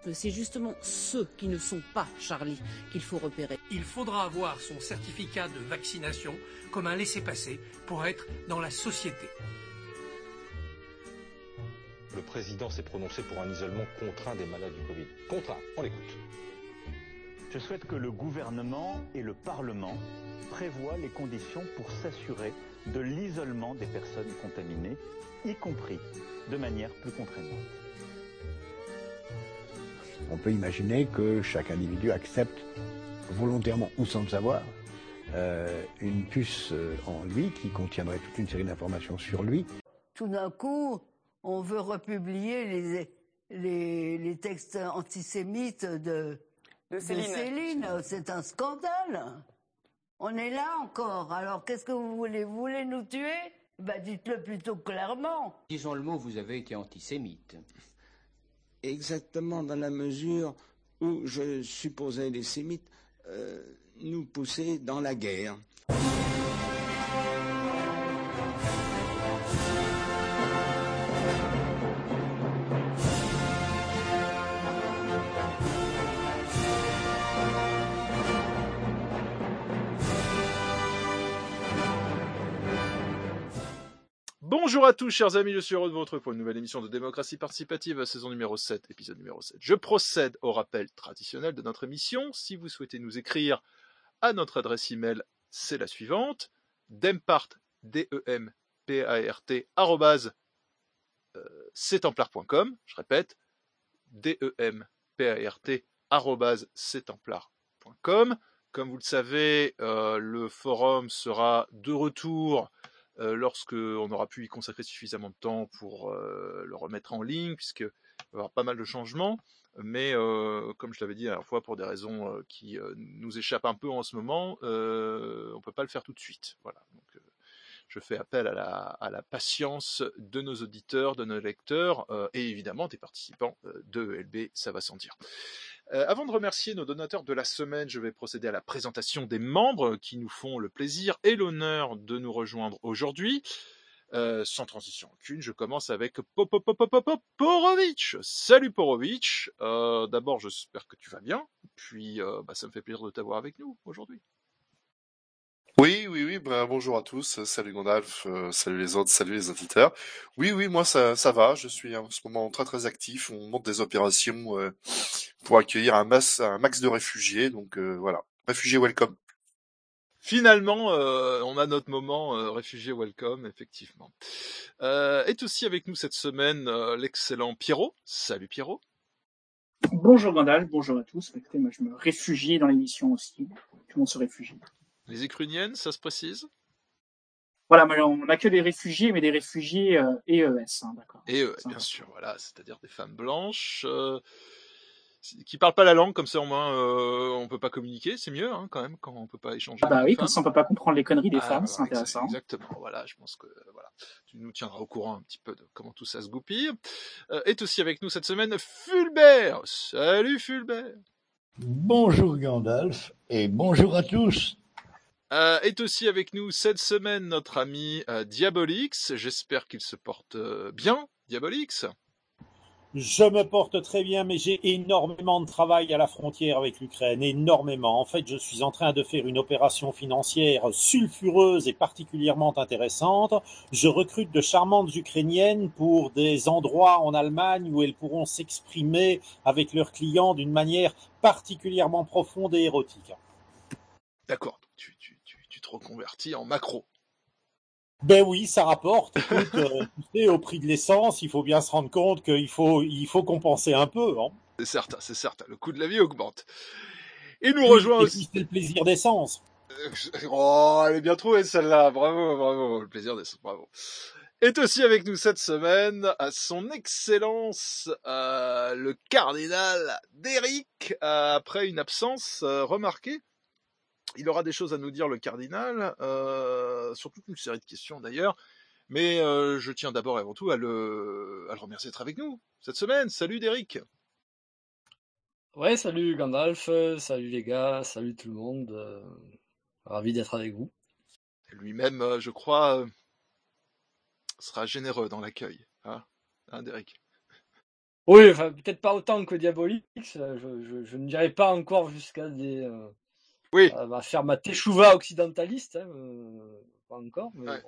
C'est justement ceux qui ne sont pas Charlie qu'il faut repérer. Il faudra avoir son certificat de vaccination comme un laissez-passer pour être dans la société. Le président s'est prononcé pour un isolement contraint des malades du Covid. Contraint, on l'écoute. Je souhaite que le gouvernement et le Parlement prévoient les conditions pour s'assurer de l'isolement des personnes contaminées, y compris de manière plus contraignante. On peut imaginer que chaque individu accepte volontairement ou sans le savoir une puce en lui qui contiendrait toute une série d'informations sur lui. Tout d'un coup, on veut republier les textes antisémites de Céline. C'est un scandale. On est là encore. Alors qu'est-ce que vous voulez? Vous voulez nous tuer? Dites-le plutôt clairement. Disons le mot, vous avez été antisémite. Exactement, dans la mesure où je supposais les sémites nous pousser dans la guerre. Bonjour à tous, chers amis, je suis heureux de vous retrouver pour une nouvelle émission de démocratie participative, saison numéro 7, épisode numéro 7. Je procède au rappel traditionnel de notre émission. Si vous souhaitez nous écrire à notre adresse email, c'est la suivante, dempart, D-E-M-P-A-R-T, @ctemplars.com. Je répète, D-E-M-P-A-R-T, @ctemplars.com. Comme vous le savez, le forum sera de retour lorsque on aura pu y consacrer suffisamment de temps pour le remettre en ligne, puisqu'il va y avoir pas mal de changements, mais comme je l'avais dit la dernière fois, pour des raisons qui nous échappent un peu en ce moment, on peut pas le faire tout de suite. Voilà. Donc, je fais appel à la patience de nos auditeurs, de nos lecteurs, et évidemment des participants de ELB, ça va sans dire. Avant de remercier nos donateurs de la semaine, je vais procéder à la présentation des membres qui nous font le plaisir et l'honneur de nous rejoindre aujourd'hui. Sans transition aucune, je commence avec Porovic. Salut Porovic. D'abord, j'espère que tu vas bien. Puis, ça me fait plaisir de t'avoir avec nous aujourd'hui. Oui, bonjour à tous, salut Gandalf, salut les autres, salut les auditeurs. Oui, moi ça va, je suis en ce moment très très actif, on monte des opérations pour accueillir un max de réfugiés, donc voilà, réfugiés welcome. Finalement, on a notre moment réfugié welcome, effectivement. Est aussi avec nous cette semaine l'excellent Pierrot. Salut Pierrot. Bonjour Gandalf, bonjour à tous. Écoutez, moi je me réfugie dans l'émission aussi, tout le monde se réfugie. Les écruniennes, ça se précise? Voilà, on n'a que des réfugiés, mais des réfugiés EES, d'accord. Bien sûr, voilà, c'est-à-dire des femmes blanches qui parlent pas la langue, comme ça au moins on peut pas communiquer, c'est mieux quand même quand on peut pas échanger. Oui, comme ça on peut pas comprendre les conneries des femmes, c'est intéressant. Exactement, voilà, je pense que voilà, tu nous tiendras au courant un petit peu de comment tout ça se goupille. Est aussi avec nous cette semaine Fulbert. Salut Fulbert. Bonjour Gandalf et bonjour à tous. Est aussi avec nous cette semaine notre ami Diabolix. J'espère qu'il se porte bien, Diabolix. Je me porte très bien, mais j'ai énormément de travail à la frontière avec l'Ukraine, énormément. En fait, je suis en train de faire une opération financière sulfureuse et particulièrement intéressante. Je recrute de charmantes Ukrainiennes pour des endroits en Allemagne où elles pourront s'exprimer avec leurs clients d'une manière particulièrement profonde et érotique. D'accord, tu te reconvertis en macro. Ben oui, ça rapporte. Écoute, tu sais, au prix de l'essence, il faut bien se rendre compte qu'il faut compenser un peu. Hein. C'est certain. Le coût de la vie augmente. Et nous rejoint aussi. Et puis c'est le plaisir d'essence. Oh, elle est bien trouvée celle-là. Bravo. Le plaisir d'essence, bravo. Est aussi avec nous cette semaine son excellence, le cardinal d'Éric, après une absence remarquée. Il aura des choses à nous dire, le cardinal, sur toute une série de questions d'ailleurs, mais je tiens d'abord et avant tout à le remercier d'être avec nous cette semaine. Salut Derrick. Ouais, salut Gandalf, salut les gars, salut tout le monde, ravi d'être avec vous. Lui-même, je crois, sera généreux dans l'accueil, hein Derrick. Oui, enfin, peut-être pas autant que Diabolix. Je ne dirais pas encore jusqu'à Oui. faire ma teshuva occidentaliste. Pas encore, mais Ouais. bon.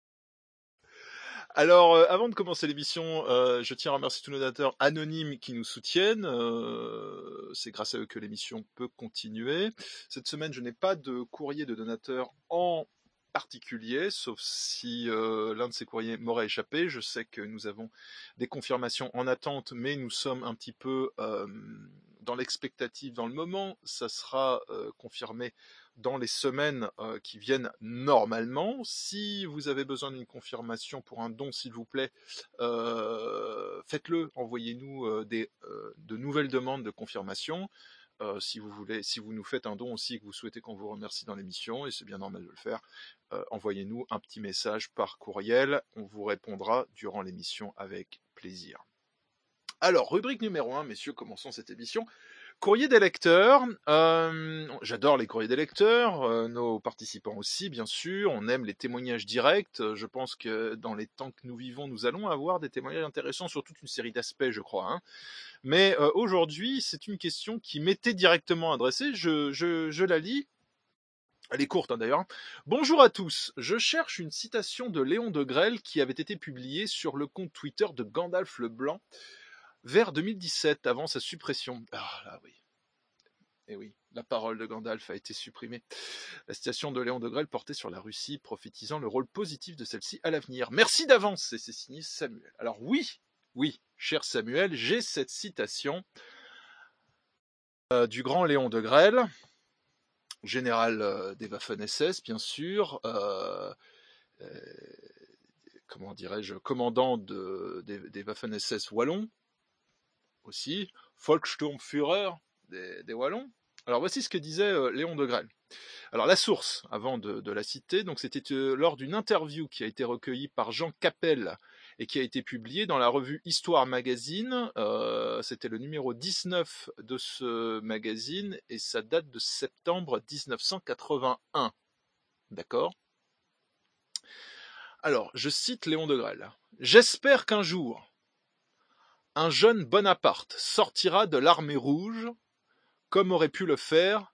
Alors, avant de commencer l'émission, je tiens à remercier tous nos donateurs anonymes qui nous soutiennent. C'est grâce à eux que l'émission peut continuer. Cette semaine, je n'ai pas de courrier de donateurs en particulier, sauf si l'un de ces courriers m'aurait échappé. Je sais que nous avons des confirmations en attente, mais nous sommes un petit peu dans l'expectative dans le moment. Ça sera confirmé dans les semaines qui viennent normalement. Si vous avez besoin d'une confirmation pour un don, s'il vous plaît, faites-le. Envoyez-nous de nouvelles demandes de confirmation. Si vous nous faites un don aussi et que vous souhaitez qu'on vous remercie dans l'émission, et c'est bien normal de le faire, envoyez-nous un petit message par courriel. On vous répondra durant l'émission avec plaisir. Alors, rubrique numéro 1, messieurs, commençons cette émission. Courrier des lecteurs, j'adore les courriers des lecteurs, nos participants aussi bien sûr, on aime les témoignages directs, je pense que dans les temps que nous vivons, nous allons avoir des témoignages intéressants sur toute une série d'aspects je crois. Hein. Mais aujourd'hui, c'est une question qui m'était directement adressée, je la lis. Elle est courte hein, d'ailleurs. Bonjour à tous, je cherche une citation de Léon Degrelle qui avait été publiée sur le compte Twitter de Gandalf le Blanc vers 2017, avant sa suppression. Ah là oui. Et oui, la parole de Gandalf a été supprimée. La citation de Léon Degrelle portait sur la Russie, prophétisant le rôle positif de celle-ci à l'avenir. Merci d'avance, et c'est signé Samuel. Alors oui, cher Samuel, j'ai cette citation du grand Léon Degrelle, général des Waffen-SS, bien sûr, comment dirais-je, commandant des Waffen-SS wallons, aussi, Volkssturmführer des Wallons. Alors voici ce que disait Léon Degrelle. Alors la source, avant de la citer, donc c'était lors d'une interview qui a été recueillie par Jean Capel et qui a été publiée dans la revue Histoire Magazine. C'était le numéro 19 de ce magazine et ça date de septembre 1981. D'accord ? Alors, je cite Léon Degrelle. « J'espère qu'un jour, un jeune Bonaparte sortira de l'armée rouge comme aurait pu le faire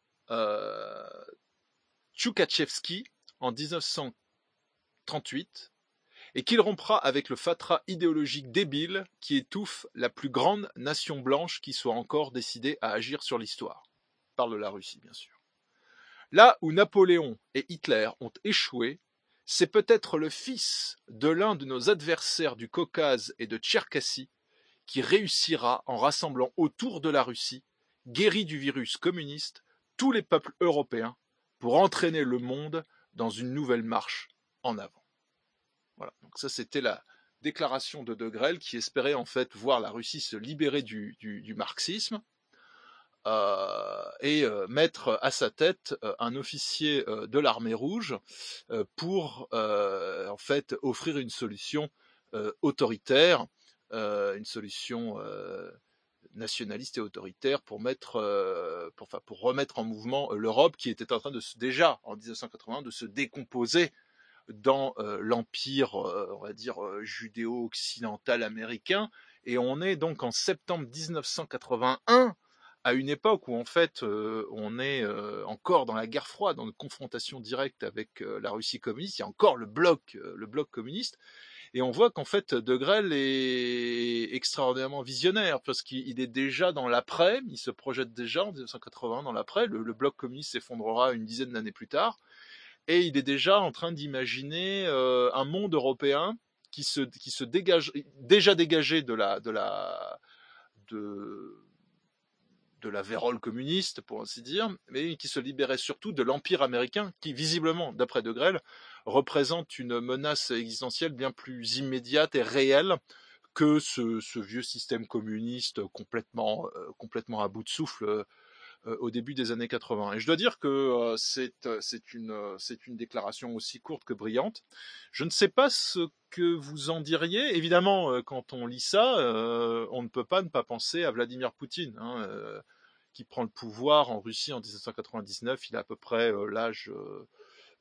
Tchoukatchevski en 1938 et qu'il rompra avec le fatras idéologique débile qui étouffe la plus grande nation blanche qui soit encore décidée à agir sur l'histoire. » Parle de la Russie, bien sûr. Là où Napoléon et Hitler ont échoué, c'est peut-être le fils de l'un de nos adversaires du Caucase et de Tcherkassy qui réussira en rassemblant autour de la Russie, guérie du virus communiste, tous les peuples européens pour entraîner le monde dans une nouvelle marche en avant. Voilà, donc ça c'était la déclaration de Degrelle qui espérait en fait voir la Russie se libérer du marxisme et mettre à sa tête un officier de l'armée rouge pour en fait offrir une solution autoritaire, une solution nationaliste et autoritaire pour remettre en mouvement l'Europe qui était en train déjà en 1980 de se décomposer dans l'empire, on va dire judéo-occidental américain, et on est donc en septembre 1981 à une époque où en fait on est encore dans la guerre froide, dans une confrontation directe avec la Russie communiste. Il y a encore le bloc communiste. Et on voit qu'en fait, Degrelle est extraordinairement visionnaire, parce qu'il est déjà dans l'après, il se projette déjà en 1980 dans l'après, le bloc communiste s'effondrera une dizaine d'années plus tard, et il est déjà en train d'imaginer un monde européen qui se dégage, déjà dégagé de la vérole communiste, pour ainsi dire, mais qui se libérait surtout de l'empire américain, qui visiblement, d'après Degrelle, représente une menace existentielle bien plus immédiate et réelle que ce vieux système communiste complètement à bout de souffle au début des années 80. Et je dois dire que c'est une déclaration aussi courte que brillante. Je ne sais pas ce que vous en diriez. Évidemment, quand on lit ça, on ne peut pas ne pas penser à Vladimir Poutine, hein, qui prend le pouvoir en Russie en 1999. Il a à peu près l'âge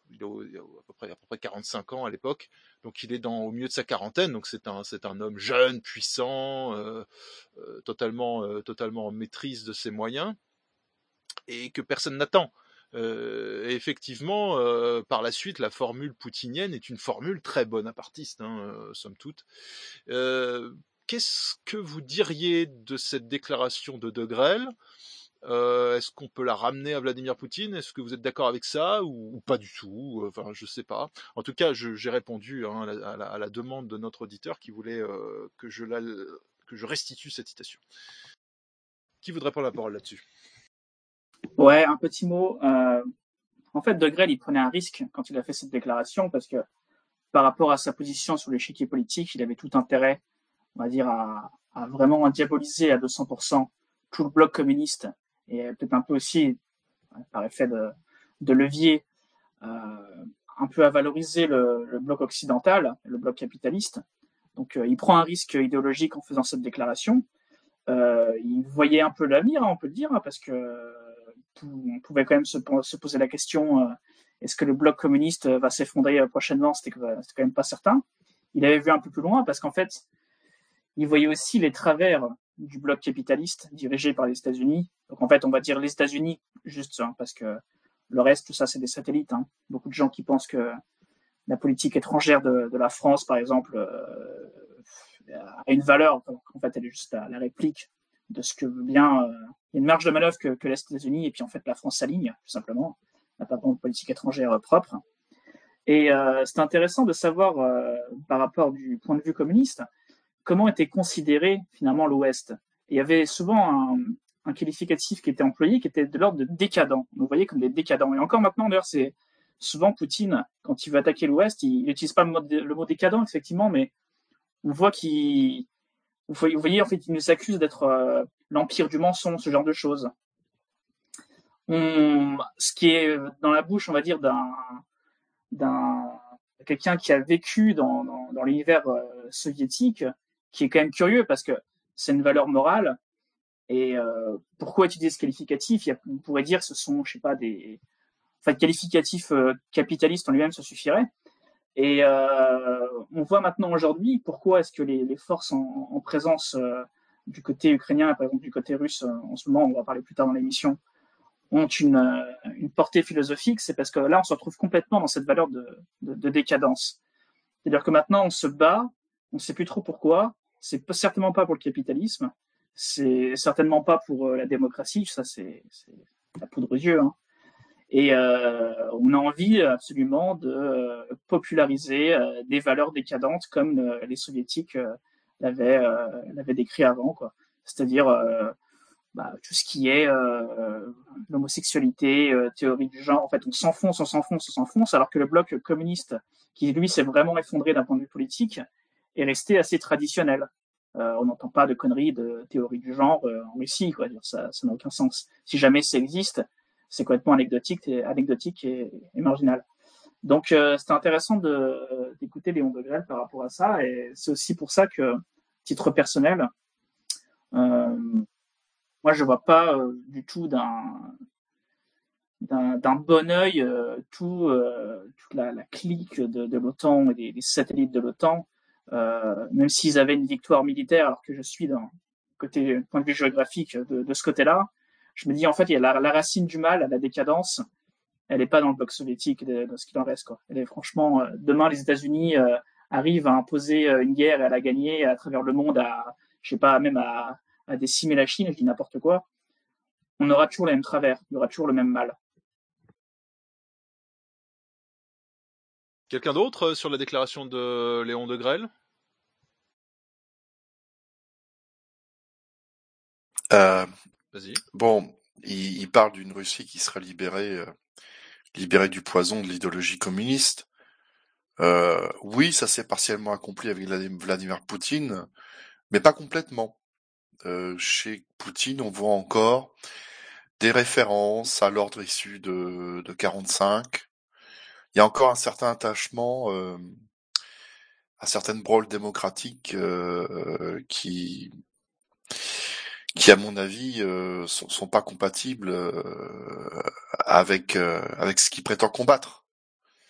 il a à peu près 45 ans à l'époque, donc il est au milieu de sa quarantaine, donc c'est un homme jeune, puissant, totalement en maîtrise de ses moyens, et que personne n'attend. Et effectivement, par la suite, la formule poutinienne est une formule très bonapartiste, somme toute. Qu'est-ce que vous diriez de cette déclaration de Grelle ? Est-ce qu'on peut la ramener à Vladimir Poutine ? Est-ce que vous êtes d'accord avec ça ou pas du tout ? Enfin, je sais pas. En tout cas, j'ai répondu à la demande de notre auditeur qui voulait que je restitue cette citation. Qui voudrait prendre la parole là-dessus ? Ouais, un petit mot. En fait, De Grelle, il prenait un risque quand il a fait cette déclaration parce que par rapport à sa position sur l'échiquier politique, il avait tout intérêt, on va dire, à vraiment diaboliser à 200% tout le bloc communiste et peut-être un peu aussi, par effet de levier, un peu à valoriser le bloc occidental, le bloc capitaliste. Donc, il prend un risque idéologique en faisant cette déclaration. Il voyait un peu l'avenir, on peut le dire, parce que on pouvait quand même se poser la question est-ce que le bloc communiste va s'effondrer prochainement ? C'était quand même pas certain. Il avait vu un peu plus loin parce qu'en fait, il voyait aussi les travers du bloc capitaliste dirigé par les États-Unis. Donc en fait, on va dire les États-Unis juste parce que le reste, tout ça, c'est des satellites. Beaucoup de gens qui pensent que la politique étrangère de la France, par exemple, a une valeur. En fait, elle est juste la réplique de ce que veut bien. Il y a une marge de manœuvre que les États-Unis, et puis en fait, la France s'aligne, tout simplement. Elle n'a pas de politique étrangère propre. Et c'est intéressant de savoir, par rapport du point de vue communiste, comment était considéré finalement l'Ouest. Il y avait souvent un qualificatif qui était employé, qui était de l'ordre de décadent. On le voyait comme des décadents. Et encore maintenant, d'ailleurs, c'est souvent Poutine, quand il veut attaquer l'Ouest, il n'utilise pas le mot décadent, effectivement, mais on voit vous voyez, en fait, il nous accuse d'être l'empire du mensonge, ce genre de choses. Ce qui est dans la bouche, on va dire, d'un quelqu'un qui a vécu dans l'univers soviétique, qui est quand même curieux parce que c'est une valeur morale. Et pourquoi utiliser ce qualificatif ? On pourrait dire que ce sont, je sais pas, qualificatifs capitalistes en lui-même, ça suffirait. Et on voit maintenant aujourd'hui pourquoi est-ce que les forces en présence du côté ukrainien, par exemple du côté russe, en ce moment, on va parler plus tard dans l'émission, ont une portée philosophique. C'est parce que là, on se retrouve complètement dans cette valeur de décadence. C'est-à-dire que maintenant, on se bat, on ne sait plus trop pourquoi. C'est certainement pas pour le capitalisme, c'est certainement pas pour la démocratie. Ça, c'est la poudre aux yeux. Et on a envie absolument de populariser des valeurs décadentes comme les soviétiques l'avaient décrit avant, quoi. C'est-à-dire tout ce qui est l'homosexualité, théorie du genre. En fait, on s'enfonce, alors que le bloc communiste, qui lui s'est vraiment effondré d'un point de vue politique, est resté assez traditionnel. On n'entend pas de conneries de théorie du genre en Russie, quoi. Ça n'a aucun sens. Si jamais ça existe, c'est complètement anecdotique et marginal. Donc, c'était intéressant d'écouter Léon De Grelle par rapport à ça, et c'est aussi pour ça que, titre personnel, moi, je vois pas du tout d'un bon œil toute la clique de l'OTAN et des satellites de l'OTAN, même s'ils avaient une victoire militaire, alors que je suis côté point de vue géographique de ce côté-là. Je me dis, en fait, il y a la racine du mal, la décadence, elle n'est pas dans le bloc soviétique, de ce qu'il en reste, quoi. Elle est franchement, demain, les États-Unis arrivent à imposer une guerre et à la gagner à travers le monde, je sais pas, même à décimer la Chine, je dis n'importe quoi. On aura toujours les mêmes travers, il y aura toujours le même mal. Quelqu'un d'autre sur la déclaration de Léon De Grelle ? Vas-y. Bon, il parle d'une Russie qui serait libérée du poison de l'idéologie communiste. Oui, ça s'est partiellement accompli avec Vladimir Poutine, mais pas complètement. Chez Poutine, on voit encore des références à l'ordre issu de 45. Il y a encore un certain attachement à certaines brôles démocratiques qui à mon avis sont pas compatibles avec ce qu'il prétend combattre.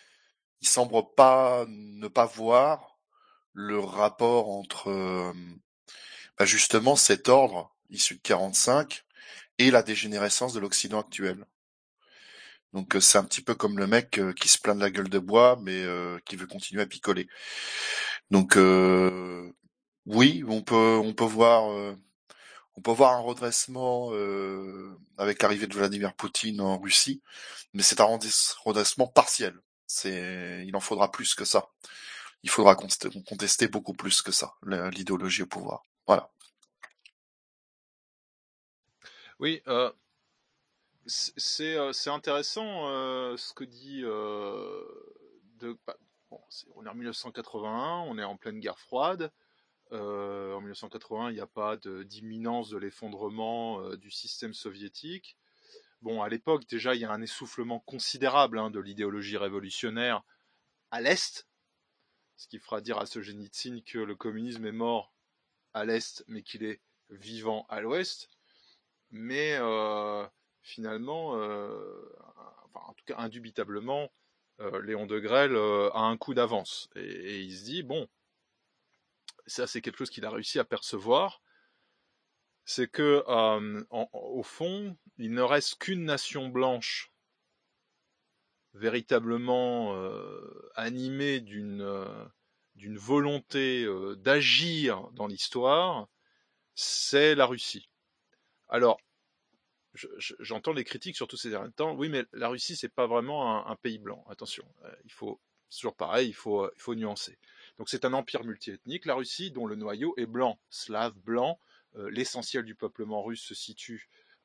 il semble pas ne pas voir le rapport entre justement cet ordre issu de 45 et la dégénérescence de l'Occident actuel. Donc c'est un petit peu comme le mec qui se plaint de la gueule de bois, mais qui veut continuer à picoler. Donc oui, on peut voir un redressement avec l'arrivée de Vladimir Poutine en Russie, mais c'est un redressement partiel. Il en faudra plus que ça. Il faudra contester beaucoup plus que ça, l'idéologie au pouvoir. Voilà. Oui, c'est intéressant ce que dit on est en 1981, on est en pleine guerre froide. En 1981, il n'y a pas d'imminence de l'effondrement du système soviétique. Bon, à l'époque, déjà, il y a un essoufflement considérable de l'idéologie révolutionnaire à l'Est, ce qui fera dire à Solzhenitsyn que le communisme est mort à l'Est, mais qu'il est vivant à l'Ouest. Mais finalement, en tout cas indubitablement, Léon Degrelle a un coup d'avance. Et il se dit, bon, ça c'est quelque chose qu'il a réussi à percevoir, c'est que au fond, il ne reste qu'une nation blanche véritablement animée d'une volonté d'agir dans l'histoire, c'est la Russie. Alors, j'entends les critiques sur tous ces derniers temps. Oui, mais la Russie, c'est pas vraiment un pays blanc. Attention, c'est toujours pareil, il faut nuancer. Donc c'est un empire multiethnique, la Russie, dont le noyau est blanc, slave, blanc. L'essentiel du peuplement russe se situe,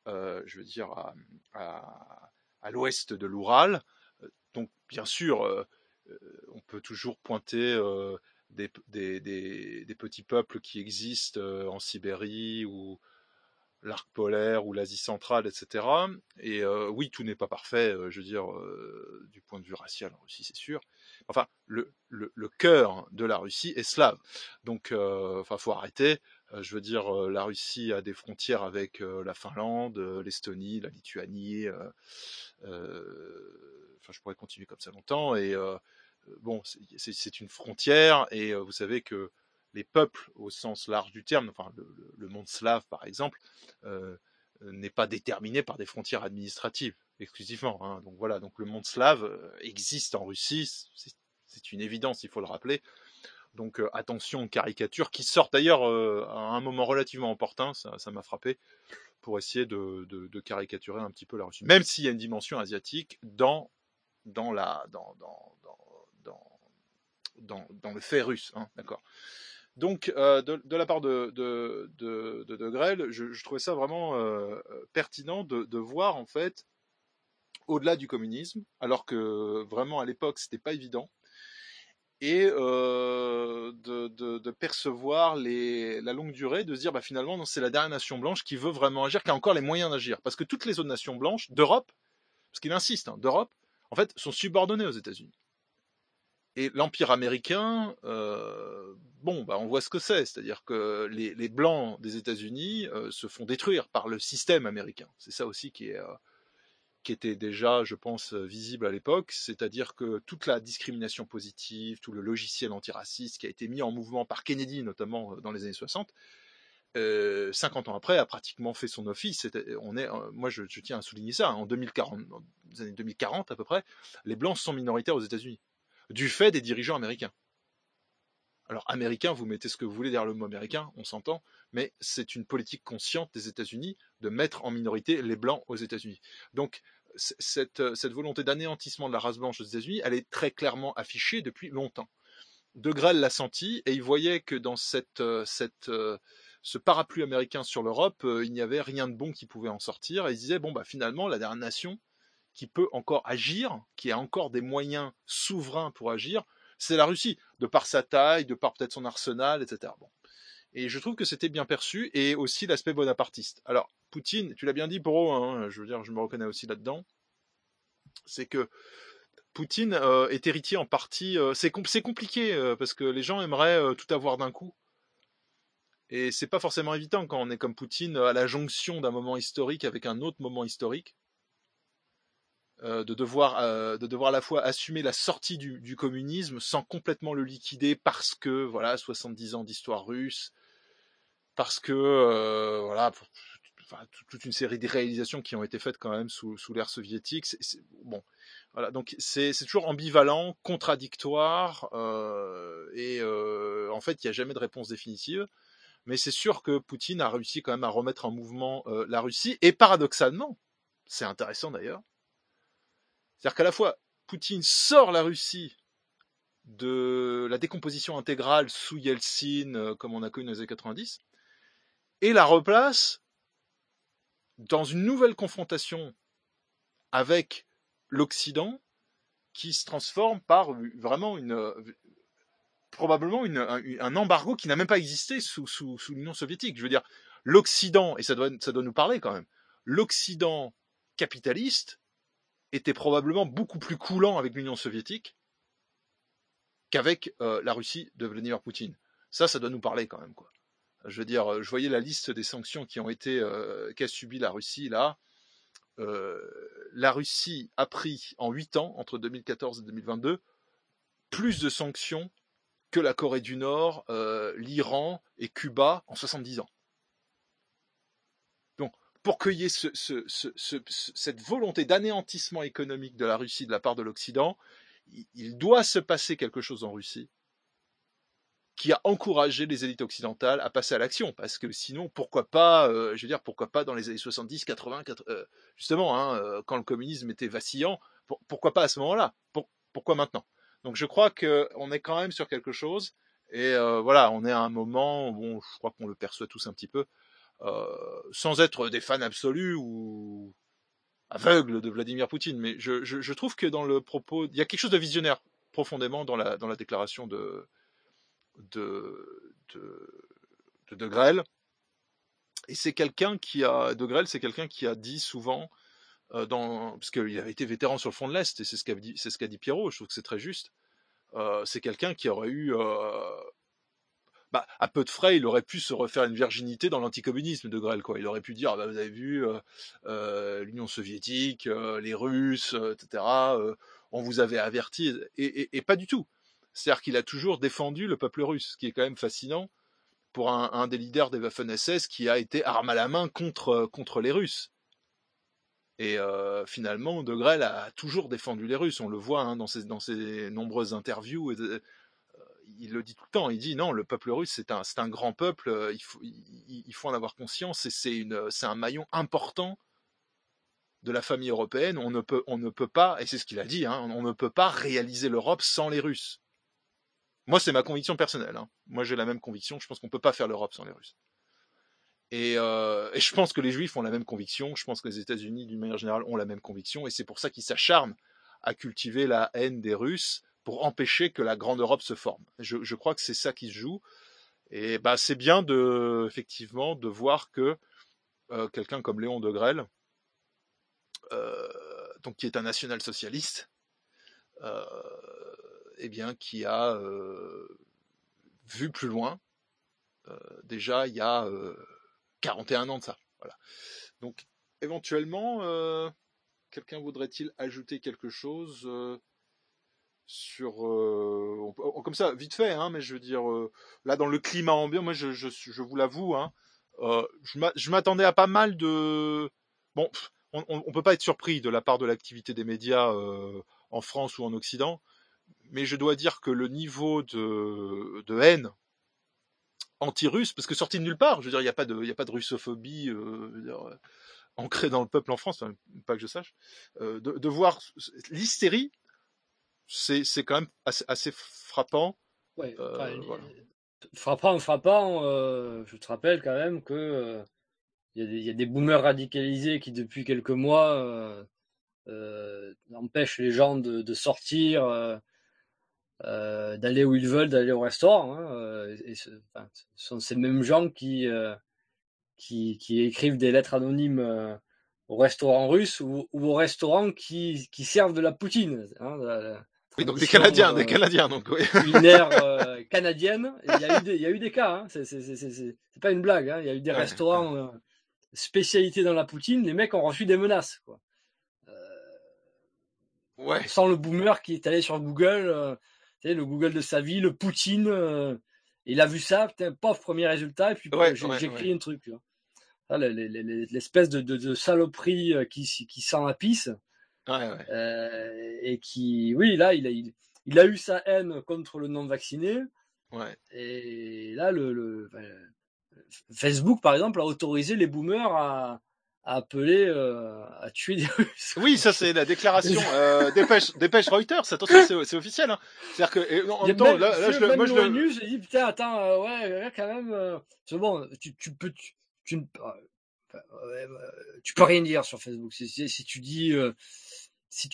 à l'ouest de l'Oural. Donc bien sûr, on peut toujours pointer des petits peuples qui existent en Sibérie ou l'arc polaire ou l'Asie centrale, etc. Et oui, tout n'est pas parfait, du point de vue racial en Russie, c'est sûr. Enfin, le cœur de la Russie est slave. Donc, faut arrêter. La Russie a des frontières avec la Finlande, l'Estonie, la Lituanie. Je pourrais continuer comme ça longtemps. Et bon, c'est une frontière. Et vous savez que les peuples au sens large du terme, enfin le monde slave par exemple, n'est pas déterminé par des frontières administratives exclusivement. Hein. Donc voilà, donc le monde slave existe en Russie, c'est une évidence, il faut le rappeler. Donc attention aux caricatures qui sortent d'ailleurs à un moment relativement opportun, ça m'a frappé, pour essayer de caricaturer un petit peu la Russie. Même s'il y a une dimension asiatique dans le fait russe, hein, d'accord. Donc, de la part de Grelle, je trouvais ça vraiment pertinent de voir en fait au-delà du communisme, alors que vraiment à l'époque c'était pas évident, et de percevoir la longue durée, de se dire finalement non, c'est la dernière nation blanche qui veut vraiment agir, qui a encore les moyens d'agir, parce que toutes les autres nations blanches d'Europe, parce qu'il insiste, d'Europe, en fait, sont subordonnées aux États-Unis. Et l'Empire américain, on voit ce que c'est. C'est-à-dire que les Blancs des États-Unis se font détruire par le système américain. C'est ça aussi qui était déjà, je pense, visible à l'époque. C'est-à-dire que toute la discrimination positive, tout le logiciel antiraciste qui a été mis en mouvement par Kennedy, notamment dans les années 60, 50 ans après, a pratiquement fait son office. Moi, je tiens à souligner ça. En 2040, dans les années 2040 à peu près, les Blancs sont minoritaires aux États-Unis, du fait des dirigeants américains. Alors, américain, vous mettez ce que vous voulez derrière le mot américain, on s'entend, mais c'est une politique consciente des États-Unis de mettre en minorité les Blancs aux États-Unis. Donc, cette volonté d'anéantissement de la race blanche aux États-Unis, elle est très clairement affichée depuis longtemps. De Grelle l'a senti, et il voyait que dans ce parapluie américain sur l'Europe, il n'y avait rien de bon qui pouvait en sortir, et il disait, finalement, la dernière nation qui peut encore agir, qui a encore des moyens souverains pour agir, c'est la Russie, de par sa taille, de par peut-être son arsenal, etc. Bon. Et je trouve que c'était bien perçu, et aussi l'aspect bonapartiste. Alors, Poutine, tu l'as bien dit, Poro, hein, je me reconnais aussi là-dedans, c'est que Poutine est héritier en partie. C'est compliqué, parce que les gens aimeraient tout avoir d'un coup. Et c'est pas forcément évident quand on est comme Poutine à la jonction d'un moment historique avec un autre moment historique. de devoir à la fois assumer la sortie du communisme sans complètement le liquider parce que voilà 70 ans d'histoire russe, parce que voilà toute une série de réalisations qui ont été faites quand même sous l'ère soviétique. Bon, voilà, donc c'est toujours ambivalent, contradictoire, et en fait il n'y a jamais de réponse définitive. Mais c'est sûr que Poutine a réussi quand même à remettre en mouvement la Russie, et paradoxalement, c'est intéressant d'ailleurs, c'est-à-dire qu'à la fois Poutine sort la Russie de la décomposition intégrale sous Yeltsin, comme on a connu dans les années 90, et la replace dans une nouvelle confrontation avec l'Occident qui se transforme par vraiment probablement un embargo qui n'a même pas existé sous l'Union soviétique. Je veux dire, l'Occident, et ça doit nous parler quand même, l'Occident capitaliste était probablement beaucoup plus coulant avec l'Union soviétique qu'avec la Russie de Vladimir Poutine. Ça doit nous parler quand même, quoi. Je veux dire, je voyais la liste des sanctions qu'a subi la Russie là. La Russie a pris en 8 ans, entre 2014 et 2022, plus de sanctions que la Corée du Nord, l'Iran et Cuba en 70 ans. Donc, pour qu'il y ait cette volonté d'anéantissement économique de la Russie de la part de l'Occident, il doit se passer quelque chose en Russie qui a encouragé les élites occidentales à passer à l'action, parce que sinon, pourquoi pas dans les années 70, 80, justement, quand le communisme était vacillant, pourquoi pas à ce moment-là, pourquoi maintenant? Donc je crois qu'on est quand même sur quelque chose, et voilà, on est à un moment, bon, je crois qu'on le perçoit tous un petit peu, sans être des fans absolus ou aveugles de Vladimir Poutine, mais je trouve que dans le propos, il y a quelque chose de visionnaire profondément dans la déclaration de Grelle, et c'est quelqu'un de Grelle, c'est quelqu'un qui a dit souvent, parce qu'il avait été vétéran sur le front de l'Est, et c'est ce qu'a dit Pierrot, je trouve que c'est très juste, c'est quelqu'un qui aurait eu, à peu de frais, il aurait pu se refaire une virginité dans l'anticommunisme de Grelle, quoi. Il aurait pu dire, vous avez vu, l'Union soviétique, les Russes, etc., on vous avait averti, et pas du tout. C'est-à-dire qu'il a toujours défendu le peuple russe, ce qui est quand même fascinant pour un des leaders des Waffen-SS qui a été arme à la main contre les Russes. Et finalement, De Grelle a toujours défendu les Russes. On le voit dans ses nombreuses interviews. Il le dit tout le temps. Il dit non, le peuple russe c'est un grand peuple. Il faut en avoir conscience. Et c'est un maillon important de la famille européenne. On ne peut pas, et c'est ce qu'il a dit, on ne peut pas réaliser l'Europe sans les Russes. Moi, c'est ma conviction personnelle. Moi, j'ai la même conviction. Je pense qu'on ne peut pas faire l'Europe sans les Russes. Et je pense que les Juifs ont la même conviction. Je pense que les États-Unis, d'une manière générale, ont la même conviction. Et c'est pour ça qu'ils s'acharnent à cultiver la haine des Russes pour empêcher que la grande Europe se forme. Je crois que c'est ça qui se joue. Et c'est bien effectivement de voir que quelqu'un comme Léon de Grelle, donc qui est un national-socialiste, qui a vu plus loin, déjà il y a 41 ans de ça. Voilà. Donc éventuellement, quelqu'un voudrait-il ajouter quelque chose sur comme ça vite fait, mais je veux dire là dans le climat ambiant, moi je vous l'avoue, je m'attendais à pas mal de bon. On peut pas être surpris de la part de l'activité des médias en France ou en Occident, mais je dois dire que le niveau de haine anti-russe, parce que sorti de nulle part, je veux dire, il y a pas de russophobie ancrée dans le peuple en France, enfin, pas que je sache, de voir l'hystérie, c'est quand même assez frappant. Ouais, voilà. Frappant. Je te rappelle quand même que il y a des boomers radicalisés qui depuis quelques mois empêchent les gens de sortir, d'aller où ils veulent, d'aller au restaurant. Ce sont ces mêmes gens qui écrivent des lettres anonymes au restaurant russe ou aux restaurants qui servent de la poutine. Oui, donc des Canadiens, donc oui. Culinaire canadienne. Il y a eu des cas. C'est pas une blague. Il y a eu des restaurants spécialité dans la poutine. Les mecs ont reçu des menaces, quoi. Ouais. Sans le boomer qui est allé sur Google, tu sais, le Google de sa vie, le Poutine, il a vu ça, putain, pof, premier résultat, et puis j'écris un truc. Tu vois. Ah, l'espèce de saloperie qui sent la pisse. Et qui, oui, là, il a eu sa haine contre le non-vacciné. Ouais. Et là, Facebook, par exemple, a autorisé les boomers à appeler à tuer des Russes. Oui, ça c'est la déclaration dépêche Reuters. Attention, c'est officiel. Hein. C'est-à-dire que en même temps, là moi je le. J'ai dit putain, attends, ouais, quand même. C'est bon, tu peux rien dire sur Facebook. Si tu dis, si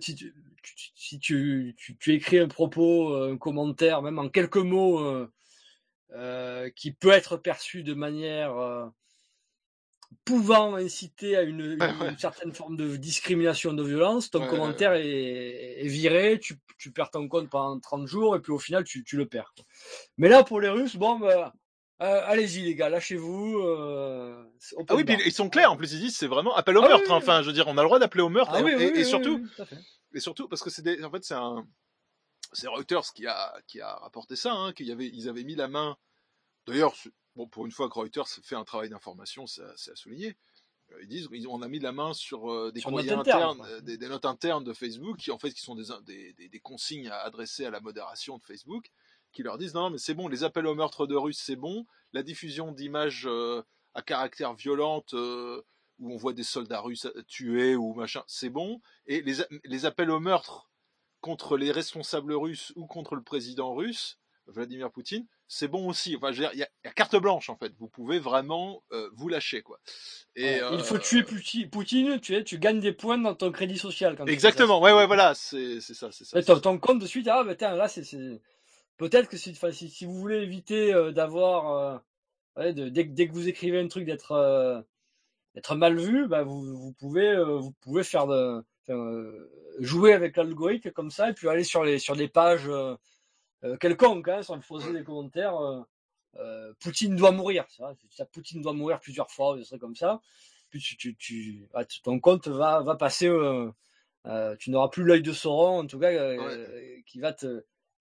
tu écris un propos, un commentaire, même en quelques mots, qui peut être perçu de manière pouvant inciter à une certaine forme de discrimination, de violence, ton commentaire est viré, tu perds ton compte pendant 30 jours et puis au final tu le perds. Quoi. Mais là pour les Russes, bon allez-y les gars, lâchez-vous. Ah oui, puis ils sont clairs en plus, ils disent c'est vraiment appel au meurtre. Oui. Enfin, je veux dire, on a le droit d'appeler au meurtre et surtout, et surtout parce que en fait c'est Reuters qui a rapporté ça, hein, ils avaient mis la main. D'ailleurs, bon, pour une fois que Reuters fait un travail d'information, c'est à souligner. Ils disent on a mis la main sur des courriers internes, des notes internes de Facebook qui sont des consignes à adresser à la modération de Facebook, qui leur disent non mais c'est bon, les appels au meurtre de Russes c'est bon, la diffusion d'images à caractère violente où on voit des soldats russes tués ou machin, c'est bon, et les appels au meurtre contre les responsables russes ou contre le président russe, Vladimir Poutine, c'est bon aussi. Enfin, je veux dire, il y a carte blanche en fait. Vous pouvez vraiment vous lâcher quoi. Et il faut tuer Poutine. Tu gagnes des points dans ton crédit social. Quand exactement. Ouais, voilà. C'est ça. Ton compte de suite. Ah, ben tiens, là, c'est peut-être que si vous voulez éviter d'avoir, dès que vous écrivez un truc d'être mal vu, bah vous pouvez faire jouer avec l'algorithme comme ça et puis aller sur des pages. Quelconque, hein, sans poser des commentaires, Poutine doit mourir, ça, Poutine doit mourir plusieurs fois, des trucs comme ça. Puis ton compte va passer, tu n'auras plus l'œil de Sauron, en tout cas, qui va te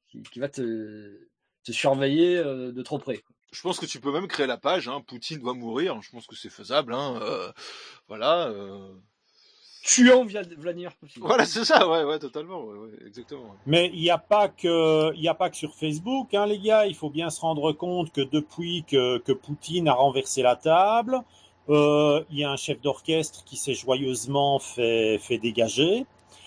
surveiller de trop près. Quoi. Je pense que tu peux même créer la page, hein, Poutine doit mourir. Je pense que c'est faisable, hein, voilà. Tuant Vladimir Poutine. Voilà, c'est ça, ouais, totalement, ouais, exactement. Mais il n'y a pas que sur Facebook, hein, les gars. Il faut bien se rendre compte que depuis que Poutine a renversé la table, il y a un chef d'orchestre qui s'est joyeusement fait dégager.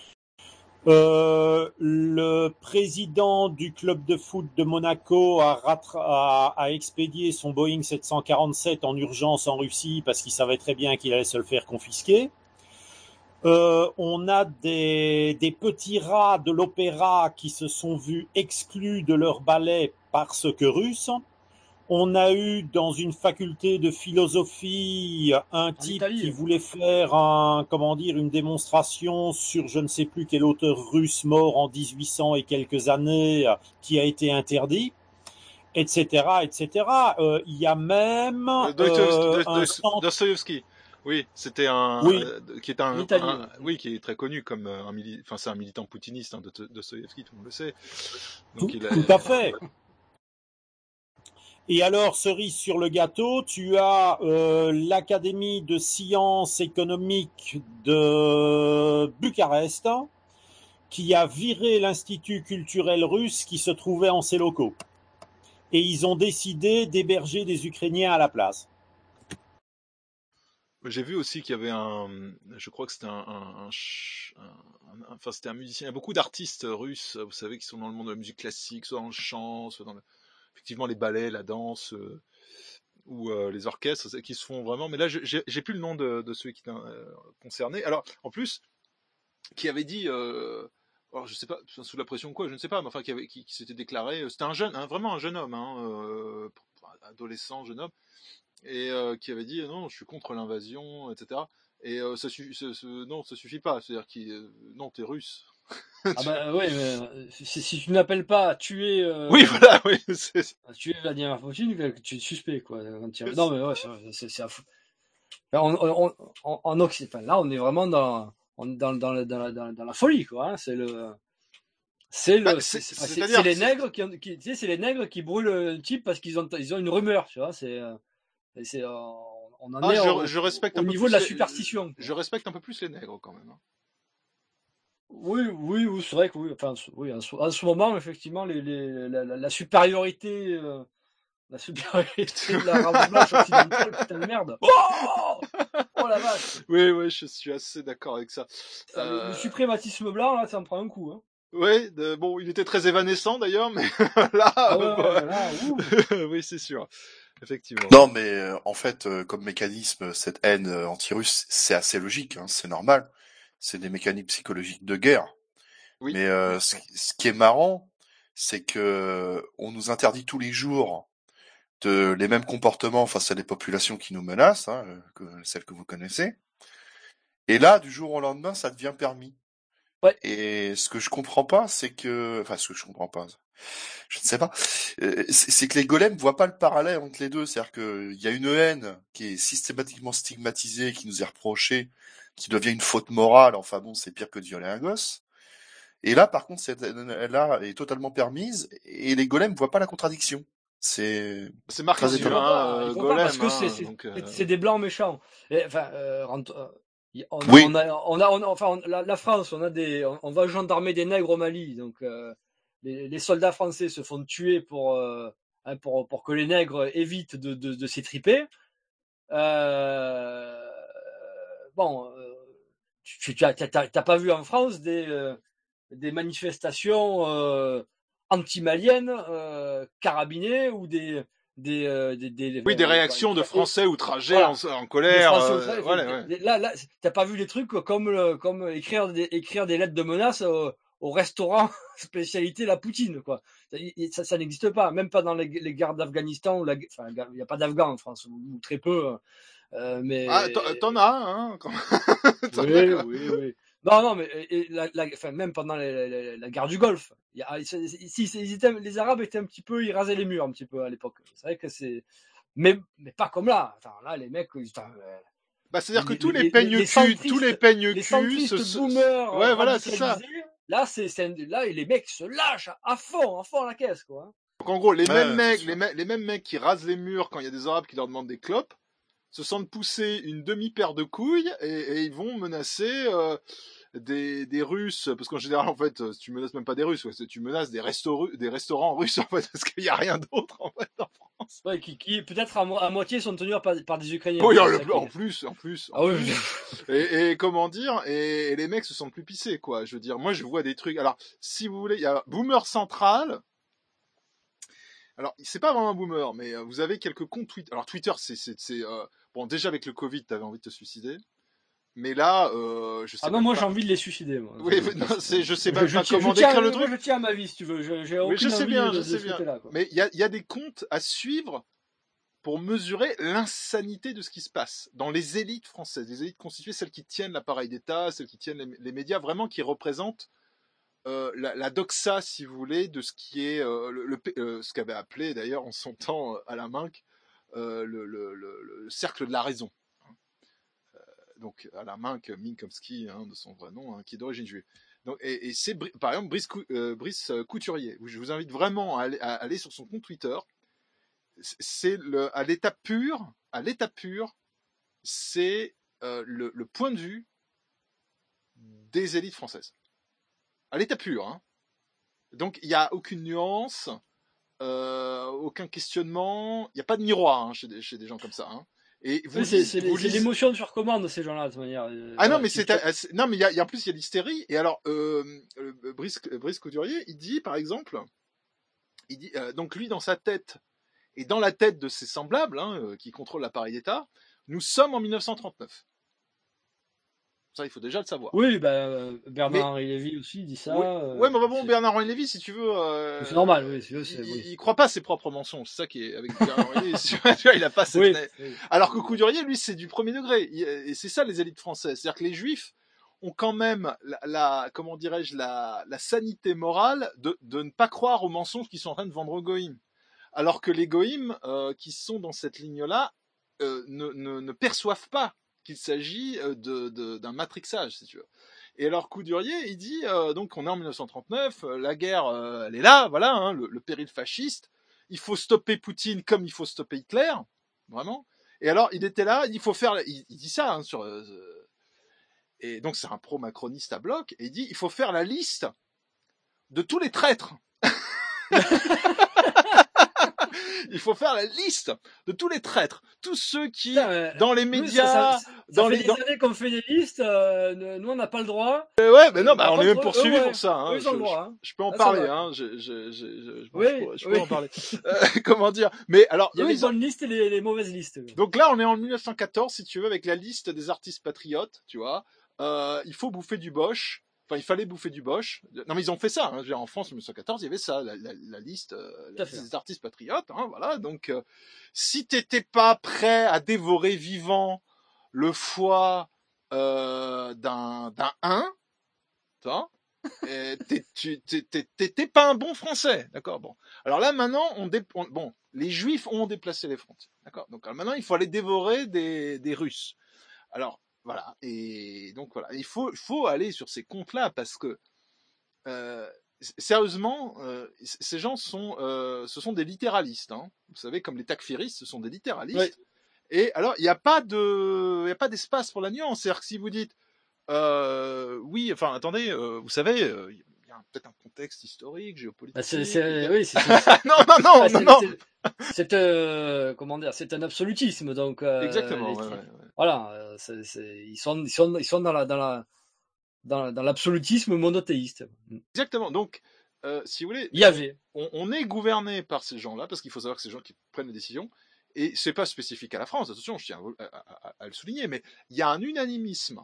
Le président du club de foot de Monaco a expédié son Boeing 747 en urgence en Russie parce qu'il savait très bien qu'il allait se le faire confisquer. On a des petits rats de l'opéra qui se sont vus exclus de leur ballet parce que russes. On a eu dans une faculté de philosophie un type qui voulait faire une démonstration sur je ne sais plus quel auteur russe mort en 1800 et quelques années qui a été interdit, etc., etc. Il y a même Dostoïevski. Oui, c'était qui est très connu comme c'est un militant poutiniste, hein, Dostoïevski, tout le monde le sait. Donc, tout à fait. Et alors, cerise sur le gâteau, tu as l'Académie de sciences économiques de Bucarest qui a viré l'Institut culturel russe qui se trouvait en ses locaux. Et ils ont décidé d'héberger des Ukrainiens à la place. J'ai vu aussi qu'il y avait je crois que c'était c'était un musicien. Il y a beaucoup d'artistes russes, vous savez, qui sont dans le monde de la musique classique, soit dans le chant, soit dans effectivement les ballets, la danse, ou les orchestres, qui se font vraiment. Mais là, j'ai plus le nom de celui qui était concerné. Alors, en plus, qui avait dit, alors je sais pas, sous la pression ou quoi, je ne sais pas, mais enfin, qui s'était déclaré, c'était un jeune, vraiment un jeune homme, hein, adolescent, jeune homme. Et qui avait dit non, je suis contre l'invasion, etc. Et ça suffit pas, c'est-à-dire non, t'es russe. Ah bah oui, mais si tu n'appelles pas à tuer. Oui, voilà, oui. À tuer Vladimir Poutine, tu es suspect, quoi. Non, mais ouais, c'est à fou. En Occident, là, on est vraiment dans la folie, quoi. Hein. C'est les nègres c'est les nègres qui brûlent un type parce qu'ils ont une rumeur, tu vois. On en est au niveau de la superstition. Je respecte un peu plus les nègres quand même. Hein. Oui, c'est vrai que oui. Enfin, oui, en ce moment, effectivement, la supériorité. La supériorité de la race blanche occidentale, putain de merde. Oh la vache. Oui, je suis assez d'accord avec ça. Le suprématisme blanc, là, ça me prend un coup. Hein. Oui, bon, il était très évanescent d'ailleurs, mais là, oui, c'est sûr. Effectivement. Non, mais en fait, comme mécanisme, cette haine anti-russe, c'est assez logique, hein, c'est normal. C'est des mécaniques psychologiques de guerre. Oui. Mais ce qui est marrant, c'est que on nous interdit tous les jours les mêmes comportements face à des populations qui nous menacent, hein, celles que vous connaissez. Et là, du jour au lendemain, ça devient permis. Ouais. Et ce que je comprends pas, c'est que, enfin, ce que je comprends pas, je ne sais pas, c'est que les golems voient pas le parallèle entre les deux. C'est-à-dire que il y a une haine qui est systématiquement stigmatisée, qui nous est reprochée, qui devient une faute morale. Enfin bon, c'est pire que de violer un gosse. Et là, par contre, cette haine-là est totalement permise, et les golems voient pas la contradiction. C'est marqué sur un golem, parce que c'est des blancs méchants. Et, enfin, la France, on va gendarmer des nègres au Mali, donc les soldats français se font tuer pour que les nègres évitent de s'étriper. Bon, t'as pas vu en France des manifestations anti-maliennes carabinées ou des réactions de Français outragés en colère. Là, t'as pas vu les trucs comme écrire des lettres de menace au restaurant spécialité la poutine, quoi. Ça n'existe pas, même pas dans les guerres d'Afghanistan. Il y a pas d'Afghans en France, ou très peu. Mais t'en as, hein. Oui. Non, mais même pendant la guerre du Golfe, les Arabes étaient un petit peu, ils rasaient les murs un petit peu à l'époque. C'est vrai que mais pas comme là. Enfin, là, les mecs, c'est-à-dire que tous les peignes cul, boomers, ouais, voilà, c'est ça. Là, là, les mecs se lâchent à fond la caisse, quoi. Donc en gros, les mêmes mecs qui rasent les murs quand il y a des Arabes qui leur demandent des clopes, se sentent pousser une demi-paire de couilles et ils vont menacer des Russes, parce qu'en général, en fait, tu menaces même pas des Russes, tu menaces des restaurants russes, en fait, parce qu'il y a rien d'autre, en fait, en France. Ouais, qui peut-être à moitié sont tenus par des Ukrainiens. Oui, en plus. Ah oui. Et comment dire, et les mecs se sentent plus pissés, quoi. Je veux dire, moi, je vois des trucs. Alors, si vous voulez, il y a Boomer Central. Alors, c'est pas vraiment un boomer, mais vous avez quelques comptes Twitter. Alors, Twitter, bon, déjà avec le Covid, t'avais envie de te suicider. Mais là, je sais pas. Ah non, moi j'ai envie de les suicider, moi. Oui, non, je sais pas comment décrire le truc. Je tiens à ma vie, si tu veux. J'ai aucune je sais envie bien, de je sais ce bien. côté-là, quoi. Mais il y a des comptes à suivre pour mesurer l'insanité de ce qui se passe dans les élites françaises, les élites constituées, celles qui tiennent l'appareil d'État, celles qui tiennent les médias, vraiment qui représentent la doxa, si vous voulez, de ce qui est ce qu'avait appelé d'ailleurs en son temps Alain Minck le cercle de la raison. Donc Alain Minkowski, de son vrai nom, qui est d'origine juive. Donc, et c'est par exemple Brice Couturier. Je vous invite vraiment à aller sur son compte Twitter. C'est à l'état pur, c'est le point de vue des élites françaises. À l'état pur, hein. Donc il n'y a aucune nuance, aucun questionnement, il n'y a pas de miroir chez des gens comme ça. Hein. Et c'est l'émotion sur commande, ces gens-là, de toute manière. Non, mais en plus il y a l'hystérie. Et alors Brice Couturier, il dit par exemple, donc lui dans sa tête et dans la tête de ses semblables, qui contrôlent l'appareil d'État, nous sommes en 1939. Ça, il faut déjà le savoir. Oui, Bernard-Henri Lévy aussi dit ça. Ouais, mais bon, Bernard-Henri Lévy, si tu veux. C'est normal, oui. Il croit pas à ses propres mensonges. C'est ça qui est avec Bernard-Henri Lévy. Il a pas cette. Oui. Alors que Couturier, lui, c'est du premier degré. Et c'est ça les élites françaises. C'est-à-dire que les Juifs ont quand même comment dirais-je, la sanité morale de ne pas croire aux mensonges qu'ils sont en train de vendre aux goïms. Alors que les goïms qui sont dans cette ligne-là ne perçoivent pas qu'il s'agit d'un matrixage, si tu veux. Et alors Coudurier, il dit, donc on est en 1939, la guerre, elle est là, voilà, hein, le péril fasciste. Il faut stopper Poutine comme il faut stopper Hitler, vraiment. Et alors il était là, il faut faire, il dit ça hein, sur, et donc c'est un pro-macroniste à bloc, et il dit, il faut faire la liste de tous les traîtres. Il faut faire la liste de tous les traîtres, tous ceux qui, dans les médias, ça fait des années qu'on fait des listes, nous on n'a pas le droit. Ouais, mais non, bah on est même poursuivi pour ça. Hein. Eux, ils ont le droit. Hein. Je peux en parler, hein. Je peux en parler. Comment dire? Mais alors, il y a les bonnes listes et les mauvaises listes. Donc là, on est en 1914, si tu veux, avec la liste des artistes patriotes, tu vois. Il faut bouffer du Bosch. Enfin, il fallait bouffer du Bosch. Non, mais ils ont fait ça. Hein. En France, en 1914, il y avait ça, la liste des artistes patriotes. Hein, voilà. Donc, si t'étais pas prêt à dévorer vivant le foie d'un t'étais pas un bon Français, d'accord. Bon. Alors là, maintenant, bon, les Juifs ont déplacé les frontières, d'accord. Donc maintenant, il faut aller dévorer des Russes. Alors. Voilà, et donc voilà, il faut aller sur ces comptes-là parce que sérieusement, ces gens ce sont des littéralistes, hein. Vous savez, comme les takfiristes, ce sont des littéralistes. Oui. Et alors, il n'y a pas d'espace pour la nuance. C'est-à-dire que si vous dites, oui, enfin, attendez, vous savez, il y a peut-être un contexte historique, géopolitique. Non. C'est comment dire, c'est un absolutisme, donc. Exactement. Voilà, ils sont dans l'absolutisme monothéiste. Exactement. Donc, si vous voulez, on est gouverné par ces gens-là parce qu'il faut savoir que ces gens qui prennent les décisions, et c'est pas spécifique à la France. Attention, je tiens à le souligner, mais il y a un unanimisme,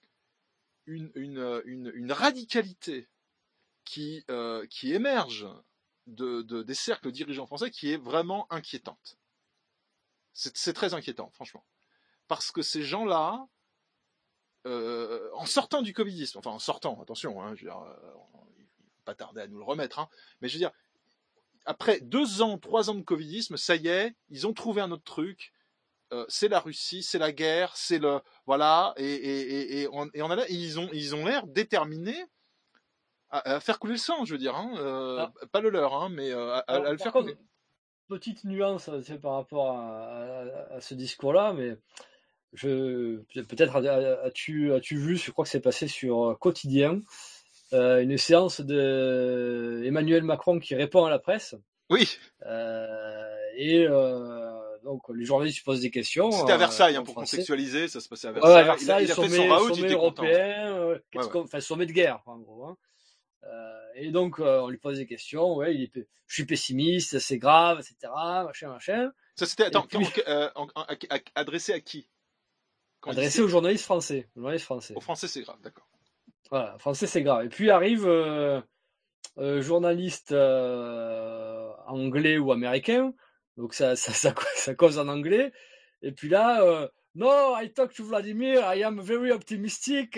une radicalité qui émerge des cercles dirigeants français qui est vraiment inquiétante. C'est très inquiétant, franchement. Parce que ces gens-là, en sortant du covidisme, enfin en sortant, attention, hein, je veux dire, il ne faut pas tarder à nous le remettre, hein, mais je veux dire, après 2 ans, 3 ans de covidisme, ça y est, ils ont trouvé un autre truc, c'est la Russie, c'est la guerre, c'est le... Voilà, et ils ont l'air déterminés à faire couler le sang, je veux dire, hein, pas le leur, hein, mais à le faire couler. Petite nuance par rapport à ce discours-là, mais peut-être as-tu vu, je crois que c'est passé sur Quotidien, une séance de Emmanuel Macron qui répond à la presse. Oui. Donc les journalistes posent des questions. C'était à Versailles, pour contextualiser, ça se passait à Versailles. Ouais, à Versailles, il a fait son raout, sommet européen, enfin sommet de guerre, en gros. Hein. Et donc on lui pose des questions. Ouais, je suis pessimiste, c'est grave, etc. Machin. Ça c'était adressé à qui? Adressé aux journalistes français. Aux Français, c'est grave, d'accord. Voilà, français, c'est grave. Et puis arrive journaliste anglais ou américain, donc ça cause en anglais. Et puis là, no, I talk to Vladimir, I am very optimistic.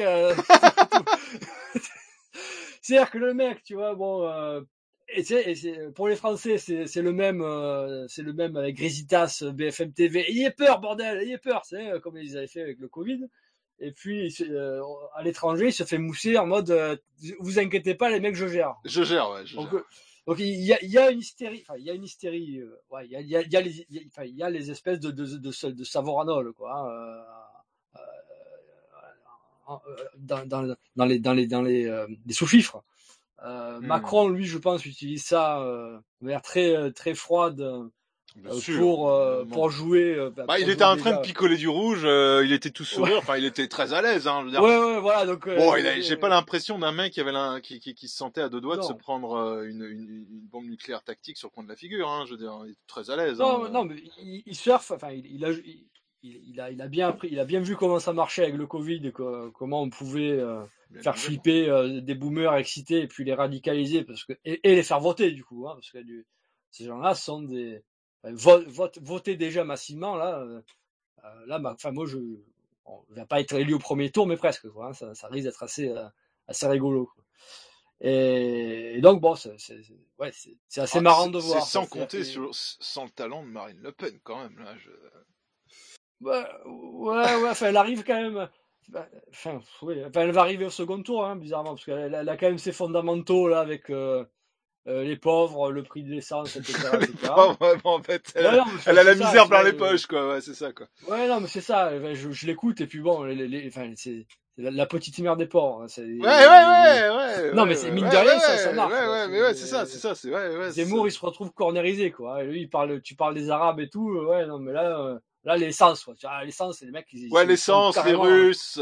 C'est-à-dire que le mec, tu vois, bon, pour les Français, c'est le même avec Grisitas, BFM TV. Ayez peur, bordel, ayez peur, c'est comme ils avaient fait avec le Covid. Et puis à l'étranger, il se fait mousser en mode, vous inquiétez pas, les mecs, je gère. Je gère, ouais. Donc il y a une hystérie, il y a une hystérie, ouais, il y a les espèces de savoranol, quoi. Dans les sous-fifres. Macron, lui, je pense, utilise ça de manière très très froide pour jouer. Il était en train de picoler du rouge, il était tout sourire, enfin il était très à l'aise. Hein, je veux dire. Ouais, voilà. Donc j'ai pas l'impression d'un mec qui se sentait à 2 doigts de se prendre une bombe nucléaire tactique sur le coin de la figure. Hein, je veux dire, il était très à l'aise. Non, mais il surfe. Enfin, il a bien vu comment ça marchait avec le Covid et comment on pouvait faire flipper des boomers excités et puis les radicaliser et les faire voter du coup, hein, parce que ces gens-là sont des voter déjà massivement là. Moi on va pas être élu au premier tour, mais presque quoi. Hein, ça risque d'être assez rigolo. Quoi. Et donc bon, c'est assez marrant de voir. C'est sans compter sans le talent de Marine Le Pen quand même là. Ouais, enfin, elle arrive quand même. Enfin, oui. Enfin, elle va arriver au second tour, hein, bizarrement, parce qu'elle a quand même ses fondamentaux là avec les pauvres, le prix de l'essence, etc., Les etc. pauvres, vraiment, en fait, Ouais, non, mais elle a la c'est ça, misère tu plein vois, les poches, quoi. Ouais, c'est ça, quoi. Ouais, non, mais c'est ça. Enfin, je l'écoute et puis bon, enfin, c'est la petite mère des pauvres. Hein, non, mais c'est mine de rien, ça marche. Quoi. Mais ouais, c'est ça, c'est ouais. Zemmour, il se retrouve cornérisé, quoi. Et lui, tu parles des Arabes et tout. Ouais, non, mais là, l'essence, quoi. L'essence, c'est les mecs, ouais, l'essence, carrément, les Russes.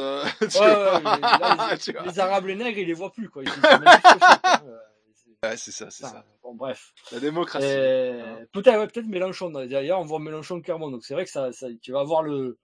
Les Arabes, les nègres, ils les voient plus, quoi. Ils sont même plus choqués, quoi. Ouais, c'est ça. Bon, bref. La démocratie. Peut-être Mélenchon. D'ailleurs, on voit Mélenchon clairement. Donc, c'est vrai que tu vas avoir le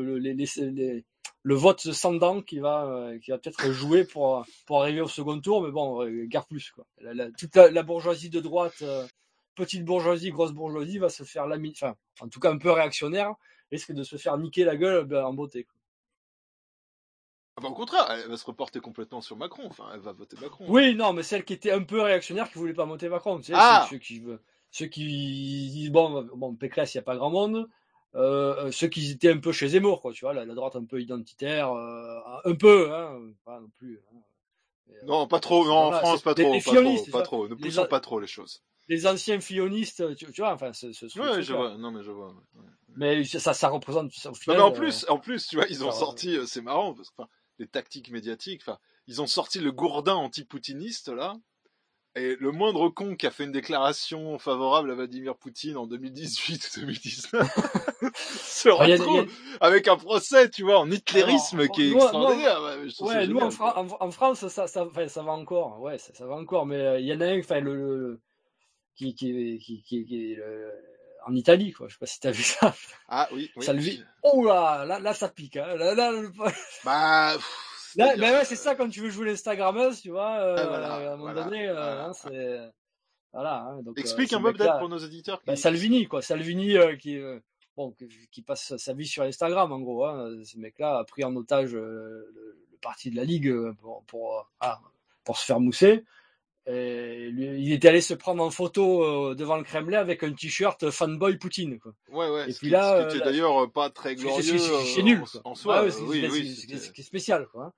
vote sans dents qui va peut-être jouer pour arriver au second tour. Mais bon, guère plus, quoi. Toute la bourgeoisie de droite, petite bourgeoisie, grosse bourgeoisie, va se faire enfin, en tout cas un peu réactionnaire, risque de se faire niquer la gueule en beauté, quoi. Ah bah, au contraire, elle va se reporter complètement sur Macron. Enfin, elle va voter Macron. Oui, non, mais celle qui était un peu réactionnaire, qui voulait pas voter Macron. Tu sais, ceux qui disent bon, Pécresse, il y a pas grand monde. Ceux qui étaient un peu chez Zemmour, quoi. Tu vois, la droite un peu identitaire, un peu, hein, pas non plus. Hein, non, pas trop. Non, en France, pas trop. Ne poussons pas trop les choses. Les anciens fillonistes, tu vois, enfin, ouais, je vois. Non, mais je vois. Ouais. Mais ça représente au final. Non, mais en plus, tu vois, ils ont sorti. C'est marrant parce que les tactiques médiatiques. Enfin, ils ont sorti le gourdin anti-poutiniste là. Et le moindre con qui a fait une déclaration favorable à Vladimir Poutine en 2018 ou 2019 se retrouve avec un procès, tu vois, en hitlérisme qui est extraordinaire. Nous en France, ça va encore. Ouais, ça va encore. Mais il y en a un, enfin, qui est en Italie, quoi. Je sais pas si t'as vu ça. Ah oui. Oh là, ça pique. Hein. Bah. Ouais, c'est ça quand tu veux jouer l'Instagrammeuse, tu vois. À un moment donné, hein, c'est voilà. Hein, donc, explique un peu peut-être pour nos auditeurs. Salvini, quoi. Salvini qui passe sa vie sur Instagram, en gros. Hein. Ce mec-là a pris en otage le parti de la Ligue pour se faire mousser. Et il était allé se prendre en photo devant le Kremlin avec un t-shirt fanboy Poutine, quoi. Ouais. Et puis là, ce qui était d'ailleurs pas très glorieux. C'est nul, en soi. C'est spécial, quoi.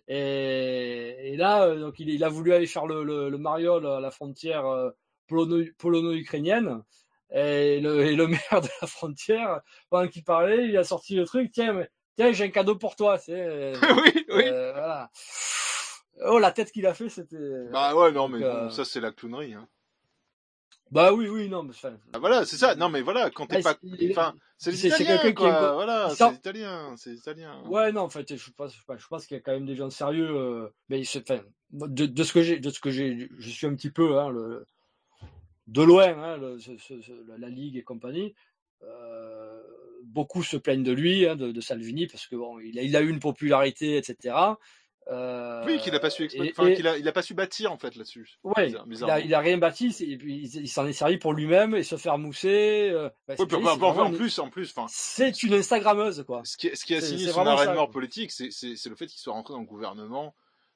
Et là, donc il a voulu aller faire le mariole à la frontière polono-ukrainienne. Et le maire de la frontière, pendant qu'il parlait, il a sorti le truc. Tiens, j'ai un cadeau pour toi. Oui. Voilà. Oh, la tête qu'il a fait, c'était. Bah ouais, non, mais bon, ça c'est la clownerie. Hein. Bah oui, non, mais ah, voilà, c'est ça. Non, mais voilà, quand t'es pas. Enfin, c'est les Italiens, quoi. Voilà, c'est italien. Ouais, non, en fait, je pense qu'il y a quand même des gens sérieux. Mais de ce que j'ai, je suis un petit peu, hein, de loin, hein, la Ligue et compagnie. Beaucoup se plaignent de lui, hein, de Salvini, parce que bon, il a eu une popularité, etc. Oui, qu'il a pas su il a pas su bâtir en fait là-dessus. Ouais, il a rien bâti, et puis il s'en est servi pour lui-même et se faire mousser. En plus, c'est une Instagrammeuse, quoi. Ce qui a signé son arrêt de mort politique, c'est le fait qu'il soit rentré dans le gouvernement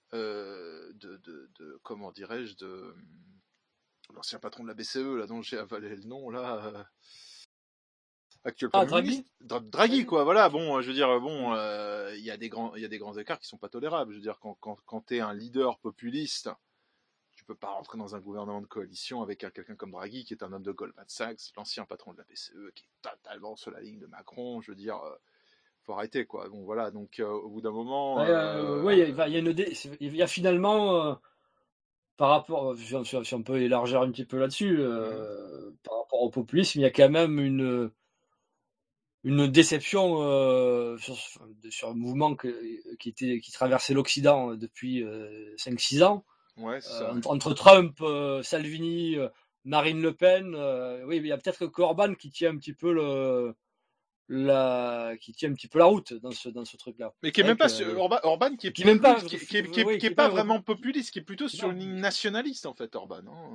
comment dirais-je, de l'ancien patron de la BCE, là dont j'ai avalé le nom là. Actuel Premier ministre. Draghi, quoi. Voilà. Bon, je veux dire, il y a des grands écarts qui sont pas tolérables. Je veux dire, quand t'es un leader populiste, tu peux pas rentrer dans un gouvernement de coalition avec quelqu'un comme Draghi, qui est un homme de Goldman Sachs, l'ancien patron de la BCE, qui est totalement sur la ligne de Macron. Je veux dire, faut arrêter, quoi. Bon, voilà. Donc, au bout d'un moment. Il y a finalement. Par rapport, si on peut élargir un petit peu là-dessus, par rapport au populisme, il y a quand même une déception sur un mouvement qui traversait l'Occident depuis 5-6 ans. Ouais, c'est ça. Entre Trump, Salvini, Marine Le Pen, oui, il y a peut-être qu'Orban qui tient un petit peu la route dans ce truc-là. Mais qui est même pas Orban qui est pas vraiment populiste, qui est plutôt sur une ligne nationaliste en fait, Orban. Hein.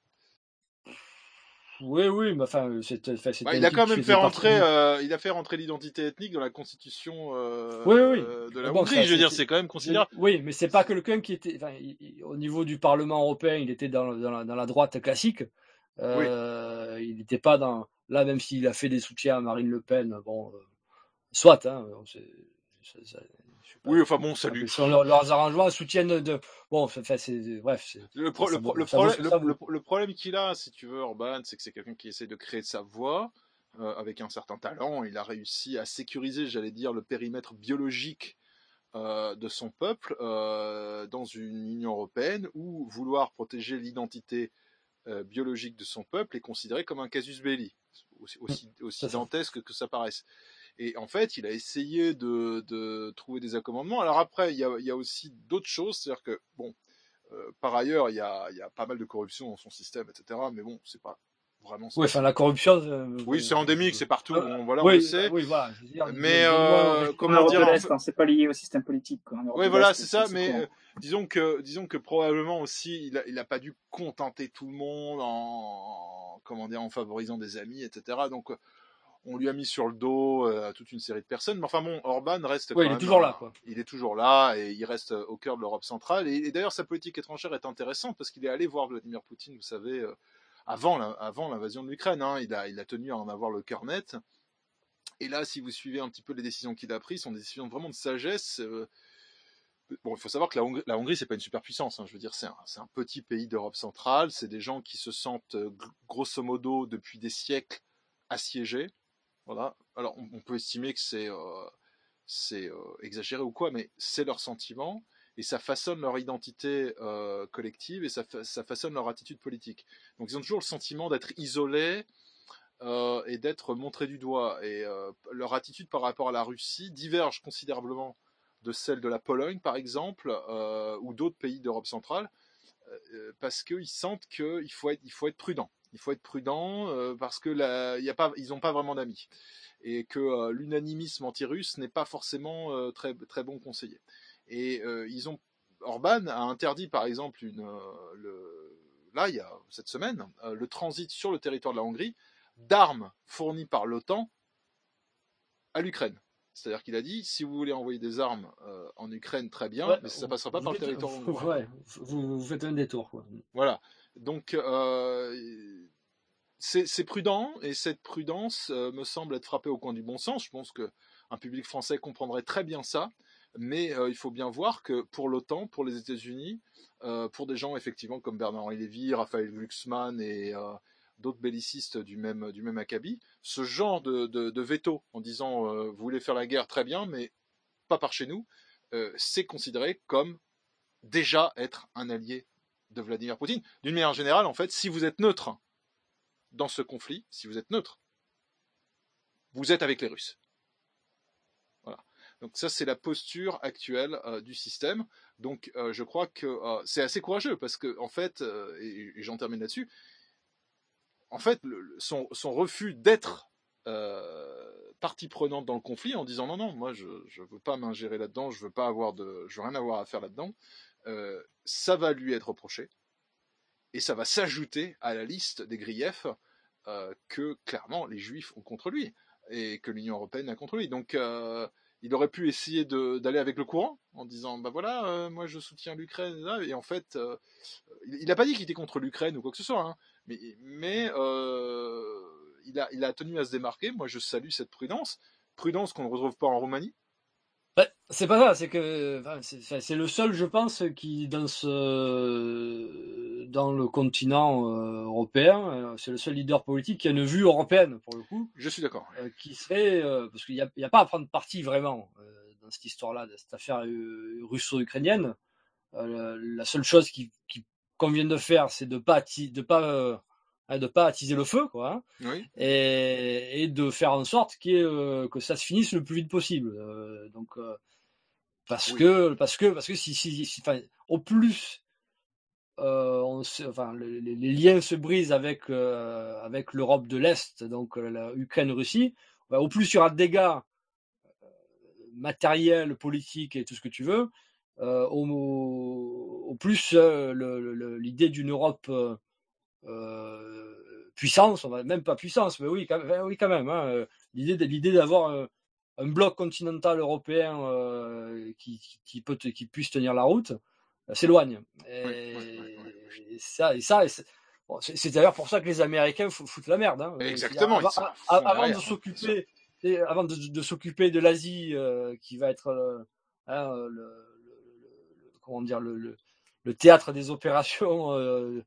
Oui, mais enfin, il a quand même fait rentrer, il a fait rentrer l'identité ethnique dans la constitution de la Hongrie. Je veux dire, c'est quand même considérable. Oui, mais c'est pas quelqu'un qui était, au niveau du Parlement européen, il était dans la droite classique. Il n'était pas dans là, même s'il a fait des soutiens à Marine Le Pen. Bon, soit, hein, Oui, enfin bon, ça lui. Leurs arrangements soutiennent bon, enfin, bref. Le problème qu'il a, si tu veux, Orban, c'est que c'est quelqu'un qui essaie de créer sa voix avec un certain talent. Il a réussi à sécuriser, j'allais dire, le périmètre biologique de son peuple dans une Union européenne où vouloir protéger l'identité biologique de son peuple est considéré comme un casus belli, aussi dantesque que ça paraisse. Et en fait, il a essayé de trouver des accommodements. Alors après, il y a aussi d'autres choses, c'est-à-dire que, bon, par ailleurs, il y a pas mal de corruption dans son système, etc. Mais bon, c'est pas vraiment ça. Oui, enfin, la corruption... oui, c'est endémique, c'est partout, voilà, oui, on le sait. Oui, voilà, je veux dire, mais, comment dire... c'est pas lié au système politique, quoi. Oui, voilà, c'est ça, mais disons que probablement aussi, il a pas dû contenter tout le monde en favorisant des amis, etc. Donc, on lui a mis sur le dos toute une série de personnes. Mais enfin bon, Orban reste quand même... il est toujours là, quoi. Il est toujours là et il reste au cœur de l'Europe centrale. Et d'ailleurs, sa politique étrangère est intéressante parce qu'il est allé voir Vladimir Poutine, vous savez, avant l'invasion de l'Ukraine. Hein. Il a tenu à en avoir le cœur net. Et là, si vous suivez un petit peu les décisions qu'il a prises, ce sont des décisions vraiment de sagesse. Bon, il faut savoir que la Hongrie, c'est pas une superpuissance. Hein. Je veux dire, c'est un petit pays d'Europe centrale. C'est des gens qui se sentent, grosso modo, depuis des siècles, assiégés. Voilà. Alors, on peut estimer que c'est exagéré ou quoi, mais c'est leur sentiment et ça façonne leur identité collective et ça façonne leur attitude politique. Donc, ils ont toujours le sentiment d'être isolés et d'être montrés du doigt. Et leur attitude par rapport à la Russie diverge considérablement de celle de la Pologne, par exemple, ou d'autres pays d'Europe centrale, parce qu'ils sentent qu'il faut être prudent. Il faut être prudent parce que ils n'ont pas vraiment d'amis et que l'unanimisme anti-russe n'est pas forcément très, très bon conseiller. Et Orban a interdit par exemple il y a cette semaine, le transit sur le territoire de la Hongrie d'armes fournies par l'OTAN à l'Ukraine. C'est-à-dire qu'il a dit, si vous voulez envoyer des armes en Ukraine, très bien, mais ça ne passera pas par le territoire hongrois. Ouais, vous faites un détour, quoi. Voilà. Donc, c'est prudent, et cette prudence me semble être frappée au coin du bon sens. Je pense qu'un public français comprendrait très bien ça, mais il faut bien voir que pour l'OTAN, pour les États-Unis, pour des gens effectivement comme Bernard-Henri Lévy, Raphaël Glucksmann et d'autres bellicistes du même acabit, ce genre de veto en disant vous voulez faire la guerre, très bien, mais pas par chez nous, c'est considéré comme déjà être un allié de Vladimir Poutine. D'une manière générale, en fait, si vous êtes neutre dans ce conflit, si vous êtes neutre, vous êtes avec les Russes. Voilà. Donc ça, c'est la posture actuelle du système. Donc je crois que c'est assez courageux parce que, en fait, et j'en termine là-dessus, en fait, son refus d'être partie prenante dans le conflit en disant non, moi je veux pas m'ingérer là-dedans, je veux rien avoir à faire là-dedans, ça va lui être reproché et ça va s'ajouter à la liste des griefs que clairement les Juifs ont contre lui et que l'Union européenne a contre lui. Donc il aurait pu essayer d'aller avec le courant en disant bah voilà, moi je soutiens l'Ukraine et en fait il n'a pas dit qu'il était contre l'Ukraine ou quoi que ce soit, hein, mais il a tenu à se démarquer. Moi je salue cette prudence qu'on ne retrouve pas en Roumanie. Bah, c'est pas ça, c'est que c'est le seul, je pense, qui dans le continent européen, c'est le seul leader politique qui a une vue européenne pour le coup. Je suis d'accord. Qui serait parce qu'il y a pas à prendre parti vraiment dans cette histoire-là, de cette affaire russo-ukrainienne. La seule chose qui convient de faire, c'est de pas attiser le feu, quoi, hein, oui. et de faire en sorte que ça se finisse le plus vite possible. Parce que si au plus les liens se brisent avec l'Europe de l'Est, donc la Ukraine-Russie, au plus il y aura de dégâts matériels, politiques et tout ce que tu veux, au plus l'idée d'une Europe puissance, même pas puissance, mais oui quand même, hein, l'idée d'avoir un bloc continental européen qui puisse tenir la route s'éloigne. Et ça c'est d'ailleurs pour ça que les Américains foutent la merde, hein. Exactement. Avant de s'occuper avant de s'occuper de l'Asie, qui va être comment dire, le théâtre des opérations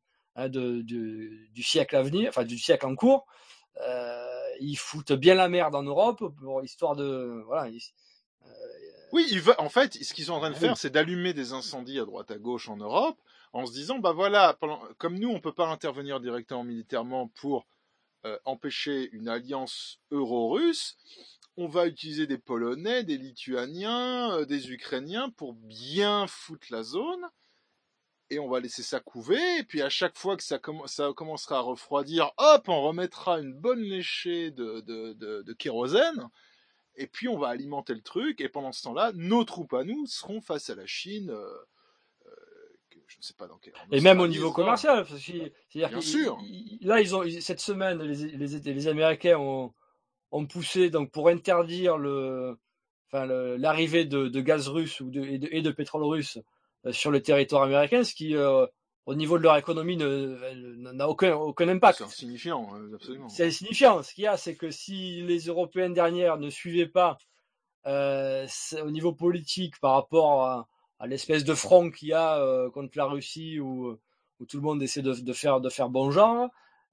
du siècle à venir, enfin du siècle en cours, ils foutent bien la merde en Europe pour histoire de voilà. Oui, en fait, ce qu'ils sont en train de faire, c'est d'allumer des incendies à droite à gauche en Europe, en se disant, bah voilà, comme nous, on peut pas intervenir directement militairement pour empêcher une alliance euro-russe, on va utiliser des Polonais, des Lituaniens, des Ukrainiens pour bien foutre la zone, et on va laisser ça couver, et puis à chaque fois que ça commencera à refroidir, hop, on remettra une bonne léchée de kérosène, et puis on va alimenter le truc, et pendant ce temps-là, nos troupes à nous seront face à la Chine, je ne sais pas dans quel... Et même au niveau commercial, c'est-à-dire bien sûr. Là, cette semaine, les Américains ont poussé donc pour interdire l'arrivée de gaz russe et de pétrole russe sur le territoire américain, ce qui au niveau de leur économie n'a aucun impact. C'est insignifiant, absolument. C'est insignifiant. Ce qu'il y a, c'est que si les Européens derrière ne suivaient pas au niveau politique par rapport à l'espèce de front qu'il y a contre la Russie où tout le monde essaie de faire bon genre,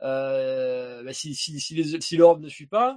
si l'Europe ne suit pas,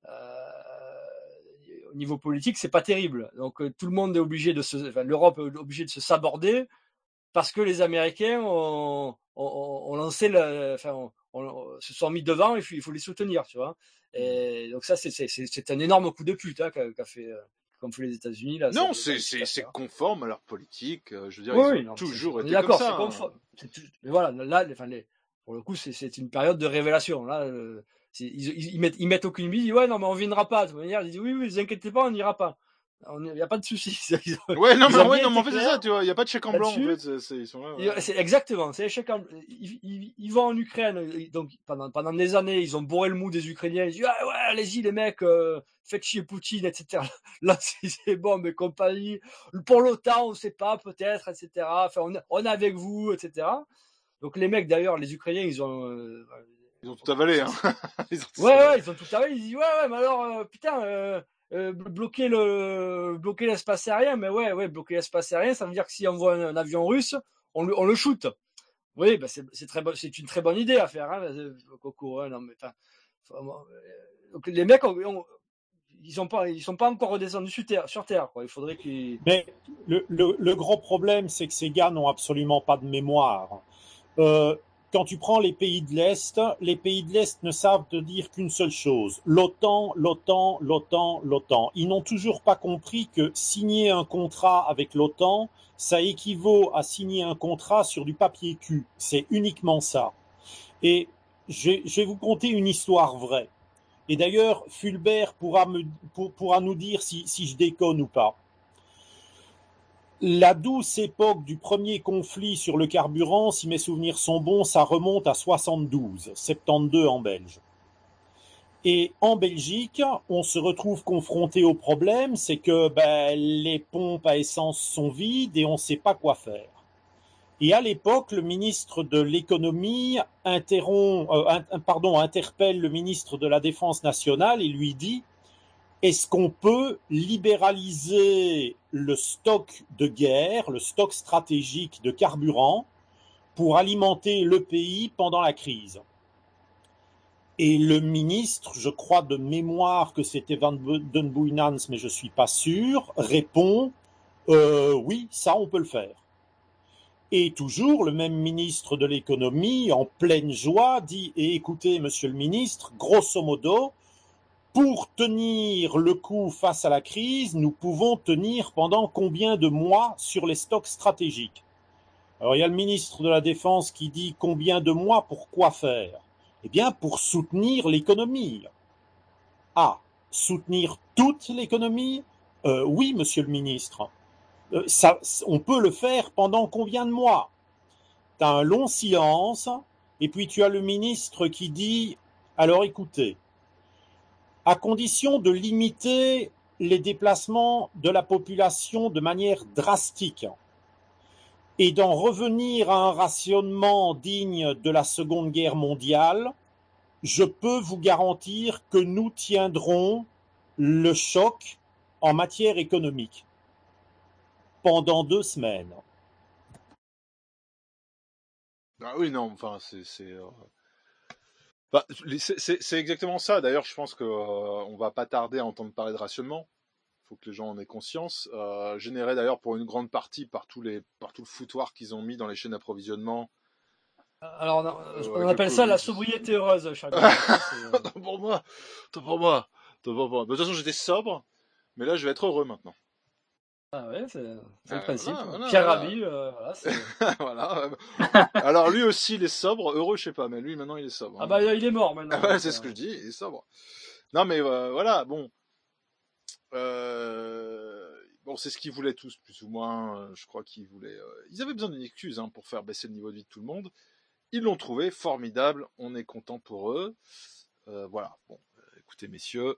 au niveau politique, c'est pas terrible. Donc tout le monde est obligé l'Europe est obligée de se saborder parce que les Américains ont lancé se sont mis devant, et il faut les soutenir, tu vois. Et donc ça, c'est un énorme coup de pute qu'a fait comme fait les États-Unis là. Non, c'est conforme à leur politique. Je veux dire, oui, ils ont toujours été d'accord, comme ça. C'est conforme. Mais voilà, là, pour le coup, c'est une période de révélation. Là, ils mettent aucune bille. Ouais, non, mais on viendra pas. De toute manière, ils disent oui, ne vous inquiétez pas, on n'ira pas. Il n'y a pas de souci. Ouais, non, mais en fait, c'est ça, tu vois. Il n'y a pas de chèque en blanc, en fait. Ils sont là. Ouais. C'est exactement. C'est les chèques en blanc. Ils vont en Ukraine. Donc, pendant des années, ils ont bourré le mou des Ukrainiens. Ils disent, ah, ouais, allez-y, les mecs, faites chier Poutine, etc. Là, c'est bon, mais compagnie. Pour l'OTAN, on ne sait pas, peut-être, etc. Enfin, on est avec vous, etc. Donc, les mecs, d'ailleurs, les Ukrainiens, ils ont tout avalé, hein. Ils ont tout avalé. Ils disent, ouais, mais alors, putain, bloquer l'espace aérien, mais bloquer l'espace aérien, ça veut dire que si on voit un avion russe, on le shoot. Oui, bah c'est une très bonne idée à faire, hein, Coco. Hein, non, mais, donc les mecs, ils sont pas encore redescendus sur Terre, quoi. Il faudrait qu'ils. Mais le gros problème, c'est que ces gars n'ont absolument pas de mémoire. Quand tu prends les pays de l'Est ne savent te dire qu'une seule chose. L'OTAN. Ils n'ont toujours pas compris que signer un contrat avec l'OTAN, ça équivaut à signer un contrat sur du papier cul. C'est uniquement ça. Et je vais vous conter une histoire vraie. Et d'ailleurs, Fulbert pourra nous dire si je déconne ou pas. La douce époque du premier conflit sur le carburant, si mes souvenirs sont bons, ça remonte à 72 en Belge. Et en Belgique, on se retrouve confronté au problème, c'est que les pompes à essence sont vides et on ne sait pas quoi faire. Et à l'époque, le ministre de l'économie interpelle le ministre de la Défense nationale et lui dit: est-ce qu'on peut libéraliser le stock de guerre, le stock stratégique de carburant pour alimenter le pays pendant la crise? Et le ministre, je crois de mémoire que c'était Van den Boeynans, mais je ne suis pas sûr, répond oui, ça on peut le faire. Et toujours le même ministre de l'économie, en pleine joie, dit: écoutez, monsieur le ministre, grosso modo, pour tenir le coup face à la crise, nous pouvons tenir pendant combien de mois sur les stocks stratégiques? Alors il y a le ministre de la Défense qui dit: combien de mois, pour quoi faire? Eh bien, pour soutenir l'économie. Ah, soutenir toute l'économie? Oui, monsieur le ministre. On peut le faire pendant combien de mois? Tu as un long silence, et puis tu as le ministre qui dit: alors écoutez, à condition de limiter les déplacements de la population de manière drastique et d'en revenir à un rationnement digne de la Seconde Guerre mondiale, je peux vous garantir que nous tiendrons le choc en matière économique pendant 2 semaines. Ah oui, non, enfin, c'est exactement ça. D'ailleurs, je pense que on va pas tarder à entendre parler de rationnement. Il faut que les gens en aient conscience. Généré d'ailleurs pour une grande partie par tout le foutoir qu'ils ont mis dans les chaînes d'approvisionnement. Alors, on appelle ça la sobriété heureuse, chacun. Pour moi. De toute façon, j'étais sobre, mais là, je vais être heureux maintenant. Ah ouais, c'est le principe. Voilà, Pierre voilà. Rabhi, voilà. Voilà. Alors lui aussi, il est sobre. Heureux, je sais pas, mais lui, maintenant, il est sobre. Ah bah, il est mort maintenant. Ah, c'est ce que je dis, il est sobre. Non, mais voilà, bon. Bon, c'est ce qu'ils voulaient tous, plus ou moins. Je crois qu'ils voulaient... Ils avaient besoin d'une excuse pour faire baisser le niveau de vie de tout le monde. Ils l'ont trouvé, formidable. On est content pour eux. Voilà. Bon, écoutez, messieurs.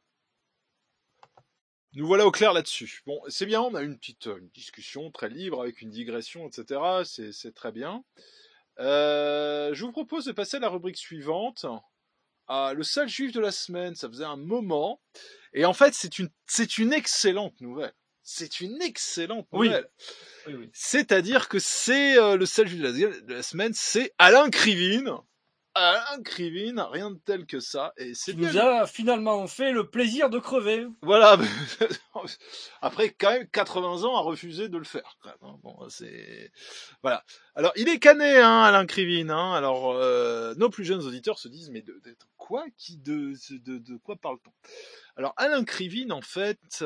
Nous voilà au clair là-dessus. Bon, c'est bien, on a eu une petite discussion très libre avec une digression, etc. C'est très bien. Je vous propose de passer à la rubrique suivante. Le sale juif de la semaine, ça faisait un moment. Et en fait, c'est une excellente nouvelle. C'est une excellente nouvelle. Oui. C'est-à-dire que c'est le sale juif de la semaine, c'est Alain Krivine. Alain Krivine, rien de tel que ça. Et c'est nous a finalement fait le plaisir de crever. Voilà. Après, quand même, 80 ans à refuser de le faire. Bon, c'est... Voilà. Alors, il est cané, Alain Krivine. Alors, nos plus jeunes auditeurs se disent, mais de quoi de quoi parle-t-on? Alors, Alain Krivine, en fait,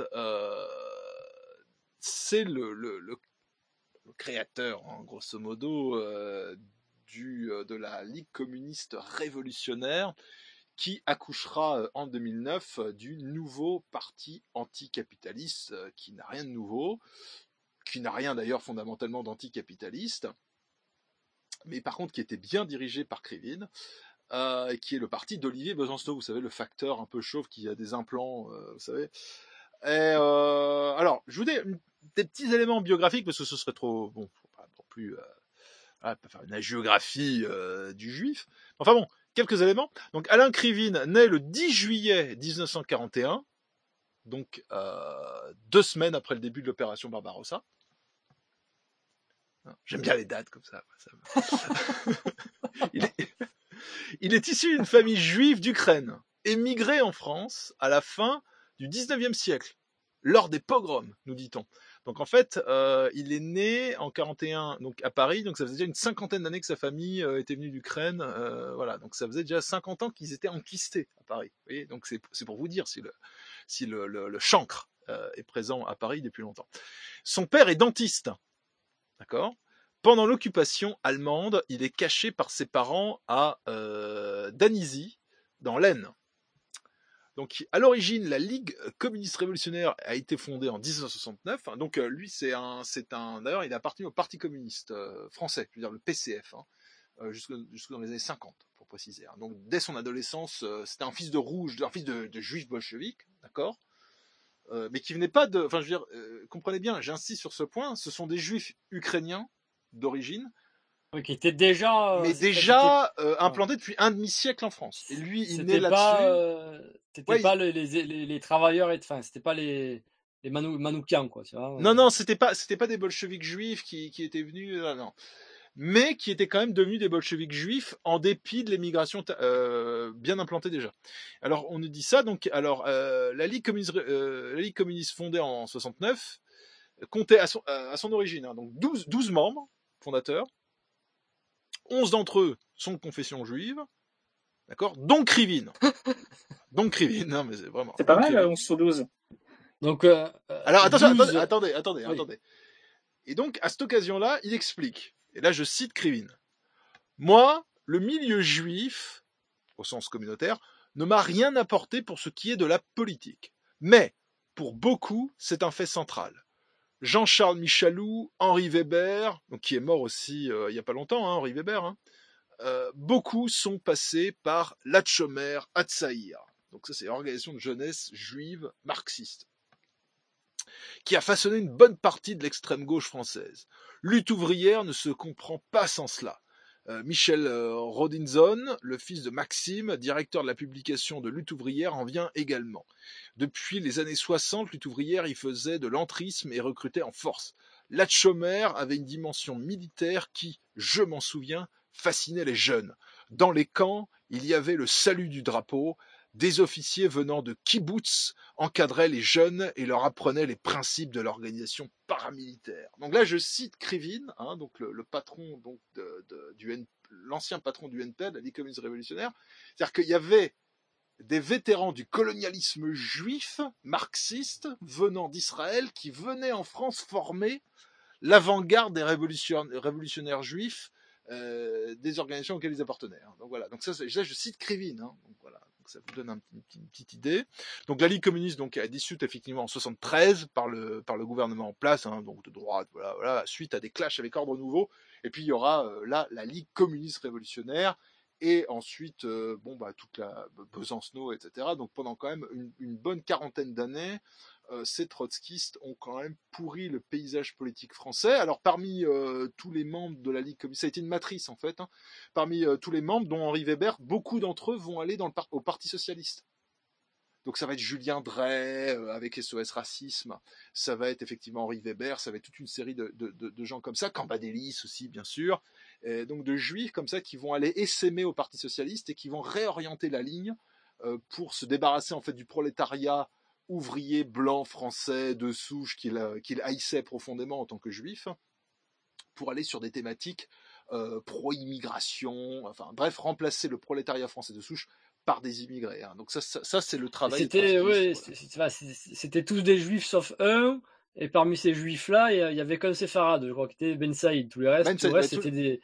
c'est le créateur, grosso modo, de la Ligue communiste révolutionnaire, qui accouchera en 2009 du nouveau parti anticapitaliste, qui n'a rien de nouveau, qui n'a rien d'ailleurs fondamentalement d'anticapitaliste, mais par contre qui était bien dirigé par Krivine, qui est le parti d'Olivier Besancenot, vous savez, le facteur un peu chauve qui a des implants, vous savez. Et alors, je vous dis des petits éléments biographiques, parce que ce serait trop... Bon, faut pas non plus... pas faire une agiographie du juif. Enfin bon, quelques éléments. Donc Alain Krivine naît le 10 juillet 1941, donc 2 semaines après le début de l'opération Barbarossa. J'aime bien les dates comme ça. Il est issu d'une famille juive d'Ukraine, émigré en France à la fin du 19e siècle, lors des pogroms, nous dit-on. Donc en fait, il est né en 41 donc à Paris, donc ça faisait déjà une 50aine d'années que sa famille était venue d'Ukraine, voilà, donc ça faisait déjà 50 ans qu'ils étaient enquistés à Paris. Vous voyez, donc c'est pour vous dire si le chancre est présent à Paris depuis longtemps. Son père est dentiste, d'accord. Pendant l'occupation allemande, il est caché par ses parents à Danizy, dans l'Aisne. Donc, à l'origine, la Ligue communiste révolutionnaire a été fondée en 1969. Donc, lui, d'ailleurs, il a appartenu au Parti communiste français, je veux dire le PCF, jusque dans les années 50, pour préciser. Donc, dès son adolescence, c'était un fils de rouge, un fils de juif bolchevique, d'accord, mais qui venait pas de... Enfin, je veux dire, comprenez bien, j'insiste sur ce point, ce sont des juifs ukrainiens d'origine, qui était déjà, implanté depuis un demi-siècle en France. Et lui, il naît là-dessus. C'était pas les travailleurs, enfin, c'était pas les manoukians, quoi. Tu vois, Non, c'était pas des bolcheviks juifs qui étaient venus, non. Mais qui étaient quand même devenus des bolcheviks juifs en dépit de l'émigration bien implantée déjà. Alors, on nous dit ça, donc, la Ligue communiste fondée en 69 comptait à son origine, donc 12 membres fondateurs. 11 d'entre eux sont de confession juive, d'accord, dont Krivine. Donc Krivine, non mais c'est vraiment... C'est pas mal, 11 sur 12. Donc, alors attention, attendez. Et donc, à cette occasion-là, il explique, et là je cite Krivine, « Moi, le milieu juif, au sens communautaire, ne m'a rien apporté pour ce qui est de la politique. Mais, pour beaucoup, c'est un fait central. Jean-Charles Michalou, Henri Weber, donc qui est mort aussi il n'y a pas longtemps, Henri Weber, beaucoup sont passés par l'Hatchomer Hatzaïr. Donc ça, c'est l'organisation de jeunesse juive marxiste, qui a façonné une bonne partie de l'extrême gauche française. Lutte ouvrière ne se comprend pas sans cela. Michel Rodinson, le fils de Maxime, directeur de la publication de Lutte ouvrière, en vient également. Depuis les années 60, Lutte ouvrière y faisait de l'entrisme et recrutait en force. Latchomer avait une dimension militaire qui, je m'en souviens, fascinait les jeunes. Dans les camps, il y avait le salut du drapeau. Des officiers venant de kibbutz encadraient les jeunes et leur apprenaient les principes de l'organisation paramilitaire. Donc là, je cite Krivine, donc le patron donc l'ancien patron du NPD, la Ligue communiste révolutionnaire. C'est-à-dire qu'il y avait des vétérans du colonialisme juif, marxiste, venant d'Israël, qui venaient en France former l'avant-garde des révolutionnaires juifs des organisations auxquelles ils appartenaient. Donc voilà. Donc ça, je cite Krivine. Donc voilà. Donc ça vous donne une petite idée. Donc la Ligue communiste donc a dissoute effectivement en 73 par le gouvernement en place, donc de droite, voilà, suite à des clashs avec Ordre Nouveau. Et puis il y aura là la Ligue communiste révolutionnaire. Et ensuite, toute la Besancenot, etc. Donc pendant quand même une bonne quarantaine d'années, ces trotskistes ont quand même pourri le paysage politique français. Alors parmi tous les membres de la Ligue communiste, ça a été une matrice en fait, parmi tous les membres, dont Henri Weber, beaucoup d'entre eux vont aller au Parti socialiste. Donc ça va être Julien Drey avec SOS Racisme, ça va être effectivement Henri Weber, ça va être toute une série de gens comme ça, Cambadélis aussi bien sûr, et donc de juifs comme ça qui vont aller essaimer au Parti socialiste et qui vont réorienter la ligne pour se débarrasser en fait du prolétariat ouvrier blanc français de souche qu'il haïssait profondément en tant que juif, pour aller sur des thématiques pro-immigration, enfin bref, remplacer le prolétariat français de souche par des immigrés. Donc ça c'est le travail. C'était tous des juifs sauf un, et parmi ces juifs-là, il y avait qu'un séfarade, je crois, qui était Ben Saïd. Tout le reste, c'était des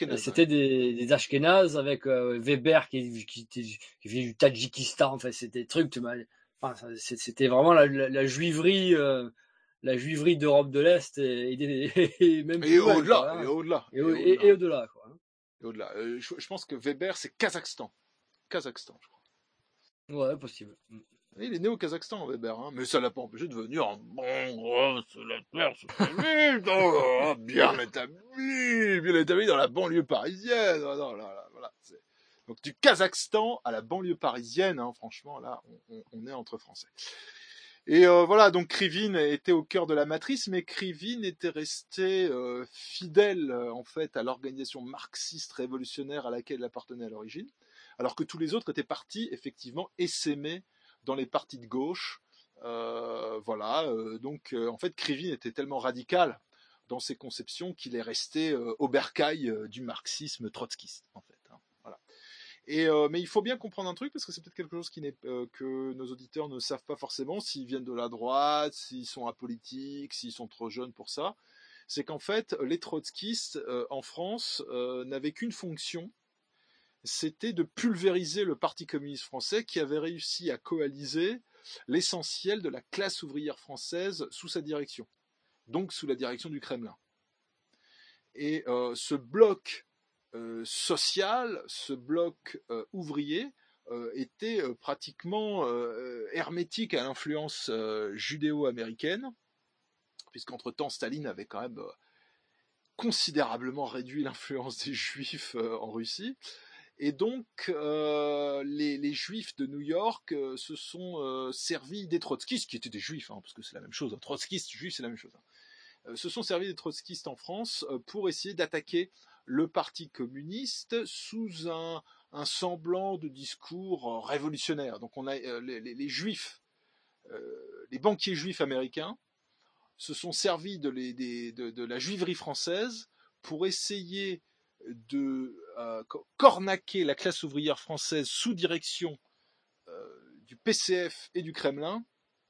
Ashkénazes avec Weber qui vient du Tadjikistan. Enfin, c'était des trucs. C'était vraiment la juiverie. La juiverie d'Europe de l'Est et même plus loin, au-delà, et au-delà, quoi. Et au-delà. Je pense que Weber, c'est Kazakhstan, je crois. Ouais, possible. Il est né au Kazakhstan, Weber, mais ça l'a pas empêché de devenir un bon gros sénateur socialiste, bien établi dans la banlieue parisienne. Voilà. Donc du Kazakhstan à la banlieue parisienne, franchement, là, on est entre Français. Et voilà, donc Krivine était au cœur de la matrice, mais Krivine était resté fidèle en fait à l'organisation marxiste révolutionnaire à laquelle il appartenait à l'origine, alors que tous les autres étaient partis effectivement essaimer dans les partis de gauche. Donc en fait Krivine était tellement radical dans ses conceptions qu'il est resté au bercail du marxisme trotskiste en fait. Voilà. Mais il faut bien comprendre un truc, parce que c'est peut-être quelque chose que nos auditeurs ne savent pas forcément, s'ils viennent de la droite, s'ils sont apolitiques, s'ils sont trop jeunes pour ça. C'est qu'en fait, les trotskistes en France n'avaient qu'une fonction, c'était de pulvériser le Parti communiste français qui avait réussi à coaliser l'essentiel de la classe ouvrière française sous sa direction, donc sous la direction du Kremlin. Et ce bloc social, ce bloc ouvrier était pratiquement hermétique à l'influence judéo-américaine, puisqu'entre-temps Staline avait quand même considérablement réduit l'influence des juifs en Russie. Et donc les juifs de New York se sont servis des trotskistes, qui étaient des juifs, parce que c'est la même chose, trotskistes, juifs, c'est la même chose. Se sont servis des trotskistes en France pour essayer d'attaquer le Parti communiste sous un semblant de discours révolutionnaire. Donc on a les juifs, les banquiers juifs américains se sont servis de la juiverie française pour essayer de cornaquer la classe ouvrière française sous direction du PCF et du Kremlin,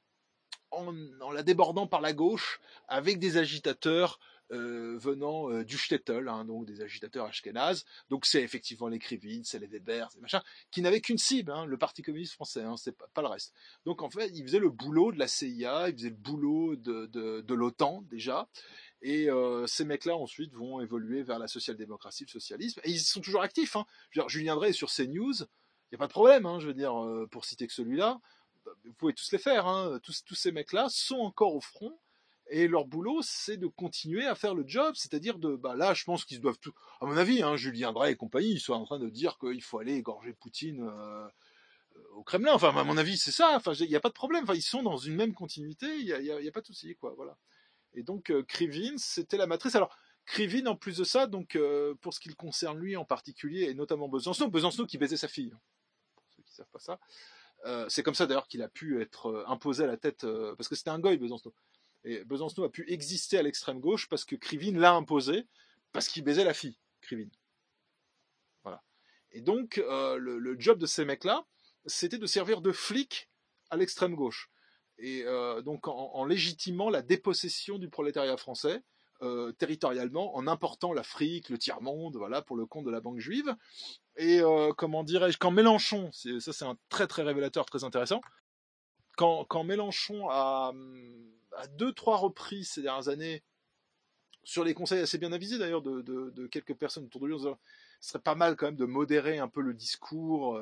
en la débordant par la gauche avec des agitateurs venant du shtetl, donc des agitateurs ashkénazes. Donc c'est effectivement les Krivine, c'est les Weber, c'est machin, qui n'avaient qu'une cible, le Parti communiste français, c'est pas le reste. Donc en fait, ils faisaient le boulot de la CIA, ils faisaient le boulot de l'OTAN déjà. Et ces mecs-là ensuite vont évoluer vers la social-démocratie, le socialisme, et ils sont toujours actifs. Je veux dire, Julien Drey est sur CNews, il n'y a pas de problème, je veux dire, pour citer que celui-là. Vous pouvez tous les faire, tous ces mecs-là sont encore au front, Et leur boulot, c'est de continuer à faire le job, c'est-à-dire là, je pense qu'ils doivent tout, à mon avis, Julien Drey et compagnie, ils sont en train de dire qu'il faut aller égorger Poutine au Kremlin. Enfin, à mon avis, c'est ça. Enfin, il n'y a pas de problème. Enfin, ils sont dans une même continuité. Il y a pas de souci, quoi. Voilà. Et donc, Krivine, c'était la matrice. Alors, Krivine, en plus de ça, donc, pour ce qui le concerne lui en particulier, et notamment Besancenot qui baisait sa fille. Pour ceux qui savent pas ça. C'est comme ça d'ailleurs qu'il a pu être imposé à la tête, parce que c'était un goy, Besancenot. Et Besancenot a pu exister à l'extrême gauche parce que Krivine l'a imposé, parce qu'il baisait la fille, Krivine. Voilà. Et donc, le job de ces mecs-là, c'était de servir de flic à l'extrême gauche. Et donc, en légitimant la dépossession du prolétariat français, territorialement, en important l'Afrique, le tiers-monde, voilà, pour le compte de la banque juive. Et comment dirais-je, quand Mélenchon, ça c'est un très très révélateur, très intéressant, quand Mélenchon a 2-3 reprises ces dernières années, sur les conseils assez bien avisés d'ailleurs de quelques personnes autour de lui, ce serait pas mal quand même de modérer un peu le discours,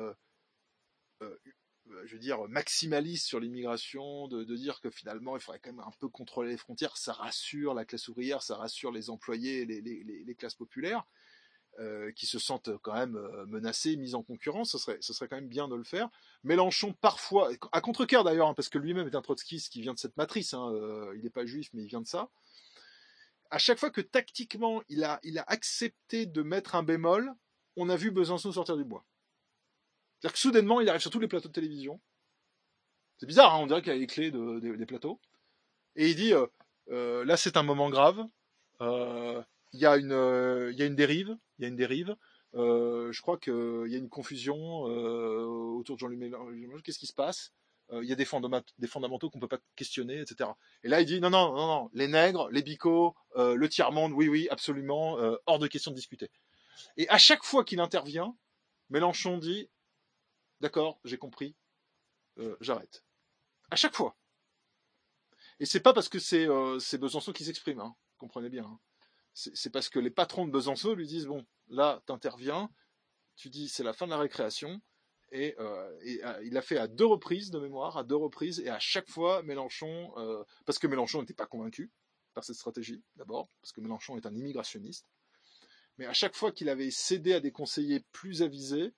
je veux dire, maximaliste sur l'immigration, de dire que finalement il faudrait quand même un peu contrôler les frontières, ça rassure la classe ouvrière, ça rassure les employés, les classes populaires, qui se sentent quand même menacés, mis en concurrence, ce serait quand même bien de le faire. Mélenchon, parfois, à contre-cœur d'ailleurs, parce que lui-même est un trotskiste qui vient de cette matrice, il n'est pas juif, mais il vient de ça. À chaque fois que tactiquement, il a accepté de mettre un bémol, on a vu Besançon sortir du bois. C'est-à-dire que soudainement, il arrive sur tous les plateaux de télévision. C'est bizarre, on dirait qu'il a les clés des plateaux. Et il dit, là c'est un moment grave, il y a une dérive, je crois qu'il y a une confusion autour de Jean-Luc Mélenchon, qu'est-ce qui se passe, il y a des fondamentaux qu'on peut pas questionner, etc. Et là il dit non, les nègres, les bicots, le tiers-monde, oui, absolument, hors de question de discuter. Et à chaque fois qu'il intervient, Mélenchon dit d'accord, j'ai compris, j'arrête. À chaque fois. Et c'est pas parce que c'est Besançon qui s'exprime, comprenez bien. C'est parce que les patrons de Besançon lui disent bon, là t'interviens, tu dis c'est la fin de la récréation, et il a fait à 2 reprises de mémoire, et à chaque fois Mélenchon, parce que Mélenchon n'était pas convaincu par cette stratégie, d'abord, parce que Mélenchon est un immigrationniste, mais à chaque fois qu'il avait cédé à des conseillers plus avisés,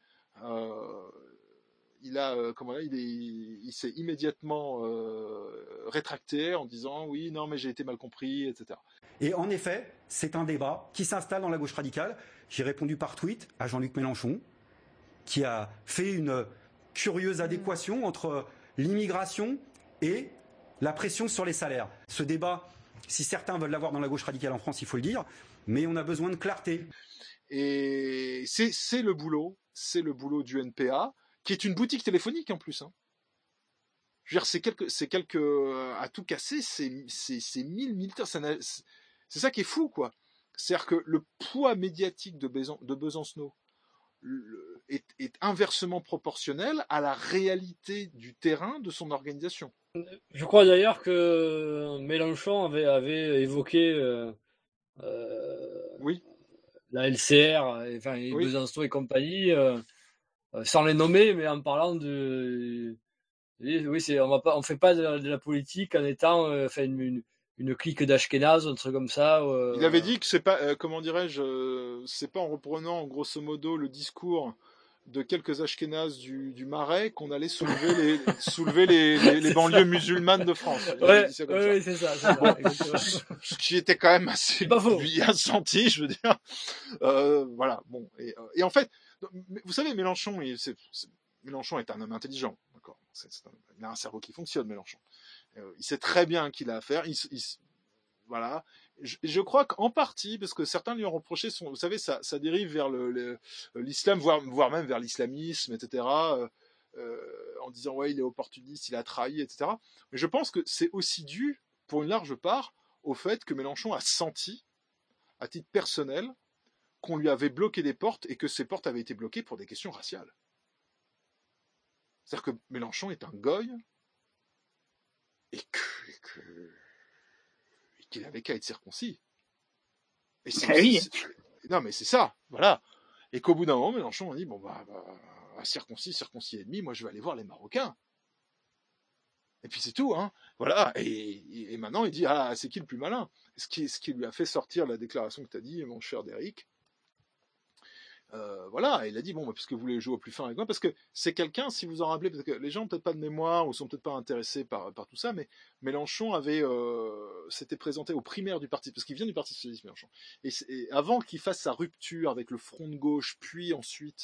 il s'est immédiatement rétracté en disant oui, non, mais j'ai été mal compris, etc. Et en effet, c'est un débat qui s'installe dans la gauche radicale. J'ai répondu par tweet à Jean-Luc Mélenchon, qui a fait une curieuse adéquation entre l'immigration et la pression sur les salaires. Ce débat, si certains veulent l'avoir dans la gauche radicale en France, il faut le dire, mais on a besoin de clarté. Et c'est le boulot du NPA, qui est une boutique téléphonique en plus. Je veux dire, c'est quelques à tout casser, c'est 1000 militaires. C'est ça qui est fou, quoi. C'est-à-dire que le poids médiatique de Besancenot est inversement proportionnel à la réalité du terrain de son organisation. Je crois d'ailleurs que Mélenchon avait évoqué oui. la LCR, enfin oui. Besançon et compagnie, sans les nommer, mais en parlant de... Oui, on fait pas de la politique en étant une clique d'Ashkénaz, un truc comme ça. Il avait dit que c'est pas, comment dirais-je, c'est pas en reprenant grosso modo le discours de quelques Ashkénazes du Marais qu'on allait soulever les banlieues musulmanes de France. Oui, c'est ça. Bon, ce qui était quand même assez bien senti, je veux dire. Voilà, bon. Et en fait, vous savez, Mélenchon est un homme intelligent, d'accord. Il a un cerveau qui fonctionne, Mélenchon. Il sait très bien qu'il a à faire. Voilà. Je crois qu'en partie, parce que certains lui ont reproché, vous savez, ça dérive vers l'islam, voire même vers l'islamisme, etc. En disant ouais, il est opportuniste, il a trahi, etc. Mais je pense que c'est aussi dû, pour une large part, au fait que Mélenchon a senti, à titre personnel, qu'on lui avait bloqué des portes et que ces portes avaient été bloquées pour des questions raciales. C'est-à-dire que Mélenchon est un goy et qu'il avait qu'à être circoncis. Non, mais c'est ça, voilà. Et qu'au bout d'un moment, Mélenchon a dit bon, circoncis et demi, moi je vais aller voir les Marocains. Et puis c'est tout, hein. Voilà. Et maintenant, il dit, ah, c'est qui le plus malin? Ce qui lui a fait sortir la déclaration que tu as dit, mon cher Derrick. Voilà, et il a dit, bon, bah, puisque vous voulez jouer au plus fin avec moi, parce que c'est quelqu'un, si vous en rappelez, parce que les gens n'ont peut-être pas de mémoire, ou sont peut-être pas intéressés par tout ça, mais Mélenchon s'était présenté aux primaires du parti, parce qu'il vient du Parti Socialiste, Mélenchon. Et avant qu'il fasse sa rupture avec le Front de gauche, puis ensuite,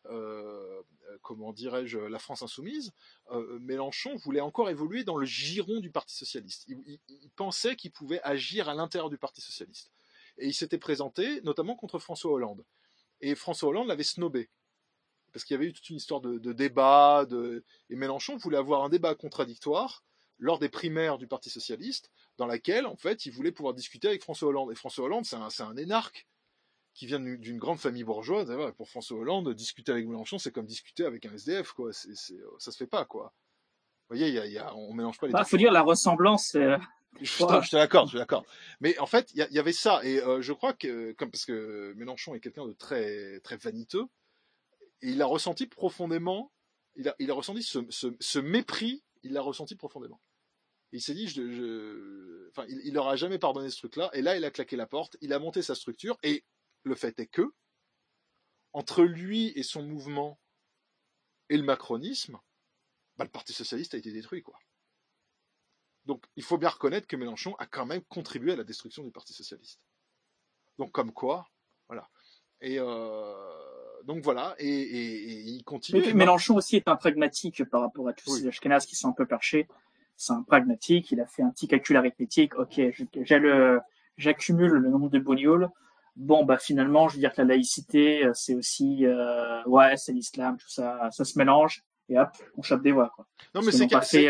comment dirais-je, la France Insoumise, Mélenchon voulait encore évoluer dans le giron du Parti Socialiste. Il pensait qu'il pouvait agir à l'intérieur du Parti Socialiste. Et il s'était présenté, notamment contre François Hollande. Et François Hollande l'avait snobé. Parce qu'il y avait eu toute une histoire de débat, et Mélenchon voulait avoir un débat contradictoire lors des primaires du Parti Socialiste, dans laquelle, en fait, il voulait pouvoir discuter avec François Hollande. Et François Hollande, c'est un énarque qui vient d'une grande famille bourgeoise. Et pour François Hollande, discuter avec Mélenchon, c'est comme discuter avec un SDF, quoi. Ça se fait pas, quoi. Vous voyez, on mélange pas les deux. Faut dire la ressemblance. Je te l'accorde. Mais en fait, il y avait ça, et je crois que, parce que Mélenchon est quelqu'un de très, très vaniteux, et il a ressenti profondément, il a ressenti ce mépris, il l'a ressenti profondément. Et il s'est dit, il n'aura jamais pardonné ce truc-là, et là, il a claqué la porte, il a monté sa structure, et le fait est que, entre lui et son mouvement, et le macronisme, le Parti Socialiste a été détruit, quoi. Donc, il faut bien reconnaître que Mélenchon a quand même contribué à la destruction du Parti Socialiste. Donc, comme quoi, voilà. Et donc, voilà, et il continue. Mais Mélenchon aussi est un pragmatique par rapport à tous ces Ashkénazes qui sont un peu perchés. C'est un pragmatique, il a fait un petit calcul arithmétique. Ok, j'accumule le nombre de bougnoules. Bon, finalement, je veux dire que la laïcité, c'est aussi, c'est l'islam, tout ça, ça se mélange, et hop, on chope des voix, quoi. Non, mais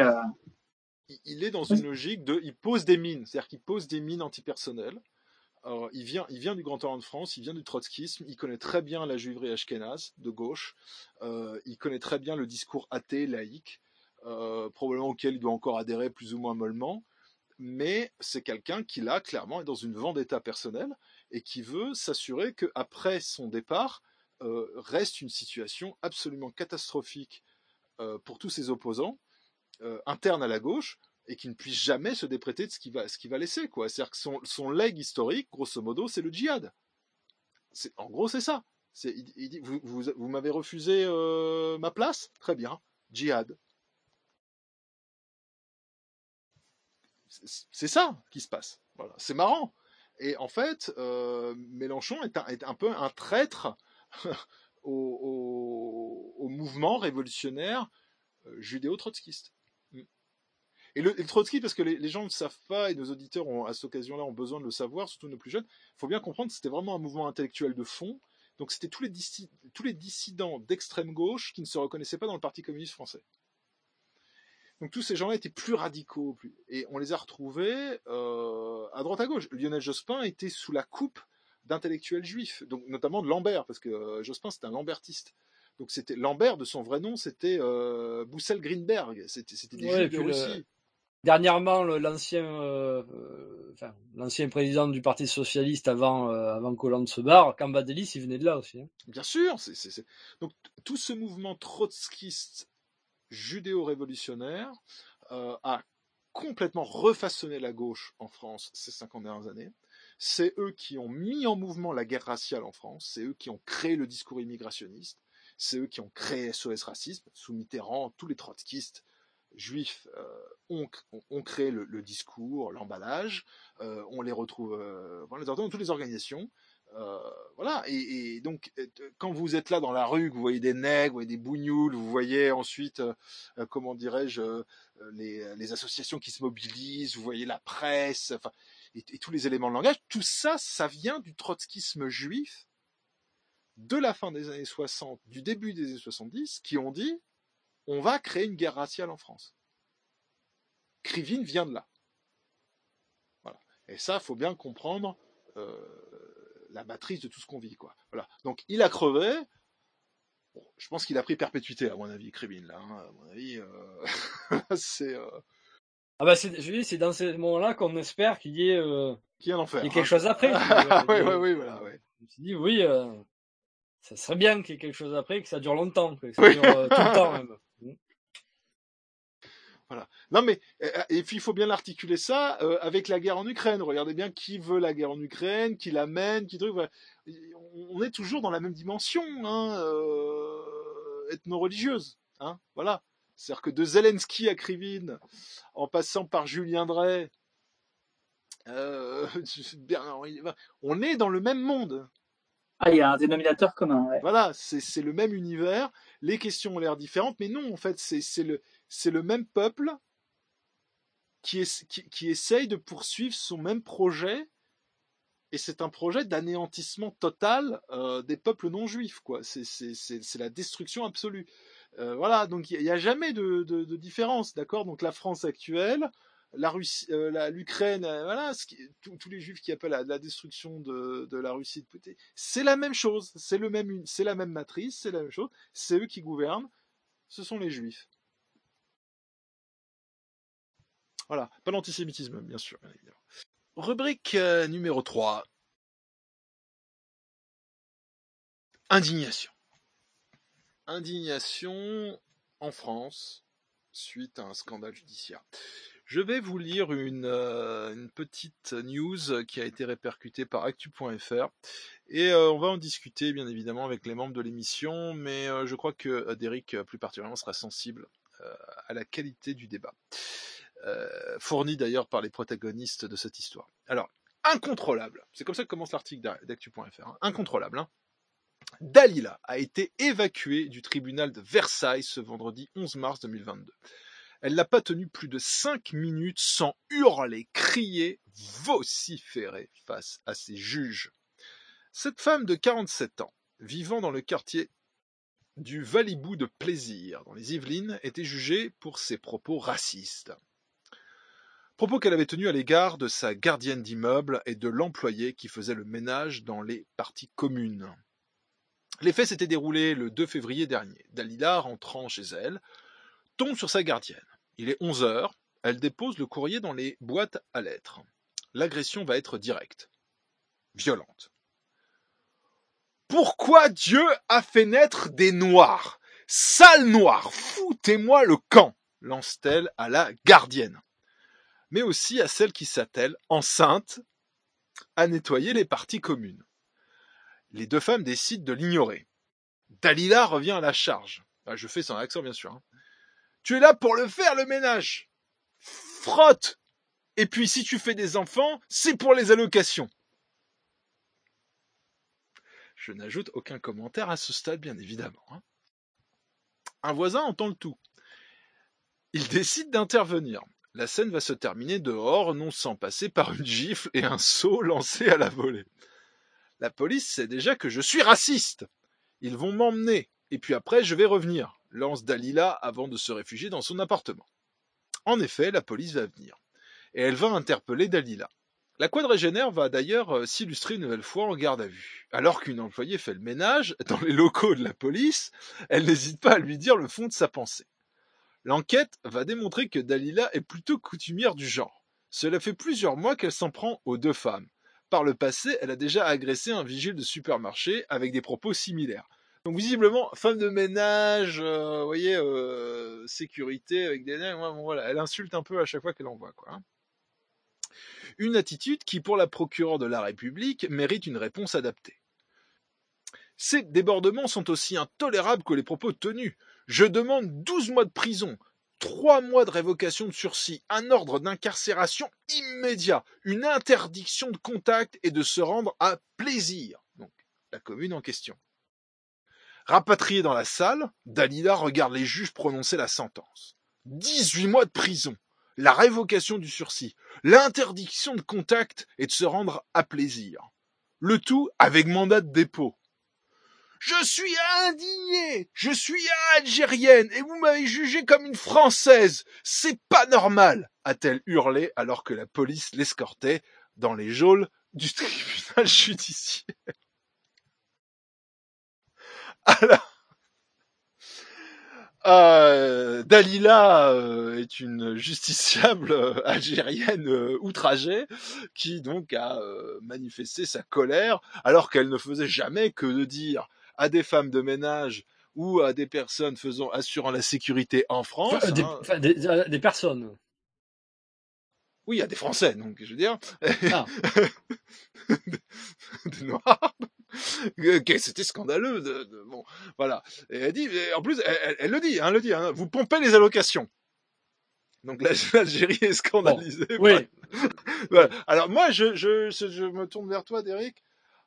il est dans une logique il pose des mines, c'est-à-dire qu'il pose des mines antipersonnelles. Il vient du Grand Orient de France, il vient du trotskisme, il connaît très bien la juiverie ashkénaze de gauche, il connaît très bien le discours athée, laïque, probablement auquel il doit encore adhérer plus ou moins mollement, mais c'est quelqu'un qui là, clairement, est dans une vendetta personnelle et qui veut s'assurer qu'après son départ, reste une situation absolument catastrophique pour tous ses opposants, interne à la gauche, et qui ne puisse jamais se dépréter de ce qu'il va laisser, quoi. C'est-à-dire que son legs historique, grosso modo, c'est le djihad. En gros, c'est ça. Il dit, vous m'avez refusé ma place? Très bien, djihad. C'est ça qui se passe. Voilà. C'est marrant. Et en fait, Mélenchon est un peu un traître au mouvement révolutionnaire judéo-trotskiste. Et le Trotsky, parce que les gens ne savent pas, et nos auditeurs à cette occasion-là ont besoin de le savoir, surtout nos plus jeunes, il faut bien comprendre que c'était vraiment un mouvement intellectuel de fond. Donc c'était tous les dissidents d'extrême gauche qui ne se reconnaissaient pas dans le Parti communiste français. Donc tous ces gens-là étaient plus radicaux, et on les a retrouvés à droite à gauche. Lionel Jospin était sous la coupe d'intellectuels juifs, donc notamment de Lambert, parce que Jospin c'était un lambertiste. Donc c'était Lambert, de son vrai nom, c'était Boussel-Greenberg. C'était des juifs de Russie. Dernièrement, l'ancien président du Parti Socialiste avant qu'Hollande se barre, Cambadélis, il venait de là aussi. Hein. Bien sûr. Donc tout ce mouvement trotskiste judéo-révolutionnaire a complètement refaçonné la gauche en France ces 50 dernières années. C'est eux qui ont mis en mouvement la guerre raciale en France. C'est eux qui ont créé le discours immigrationniste. C'est eux qui ont créé SOS Racisme. Sous Mitterrand, tous les trotskistes juifs ont créé le discours, l'emballage. On les retrouve dans toutes les organisations. Voilà. Et donc, quand vous êtes là dans la rue, que vous voyez des nègres, vous voyez des bougnoules, vous voyez ensuite, comment dirais-je, les associations qui se mobilisent, vous voyez la presse, et tous les éléments de langage, tout ça, ça vient du trotskisme juif de la fin des années 60, du début des années 70, qui ont dit on va créer une guerre raciale en France. Krivine vient de là. Voilà. Et ça, il faut bien comprendre la matrice de tout ce qu'on vit, quoi. Voilà. Donc, il a crevé. Bon, je pense qu'il a pris perpétuité, à mon avis, Krivine, là. Hein. À mon avis, c'est... c'est dans ces moments-là qu'on espère qu'il y ait un enfer, quelque chose après. Oui, voilà, ouais. Je me suis dit, oui, ça serait bien qu'il y ait quelque chose après, que ça dure longtemps, que ça dure tout le temps même. Voilà. Non mais et puis il faut bien l'articuler ça avec la guerre en Ukraine. Regardez bien qui veut la guerre en Ukraine, qui la mène, qui truc. Voilà. On est toujours dans la même dimension, hein, ethno-religieuse, hein. Voilà. C'est-à-dire que de Zelensky à Krivine, en passant par Julien Drey, on est dans le même monde. Ah, il y a un dénominateur commun. Ouais. Voilà, c'est le même univers. Les questions ont l'air différentes, mais non, en fait, c'est le même peuple qui essaye de poursuivre son même projet, et c'est un projet d'anéantissement total des peuples non juifs, quoi. C'est la destruction absolue. Voilà, donc il n'y a jamais de différence, d'accord. Donc la France actuelle, la Russie, l'Ukraine, voilà, tous les juifs qui appellent à la destruction de la Russie de Poutine, c'est la même chose, c'est la même matrice, c'est la même chose, c'est eux qui gouvernent, ce sont les juifs. Voilà, pas l'antisémitisme, bien sûr. Rubrique numéro 3. Indignation. Indignation en France suite à un scandale judiciaire. Je vais vous lire une petite news qui a été répercutée par actu.fr et on va en discuter bien évidemment avec les membres de l'émission, mais je crois que Derrick plus particulièrement sera sensible à la qualité du débat, fourni d'ailleurs par les protagonistes de cette histoire. Alors, incontrôlable, c'est comme ça que commence l'article d'actu.fr, hein. Incontrôlable, hein. Dalila a été évacuée du tribunal de Versailles ce vendredi 11 mars 2022. Elle n'a pas tenu plus de 5 minutes sans hurler, crier, vociférer face à ses juges. Cette femme de 47 ans, vivant dans le quartier du Valibou de Plaisir, dans les Yvelines, était jugée pour ses propos racistes. Propos qu'elle avait tenus à l'égard de sa gardienne d'immeuble et de l'employé qui faisait le ménage dans les parties communes. Les faits s'étaient déroulés le 2 février dernier. Dalila, rentrant chez elle, tombe sur sa gardienne. Il est 11h, elle dépose le courrier dans les boîtes à lettres. L'agression va être directe, violente. Pourquoi Dieu a fait naître des noirs? Sale noir, foutez-moi le camp, lance-t-elle à la gardienne, mais aussi à celle qui s'attelle, enceinte, à nettoyer les parties communes. Les deux femmes décident de l'ignorer. Dalila revient à la charge. Ah, je fais son accent, bien sûr. Hein. Tu es là pour le faire, le ménage. Frotte. Et puis, si tu fais des enfants, c'est pour les allocations. Je n'ajoute aucun commentaire à ce stade, bien évidemment. Hein. Un voisin entend le tout. Il décide d'intervenir. La scène va se terminer dehors, non sans passer par une gifle et un seau lancé à la volée. La police sait déjà que je suis raciste. Ils vont m'emmener, et puis après je vais revenir, lance Dalila avant de se réfugier dans son appartement. En effet, la police va venir, et elle va interpeller Dalila. La quadragénaire va d'ailleurs s'illustrer une nouvelle fois en garde à vue. Alors qu'une employée fait le ménage dans les locaux de la police, elle n'hésite pas à lui dire le fond de sa pensée. L'enquête va démontrer que Dalila est plutôt coutumière du genre. Cela fait plusieurs mois qu'elle s'en prend aux deux femmes. Par le passé, elle a déjà agressé un vigile de supermarché avec des propos similaires. Donc visiblement, femme de ménage, vous voyez, sécurité avec des nerfs, bon, voilà, elle insulte un peu à chaque fois qu'elle en voit, quoi. Hein. Une attitude qui, pour la procureure de la République, mérite une réponse adaptée. Ces débordements sont aussi intolérables que les propos tenus. Je demande 12 mois de prison, 3 mois de révocation de sursis, un ordre d'incarcération immédiat, une interdiction de contact et de se rendre à Plaisir, donc la commune en question. Rapatriée dans la salle, Dalila regarde les juges prononcer la sentence. 18 mois de prison, la révocation du sursis, l'interdiction de contact et de se rendre à Plaisir. Le tout avec mandat de dépôt. Je suis indignée, je suis algérienne et vous m'avez jugée comme une Française. C'est pas normal, a-t-elle hurlé alors que la police l'escortait dans les geôles du tribunal judiciaire. Alors, Dalila est une justiciable algérienne outragée qui donc a manifesté sa colère alors qu'elle ne faisait jamais que de dire à des femmes de ménage ou à des personnes assurant la sécurité en France. Des personnes. Oui, à des Français, donc je veux dire. Ah. Des Noirs. C'était scandaleux. Bon, voilà. Et elle dit, en plus, elle le dit, hein, vous pompez les allocations. Donc l'Algérie est scandalisée. Bon, oui. Voilà. Alors moi, je me tourne vers toi, Derek.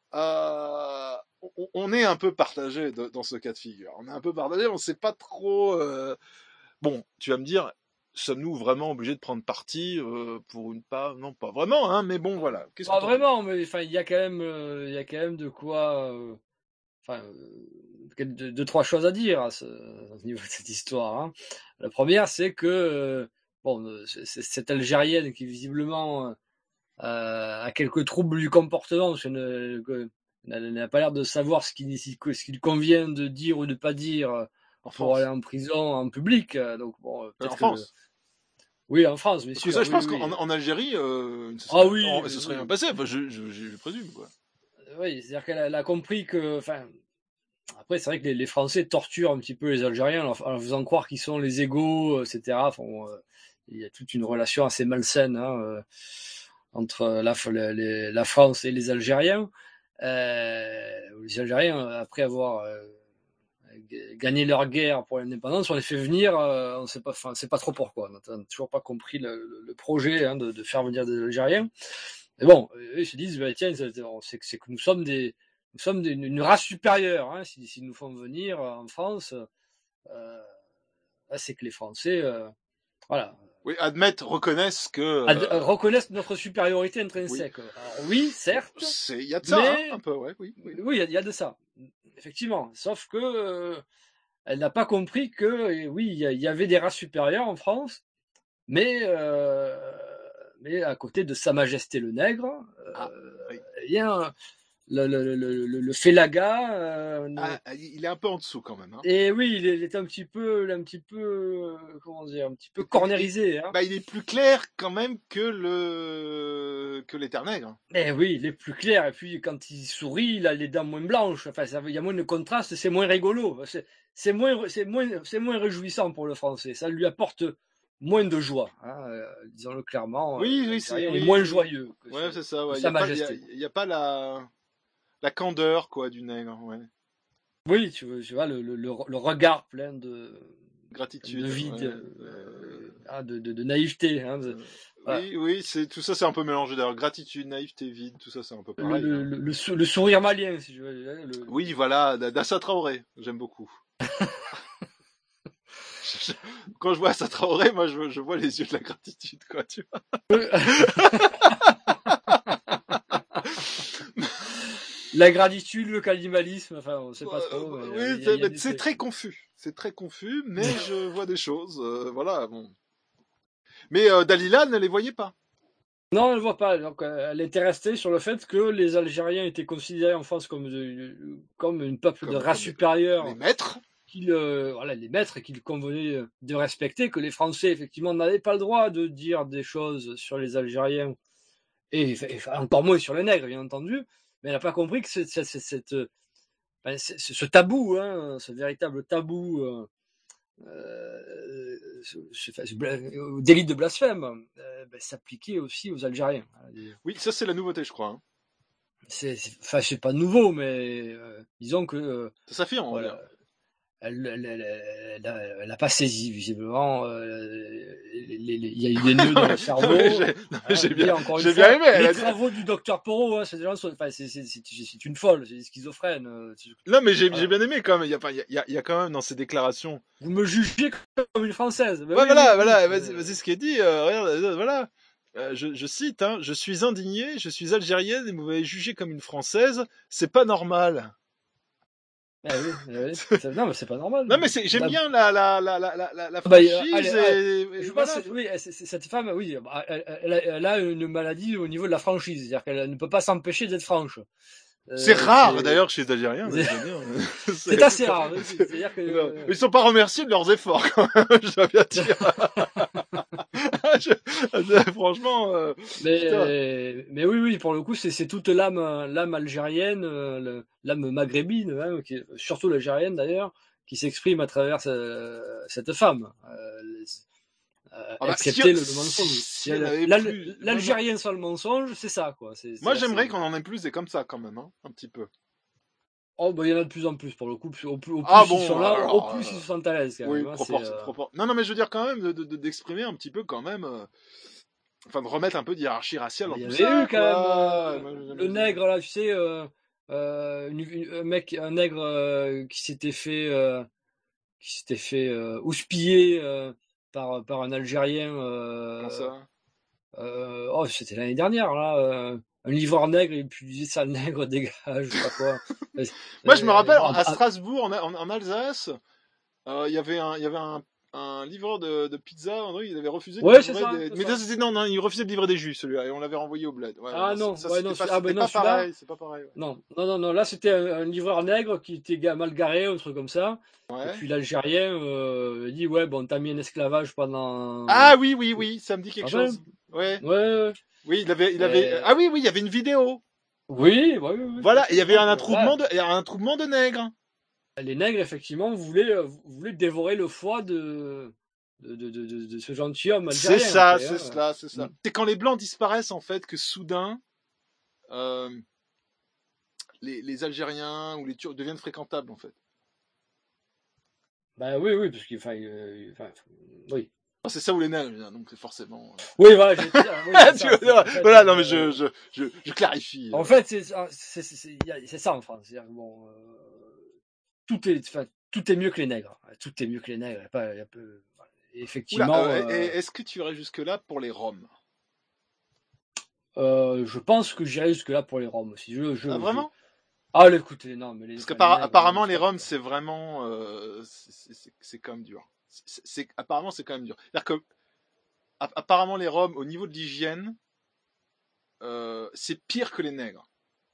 On est un peu partagé dans ce cas de figure. On est un peu partagé, on ne sait pas trop. Bon, tu vas me dire, sommes-nous vraiment obligés de prendre parti pour une part? Non, pas vraiment, hein. Mais bon, voilà. Pas vraiment, mais enfin, il y a quand même de quoi. Deux, trois choses à dire au niveau de cette histoire. Hein. La première, c'est que cette Algérienne qui visiblement a quelques troubles du comportement, parce qu'elle n'a pas l'air de savoir ce qu'il convient de dire ou de pas dire pour aller en prison en public. Donc bon, en France. Oui, en France, bien sûr. sûr. Ça, je pense qu'en Algérie, ça serait bien passé. Enfin, je présume, quoi. Oui, c'est-à-dire qu'elle a compris que, après, c'est vrai que les Français torturent un petit peu les Algériens en faisant croire qu'ils sont les égaux, etc. Il y a toute une relation assez malsaine entre la France et les Algériens. Les Algériens, après avoir gagné leur guerre pour l'indépendance, on les fait venir, on sait pas trop pourquoi. On n'a toujours pas compris le projet de faire venir des Algériens. Mais bon, ils se disent, tiens, c'est que nous sommes une race supérieure. Hein, s'ils nous font venir en France, c'est que les Français, voilà. Oui, reconnaissent que... reconnaissent notre supériorité intrinsèque. Oui, alors, oui, certes. Il y a de ça, mais... un peu, ouais, oui. Oui, il y a de ça, effectivement. Sauf que elle n'a pas compris que, oui, il y avait des races supérieures en France, mais à côté de Sa Majesté le Nègre, il y a le Félaga. Il est un peu en dessous quand même. Hein. Et oui, il est un petit peu, comment dire, un petit peu cornérisé. Hein. Il est plus clair quand même que l'Éther Nègre. Eh oui, il est plus clair. Et puis quand il sourit, il a les dents moins blanches. Enfin, il y a moins de contraste, c'est moins rigolo. C'est moins réjouissant pour le Français. Ça lui apporte moins de joie, hein, disons-le clairement. Oui, c'est moins joyeux. Ouais, c'est ça. Ouais. Sa Majesté. Il n'y a pas la candeur, quoi, du nègre. Ouais. Oui, tu vois le regard plein de gratitude, de vide, de naïveté. Hein, oui, tout ça, c'est un peu mélangé d'ailleurs. Gratitude, naïveté, vide, tout ça, c'est un peu pareil. Le sourire malien, si je veux. Oui, voilà, d'Assa Traoré, j'aime beaucoup. Quand je vois Assa Traoré, moi, je vois les yeux de la gratitude, quoi, tu vois. La gratitude, le cannibalisme, enfin, on sait pas trop. Oui, c'est très confus. C'est très confus, mais je vois des choses. Voilà, bon. Mais Dalila ne les voyait pas. Non, elle ne voit pas. Donc, elle était restée sur le fait que les Algériens étaient considérés en France comme une peuple de race supérieure. Les maîtres. Les maîtres qu'il convenait de respecter, que les Français, effectivement, n'avaient pas le droit de dire des choses sur les Algériens, et encore moins sur les nègres, bien entendu. Mais elle n'a pas compris que ce tabou, hein, ce véritable tabou, au délit de blasphème, s'appliquait aussi aux Algériens. Oui, ça c'est la nouveauté, je crois. Hein. C'est pas nouveau, mais disons que ça s'affirme, on va dire. Elle n'a pas saisi, visiblement. Il y a eu des nœuds dans le cerveau. J'ai bien aimé. Les travaux du docteur Porot, hein, c'est une folle, c'est schizophrène. Non, mais j'ai bien aimé quand même. Il y a quand même dans ces déclarations. Vous me jugez comme une Française. Ouais, voilà. Vas-y, ce qui est dit. Regarde, voilà. Je cite, hein, je suis indigné, je suis algérienne et vous m'avez jugé comme une Française. C'est pas normal. Oui. Non, mais c'est pas normal. Non, mais j'aime bien la franchise. Je pense que cette femme, oui, elle a une maladie au niveau de la franchise, c'est-à-dire qu'elle ne peut pas s'empêcher d'être franche. C'est rare d'ailleurs chez les Algériens. C'est assez rare. C'est-à-dire que ils sont pas remerciés de leurs efforts quand même. Je dois bien dire. Franchement. Mais oui, pour le coup, c'est toute l'âme algérienne, l'âme maghrébine, hein, surtout l'algérienne d'ailleurs, qui s'exprime à travers cette femme. Accepter le mensonge. L'Algérien sans le mensonge, c'est ça, quoi. Moi, j'aimerais qu'on en ait plus des comme ça, quand même, hein, un petit peu. Oh, bah, il y en a de plus en plus, pour le coup. Au plus ils sont là, alors, au plus ils se sentent à l'aise, quand oui, même. Non, mais je veux dire, quand même, d'exprimer un petit peu, quand même, enfin, de remettre un peu de hiérarchie raciale dans tout ça. Il y avait eu, quand même, le nègre, là, tu sais, un nègre qui s'était fait houspiller par un Algérien. Comment ça oh, c'était l'année dernière, là. Un livreur nègre, et puis il disait sale nègre, dégage, je sais pas quoi. Moi, je me rappelle, à Strasbourg, en Alsace, il y avait un livreur de pizza, il avait refusé de livrer des... Non, il refusait de livrer des jus, celui-là, et on l'avait renvoyé au bled. Ouais, c'est pas pareil. Ouais. Non, là, c'était un livreur nègre qui était mal garé, un truc comme ça. Ouais. Et puis l'Algérien dit, ouais, bon, t'as mis un esclavage pendant... Ah oui, ça me dit quelque chose. Ouais. Oui, il avait... Ah oui, il y avait une vidéo. Oui. Voilà, il y avait un attroupement de nègres. Les nègres, effectivement, voulaient dévorer le foie de ce gentilhomme algérien. C'est ça. C'est quand les Blancs disparaissent, en fait, que soudain, les Algériens ou les Turcs deviennent fréquentables, en fait. Bah oui, parce qu'il oui. C'est ça ou les nègres, donc forcément. Oui, voilà, j'ai voilà, non mais je clarifie. En fait, c'est ça en France. C'est-à-dire que bon, tout est mieux que les nègres. Tout est mieux que les nègres. Effectivement. Est-ce que tu irais jusque là pour les Roms? Je pense que j'irais jusque là pour les Roms aussi. Vraiment? Ah, écoutez, non, mais parce qu'apparemment les Roms c'est vraiment c'est quand même dur. Apparemment c'est quand même dur. C'est-à-dire que apparemment les Roms au niveau de l'hygiène c'est pire que les nègres.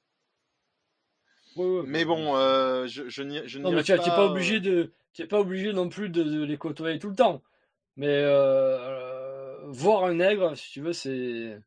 Ouais, mais bon, je n'y non, mais tu n'es pas obligé pas obligé non plus de les côtoyer tout le temps. Mais voir un nègre, si tu veux, c'est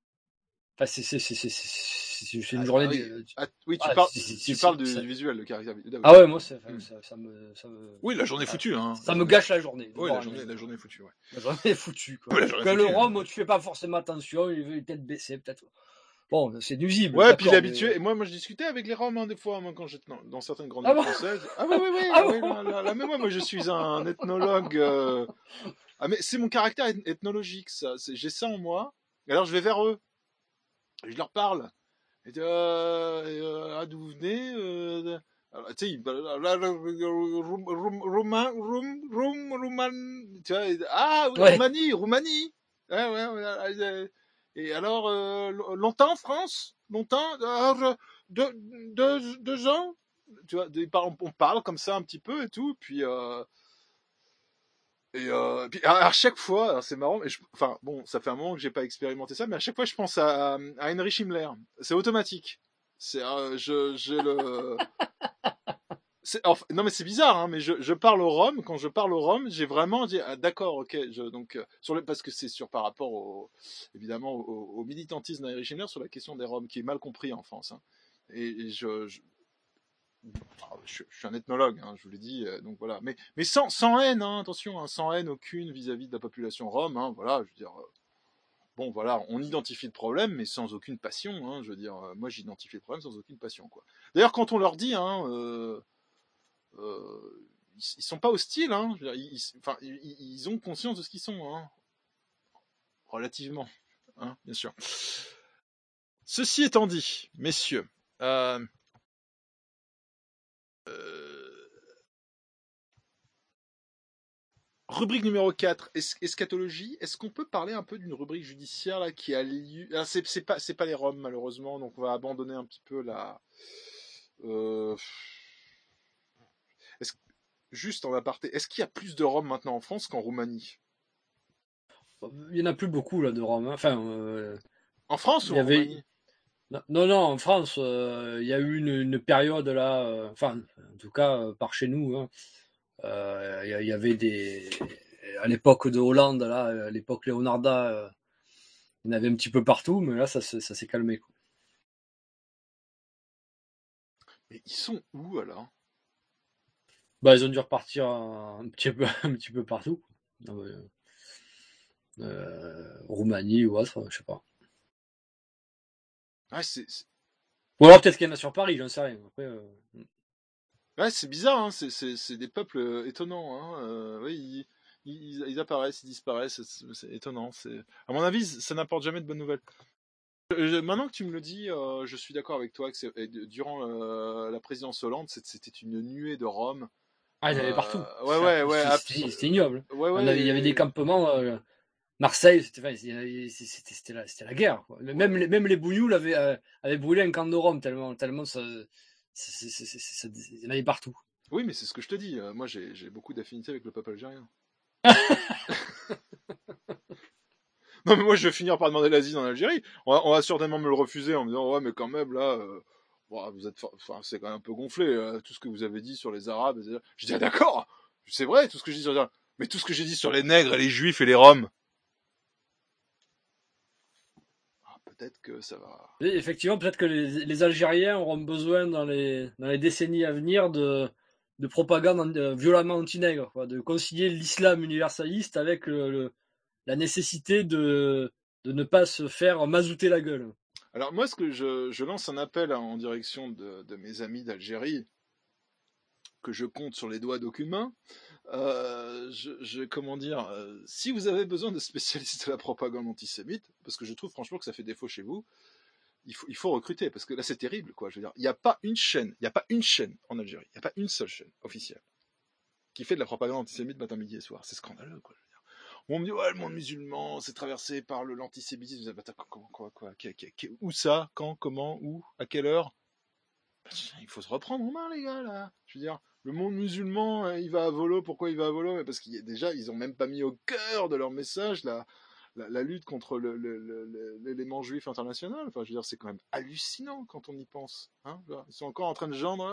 une journée. Oui, tu parles du visuel, le caractère. Ah ouais, moi ça me. Oui, la journée foutue. Hein. Ça me gâche la journée. Oui, la journée foutue. Ouais. La journée est foutue. Quoi. Le Rhum, tu fais pas forcément attention, il veut peut-être baisser, peut-être. Bon, c'est nuisible. Ouais, puis l'habitué. Mais... Et moi, je discutais avec les Roms des fois, quand j'étais dans certaines grandes villes françaises. Ah oui. Mais moi, je suis un ethnologue. Ah, mais c'est mon caractère ethnologique, ça. J'ai ça en moi. Et alors, je vais vers eux. Je leur parle. Et d'où vous venez tu sais, tu vois, Roumanie. Ouais. Et alors, longtemps, France? Longtemps? 2 ans? Tu vois, on parle comme ça un petit peu et tout, puis puis à chaque fois, c'est marrant, mais bon, ça fait un moment que j'ai pas expérimenté ça, mais à chaque fois je pense à Heinrich Himmler. C'est automatique. C'est non mais c'est bizarre, hein, mais je parle au Rhum. Quand je parle au Rhum, j'ai vraiment dit d'accord, ok. Parce que c'est par rapport évidemment au militantisme d'Heinrich Himmler sur la question des Roms qui est mal compris en France. Hein. Et je suis un ethnologue, hein, je vous l'ai dit, donc voilà. Mais sans haine, hein, attention, hein, sans haine aucune vis-à-vis de la population rome, hein, voilà, je veux dire. Bon, voilà, on identifie le problème, mais sans aucune passion, hein, je veux dire. Moi, j'identifie le problème sans aucune passion, quoi. D'ailleurs, quand on leur dit, hein, ils sont pas hostiles, hein, je veux dire, ils ont conscience de ce qu'ils sont, hein, relativement, hein, bien sûr. Ceci étant dit, messieurs. Rubrique numéro 4, eschatologie. Est-ce qu'on peut parler un peu d'une rubrique judiciaire là, qui a lieu... Alors, c'est pas les Roms, malheureusement, donc on va abandonner un petit peu la... Juste en aparté, est-ce qu'il y a plus de Roms maintenant en France qu'en Roumanie? Il n'y en a plus beaucoup là, de Roms. Hein. Enfin, en France ou en Roumanie? Non, en France, il y a eu une période là, en tout cas par chez nous, hein, il y avait à l'époque de Hollande, là, à l'époque Leonarda, il y en avait un petit peu partout, mais là ça s'est calmé. Quoi. Mais ils sont où alors? Bah, ils ont dû repartir un petit peu partout. Roumanie ou autre, je sais pas. Ouais, Ou alors peut-être qu'il y en a sur Paris, j'en sais rien. Après, ouais, c'est bizarre, hein. C'est des peuples étonnants. Hein. Oui, ils apparaissent, ils disparaissent, c'est étonnant. À mon avis, ça n'apporte jamais de bonnes nouvelles. Maintenant que tu me le dis, je suis d'accord avec toi que durant la présidence Hollande, c'était une nuée de Roms. Ah, il y en avait partout. Ouais. C'était ignoble. Ouais, il y avait des campements. Marseille, c'était la guerre. Quoi. Même les bougnoules avaient brûlé un camp de Roms tellement ça, il y en avait partout. Oui, mais c'est ce que je te dis. Moi, j'ai beaucoup d'affinités avec le peuple algérien. Non, mais moi, je vais finir par demander l'asile en Algérie. On va certainement me le refuser en me disant, ouais, mais quand même, là, vous êtes, c'est quand même un peu gonflé, tout ce que vous avez dit sur les Arabes. Je dis, ah, d'accord, c'est vrai, tout ce que j'ai dit sur les Arabes. Mais tout ce que j'ai dit sur les nègres et les juifs et les roms. Peut-être que ça va. Et effectivement, peut-être que les Algériens auront besoin dans les décennies à venir de propagande violemment anti-nègre, quoi, de concilier l'islam universaliste avec la nécessité de ne pas se faire mazouter la gueule. Alors moi, ce que je lance un appel en direction de mes amis d'Algérie, que je compte sur les doigts d'aucune main. Comment dire, si vous avez besoin de spécialistes de la propagande antisémite, parce que je trouve franchement que ça fait défaut chez vous, il faut recruter, parce que là c'est terrible, quoi. Je veux dire, il n'y a pas une chaîne en Algérie, il n'y a pas une seule chaîne officielle qui fait de la propagande antisémite matin, midi et soir. C'est scandaleux, quoi. Je veux dire. On me dit, ouais, le monde musulman, c'est traversé par l'antisémitisme. Quoi, où ça? Quand? Comment? Où? À quelle heure? Il faut se reprendre en main, les gars, là. Je veux dire, le monde musulman, il va à volo. Pourquoi il va à volo? Parce qu'ils déjà, ils ont même pas mis au cœur de leur message la lutte contre l'élément juif international. Enfin, je veux dire, c'est quand même hallucinant quand on y pense. Hein, ils sont encore en train de gendre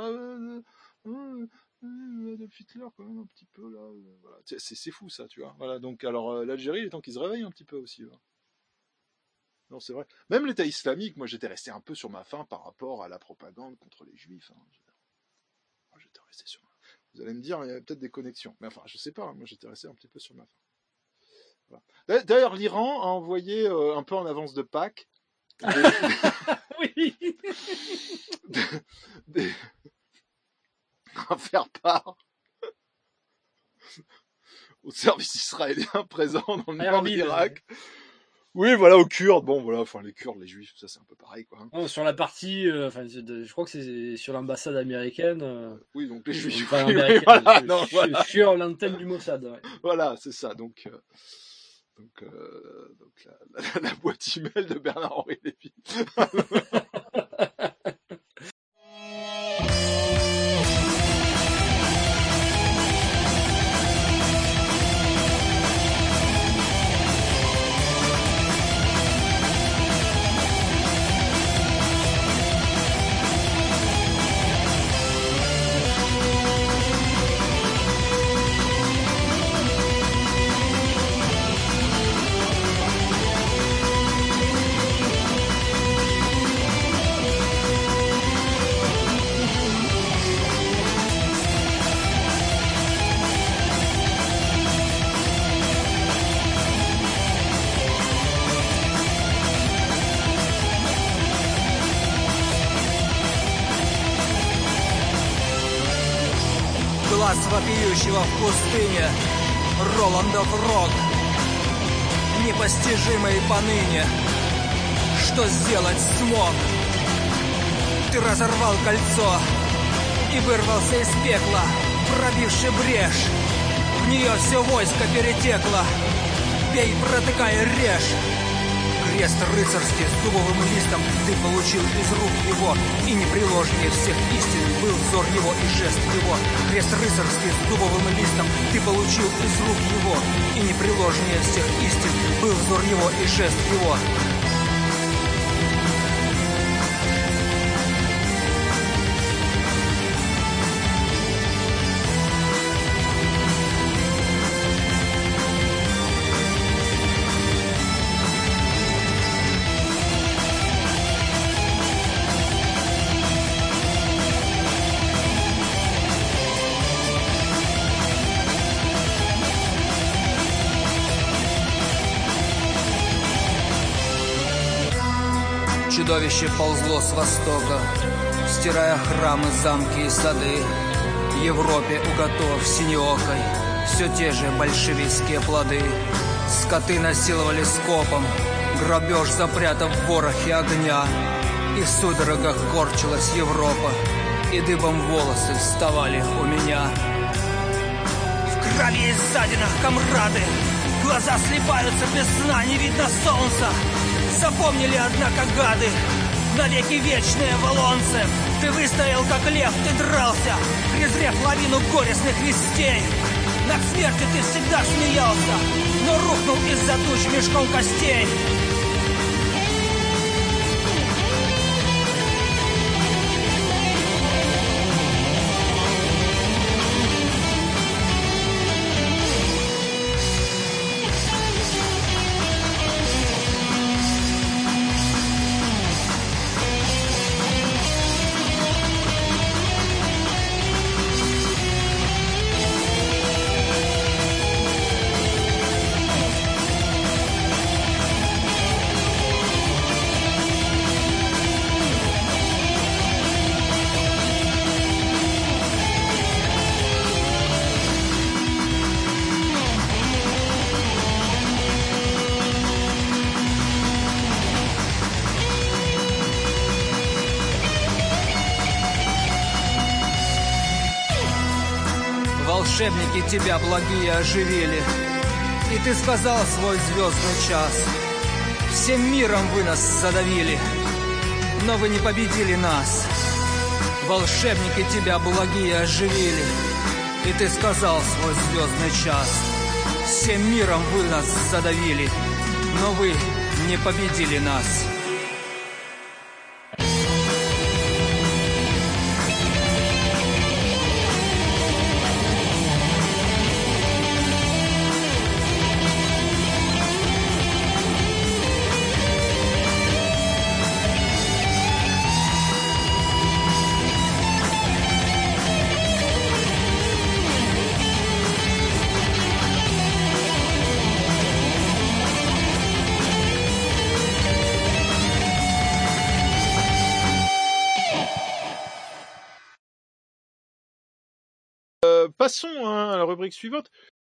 Adolf Hitler, quand même, un petit peu, là. Voilà. C'est fou, ça, tu vois. Voilà, donc, alors, l'Algérie, il est temps qu'ils se réveillent un petit peu aussi, là. Non, c'est vrai. Même l'État islamique, moi, j'étais resté un peu sur ma faim par rapport à la propagande contre les juifs. Hein. J'étais resté sur ma... Vous allez me dire, il y avait peut-être des connexions. Mais enfin, je sais pas. Moi, j'étais resté un petit peu sur ma faim. Voilà. D'ailleurs, l'Iran a envoyé, un peu en avance de Pâques, oui. à faire part au service israélien présent dans le nord de l'Irak. Oui, voilà, aux Kurdes. Bon, voilà, enfin, les Kurdes, les Juifs, ça, c'est un peu pareil, quoi. Oh, sur la partie, je crois que c'est sur l'ambassade américaine. Oui, donc les Juifs. Enfin, oui, voilà, voilà. Sur l'antenne du Mossad. Ouais. Voilà, c'est ça. Donc la boîte email de Bernard-Henri Lévy. Глаз вопиющего в пустыне, Роландов рог, непостижимый поныне, что сделать смог? Ты разорвал кольцо и вырвался из пекла, пробивши брешь. В нее все войско перетекло, бей, протыкай, режь. Крест рыцарский с дубовым листом ты получил из рук его, и непреложнее всех истин был взор его и жест его. Крест рыцарский с дубовым листом ты получил из рук его, и непреложнее всех истин был взор его и жест его. Чудовище ползло с востока, стирая храмы, замки и сады. Европе уготов синеокой все те же большевистские плоды. Скоты насиловали скопом, грабеж запрятав в ворохе огня. И в судорогах корчилась Европа, и дыбом волосы вставали у меня. В крови и ссадинах, комрады, глаза слипаются без сна, не видно солнца. Запомнили, однако, гады, навеки вечные валонцы. Ты выстоял, как лев, ты дрался, презрев лавину горестных вестей. Над смертью ты всегда смеялся, но рухнул из-за туч мешком костей. Волшебники тебя благие оживили, и ты сказал свой звездный час. Всем миром вы нас задавили, но вы не победили нас. Волшебники тебя благие оживили, и ты сказал свой звездный час. Всем миром вы нас задавили, но вы не победили нас. Passons à la rubrique suivante.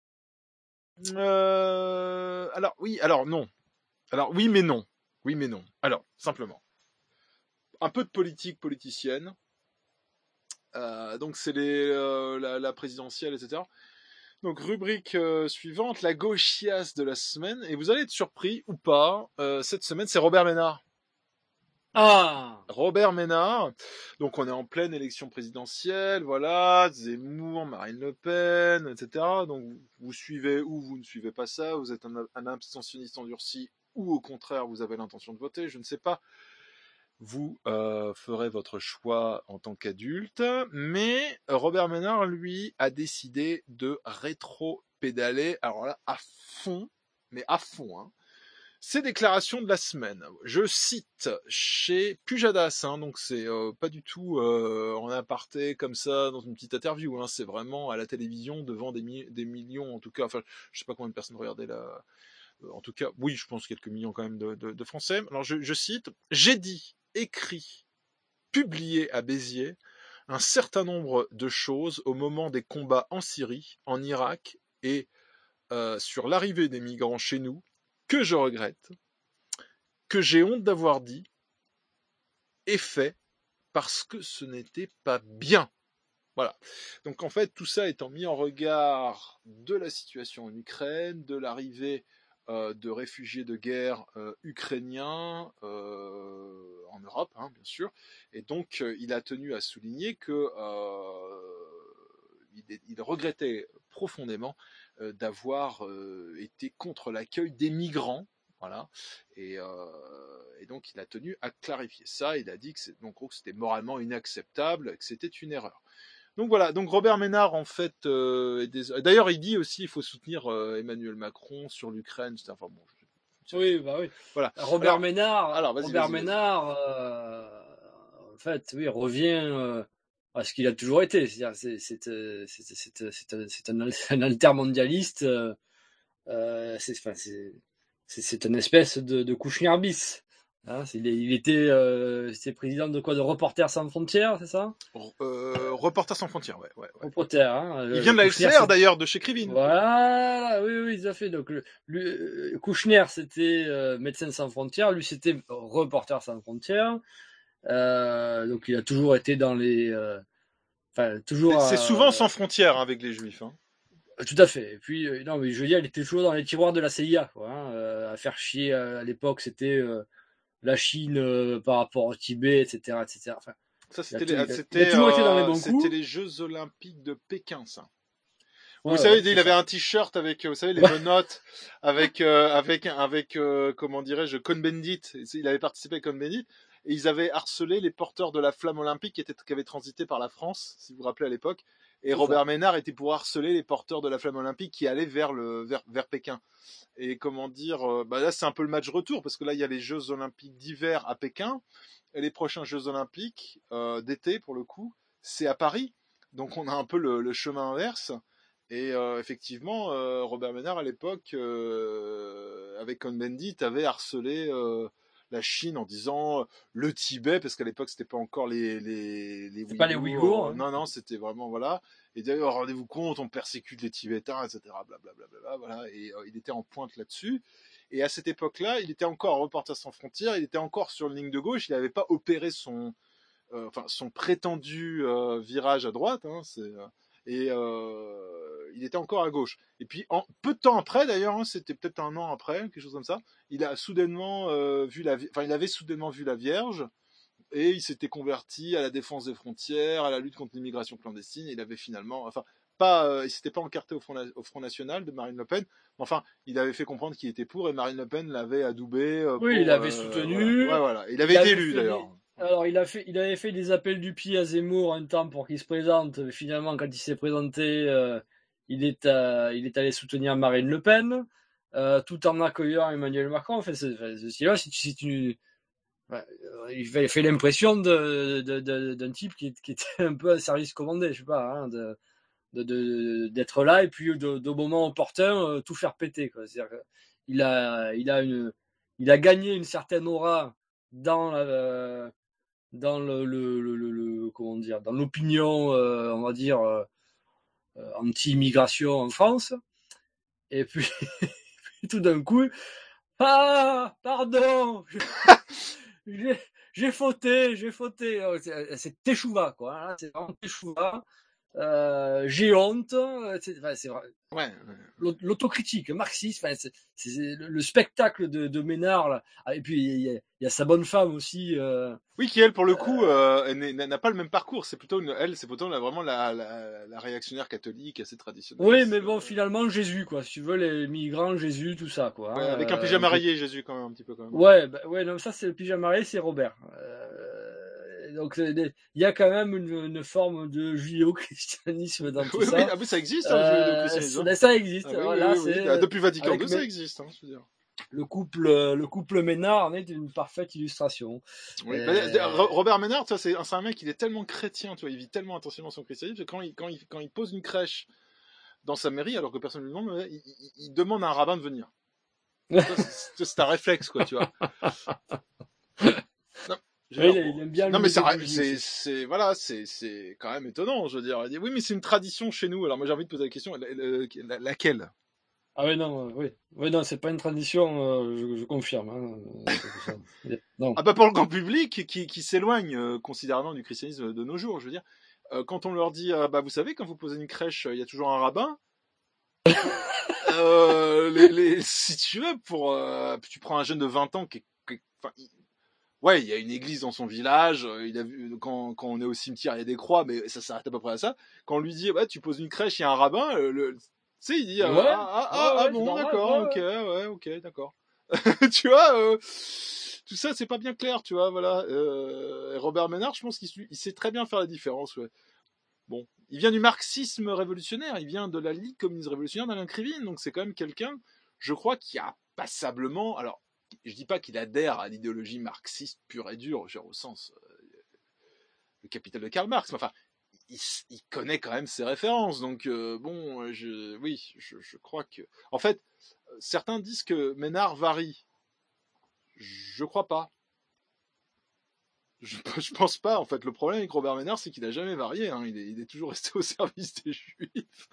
Alors oui, alors non. Alors oui, mais non. Oui, mais non. Alors, simplement. Un peu de politique politicienne. Donc c'est la présidentielle, etc. Donc rubrique suivante, la gauchiasse de la semaine. Et vous allez être surpris ou pas, cette semaine, c'est Robert Ménard. Ah, Robert Ménard. Donc on est en pleine élection présidentielle, voilà, Zemmour, Marine Le Pen, etc. Donc vous suivez ou vous ne suivez pas ça, vous êtes un abstentionniste endurci ou au contraire vous avez l'intention de voter, je ne sais pas. Vous ferez votre choix en tant qu'adulte, mais Robert Ménard, lui, a décidé de rétro-pédaler, alors là, à fond, mais à fond, hein. Ces déclarations de la semaine, je cite chez Pujadas, hein, donc c'est pas du tout en aparté comme ça dans une petite interview, hein, c'est vraiment à la télévision devant des millions en tout cas, enfin je sais pas combien de personnes regardaient là, en tout cas oui je pense quelques millions quand même de Français. Alors je cite, j'ai dit, écrit, publié à Béziers un certain nombre de choses au moment des combats en Syrie, en Irak et sur l'arrivée des migrants chez nous, que je regrette, que j'ai honte d'avoir dit et fait parce que ce n'était pas bien. Voilà. Donc en fait, tout ça étant mis en regard de la situation en Ukraine, de l'arrivée de réfugiés de guerre ukrainiens en Europe, hein, bien sûr. Et donc, il a tenu à souligner que il regrettait profondément d'avoir été contre l'accueil des migrants, voilà, et donc il a tenu à clarifier ça. Il a dit que c'était moralement inacceptable, que c'était une erreur. Donc voilà, donc Robert Ménard en fait, d'ailleurs il dit aussi il faut soutenir Emmanuel Macron sur l'Ukraine, enfin bon. Oui, bah oui. Voilà. Robert Ménard, vas-y. Ménard, en fait, oui, revient à ce qu'il a toujours été, c'est-à-dire c'est un altermondialiste, c'est une espèce de Kouchner bis. Hein, il était c'est président de quoi? De Reporters sans frontières, c'est ça? Reporters sans frontières, ouais. Reporter, hein. Il vient de la LCR d'ailleurs, de chez Krivine. Voilà, oui, tout à fait. Donc Kouchner, c'était Médecins sans frontières, lui c'était Reporters sans frontières. Donc il a toujours été dans les, toujours. C'est souvent sans frontières, hein, avec les Juifs. Hein. Tout à fait. Et puis non, mais je veux dire, il était toujours dans les tiroirs de la CIA, quoi. Hein, à faire chier à l'époque, c'était la Chine par rapport au Tibet, etc., etc. Enfin, ça, c'était les Jeux Olympiques de Pékin, ça. Vous savez, il avait un t-shirt avec, vous savez, les menottes avec comment dirais-je, Cohn-Bendit. Il avait participé à Cohn-Bendit et ils avaient harcelé les porteurs de la flamme olympique qui avaient transité par la France, si vous vous rappelez à l'époque. Et Robert Ménard était pour harceler les porteurs de la flamme olympique qui allaient vers Pékin. Et comment dire, là c'est un peu le match retour parce que là il y a les Jeux Olympiques d'hiver à Pékin et les prochains Jeux Olympiques d'été pour le coup, c'est à Paris. Donc on a un peu le chemin inverse. Et effectivement, Robert Ménard à l'époque, avec Cohn-Bendit, avait harcelé la Chine en disant le Tibet, parce qu'à l'époque c'était pas encore les Ouïghours. Pas les Ouïghours. Hein. Non, c'était vraiment voilà. Et d'ailleurs, rendez-vous compte, on persécute les Tibétains, etc. Blablabla, voilà. Et il était en pointe là-dessus. Et à cette époque-là, il était encore Reporters sans frontières, il était encore sur la ligne de gauche, il n'avait pas opéré son prétendu virage à droite. Hein, il était encore à gauche. Et puis, peu de temps après, d'ailleurs, hein, c'était peut-être un an après, quelque chose comme ça, il a soudainement il avait soudainement vu la Vierge, et il s'était converti à la défense des frontières, à la lutte contre l'immigration clandestine, et il avait finalement, il s'était pas encarté au Front National de Marine Le Pen, mais enfin, il avait fait comprendre qu'il était pour, et Marine Le Pen l'avait adoubé. Il avait soutenu. Voilà. Il avait été élu, d'ailleurs. Alors, il avait fait des appels du pied à Zemmour un temps pour qu'il se présente. Mais finalement, quand il s'est présenté, il est allé soutenir Marine Le Pen, tout en accueillant Emmanuel Macron. Enfin, il avait fait l'impression d'un type qui était un peu un service commandé, je sais pas, hein, d'être là et puis au moment opportun, tout faire péter, quoi. C'est-à-dire qu'il il a gagné une certaine aura dans comment dire, dans l'opinion, on va dire, anti-immigration en France. Et puis, tout d'un coup, pardon, j'ai fauté. C'est Teshuva, quoi. Hein, c'est vraiment Teshuva. J'ai honte. C'est vrai. Ouais. L'autocritique marxiste, c'est le spectacle de Ménard là. Et puis il y a sa bonne femme aussi. Oui, qui elle pour le coup n'a pas le même parcours. C'est plutôt vraiment la réactionnaire catholique assez traditionnelle. Oui, mais bon, finalement Jésus, quoi. Si tu veux, les migrants, Jésus, tout ça, quoi. Ouais, avec un pyjama rayé, Jésus quand même un petit peu quand même. Ouais, non, ça c'est le pyjama rayé, c'est Robert. Donc il y a quand même une forme de judéo-christianisme dans tout ça. Oui, ça existe, hein, le judéo-christianisme. Ça existe. Voilà, depuis Vatican II, ça existe, hein, je veux dire. Le couple Ménard en est une parfaite illustration. Oui. Robert Ménard, c'est un mec, il est tellement chrétien, tu vois, il vit tellement intentionnellement son christianisme que quand il pose une crèche dans sa mairie, alors que personne ne lui demande, il demande à un rabbin de venir. C'est un réflexe, quoi, tu vois. Non, il aime bien. Non, mais c'est quand même étonnant, je veux dire. Il dit, oui, mais c'est une tradition chez nous. Alors moi j'ai envie de poser la question, laquelle? Ah oui, non, non, c'est pas une tradition, je confirme. Hein, non. Ah bah pour le grand public qui s'éloigne considérablement du christianisme de nos jours, je veux dire, quand on leur dit, vous savez, quand vous posez une crèche, il y a toujours un rabbin. Si tu veux, tu prends un jeune de 20 ans ouais, il y a une église dans son village, il a vu, quand on est au cimetière, il y a des croix, mais ça s'arrête à peu près à ça. Quand on lui dit, tu poses une crèche, il y a un rabbin, tu sais, il dit, bon, d'accord, ok, d'accord. Tu vois, tout ça, c'est pas bien clair, tu vois, voilà. Robert Ménard, je pense qu'il sait très bien faire la différence, ouais. Bon, il vient du marxisme révolutionnaire, il vient de la Ligue communiste révolutionnaire d'Alain Krivine, donc c'est quand même quelqu'un, je crois, qui a passablement, alors, je dis pas qu'il adhère à l'idéologie marxiste pure et dure, genre au sens le Capital de Karl Marx, mais enfin, il connaît quand même ses références, donc je crois que, en fait, certains disent que Ménard varie, je crois pas. Je pense pas. En fait, le problème avec Robert Ménard, c'est qu'il a jamais varié. Hein. Il est toujours resté au service des Juifs.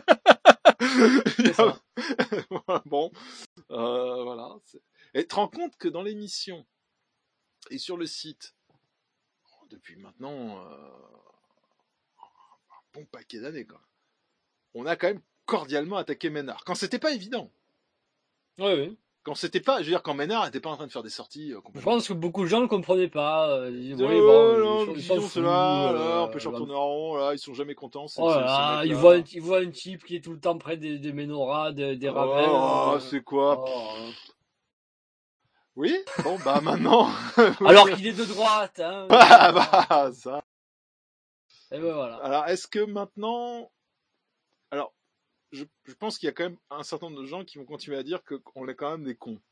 Bon, voilà. Et tu te rends compte que dans l'émission et sur le site, depuis maintenant un bon paquet d'années, quoi, on a quand même cordialement attaqué Ménard. Quand c'était pas évident. Oui. Quand c'était pas, je veux dire, quand Ménard était pas en train de faire des sorties Je pense que beaucoup de gens ne comprenaient pas. Ils disaient, ils sont cela, on peut tourner en rond, là, ils sont jamais contents. Ils voient un type qui est tout le temps près des menorahs, des Ravel. C'est quoi Oui, bon, bah maintenant. Alors qu'il est de droite, hein. Ça. Et ben voilà. Alors, est-ce que maintenant. Alors, je pense qu'il y a quand même un certain nombre de gens qui vont continuer à dire qu'on est quand même des cons.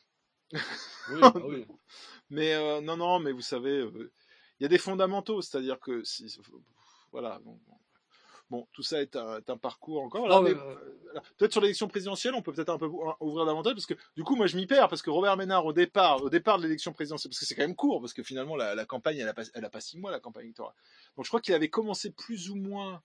Oui. Mais non, mais vous savez, il y a des fondamentaux, c'est-à-dire que voilà. Bon, tout ça est un parcours encore. Là, peut-être sur l'élection présidentielle, on peut peut-être un peu ouvrir davantage, parce que du coup, moi, je m'y perds, parce que Robert Ménard, au départ de l'élection présidentielle, parce que c'est quand même court, parce que finalement, la campagne, elle a pas 6 mois, la campagne électorale. Donc, je crois qu'il avait commencé plus ou moins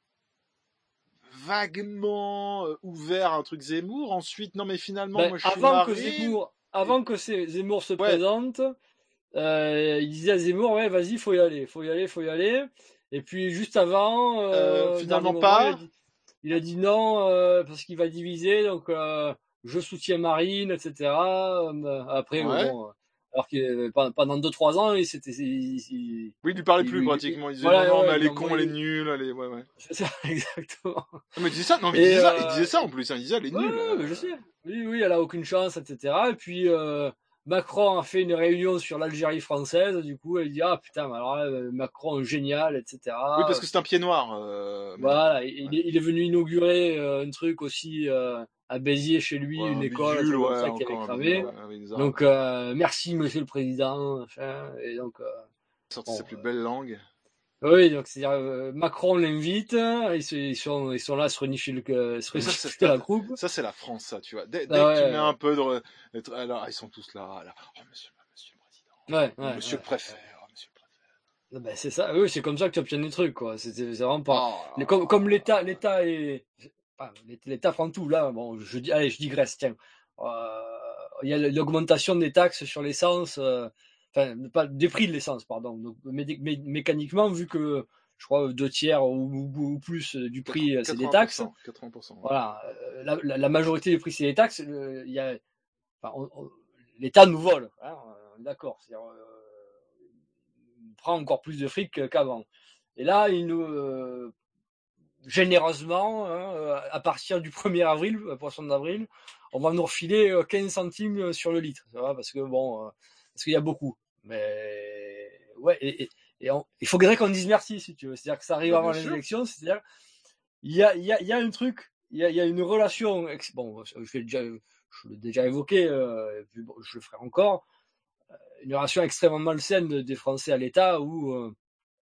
vaguement ouvert un truc Zemmour. Ensuite, non, mais finalement, moi, je suis avant que Zemmour se présente, il disait à Zemmour, ouais, vas-y, faut y aller. Et puis, juste avant, finalement pas. Il a dit non, parce qu'il va diviser, donc, je soutiens Marine, etc. Après, bon, alors que pendant 2-3 ans, Oui, il lui parlait plus pratiquement. Il disait non, mais elle est con, elle est nulle, ouais. C'est ça, exactement. Mais il disait ça, il disait ça en plus, il disait elle est nulle. Mais je sais. Oui, elle a aucune chance, etc. Et puis, Macron a fait une réunion sur l'Algérie française, du coup, elle dit, ah putain, alors là, Macron, génial, etc. Oui, parce que c'est un pied noir. Voilà, il est venu inaugurer un truc aussi à Béziers chez lui, une école qui avait cramé. Donc, merci, monsieur le président. Et donc, sorti sa plus belle langue. Oui, donc c'est-à-dire Macron l'invite, ils sont là à se renifler la croupe. Ça c'est la France, ça, tu vois. Dès que tu mets un peu de, alors ils sont tous là. Oh monsieur le président. Monsieur le préfet. Ben, c'est ça. Oui, c'est comme ça que tu obtiens des trucs, quoi. C'est vraiment pas. Comme l'État prend tout là. Bon, je digresse. Tiens, il y a l'augmentation des taxes sur l'essence. Enfin, pas des prix de l'essence, pardon. Donc, mécaniquement, vu que je crois 2/3 ou plus du prix, c'est des taxes. 80%. Voilà, la majorité du prix, c'est des taxes. L'État nous vole, hein, d'accord. C'est-à-dire, il prend encore plus de fric qu'avant. Et là, il nous généreusement, hein, à partir du 1er avril, poisson d'avril, on va nous refiler 15 centimes sur le litre, parce que parce qu'il y a beaucoup. Mais ouais, il faudrait qu'on dise merci, si tu veux. C'est-à-dire que ça arrive avant les élections. C'est-à-dire il y a un truc, il y a une relation. Bon, je l'ai déjà évoqué, je le ferai encore. Une relation extrêmement malsaine des Français à l'État où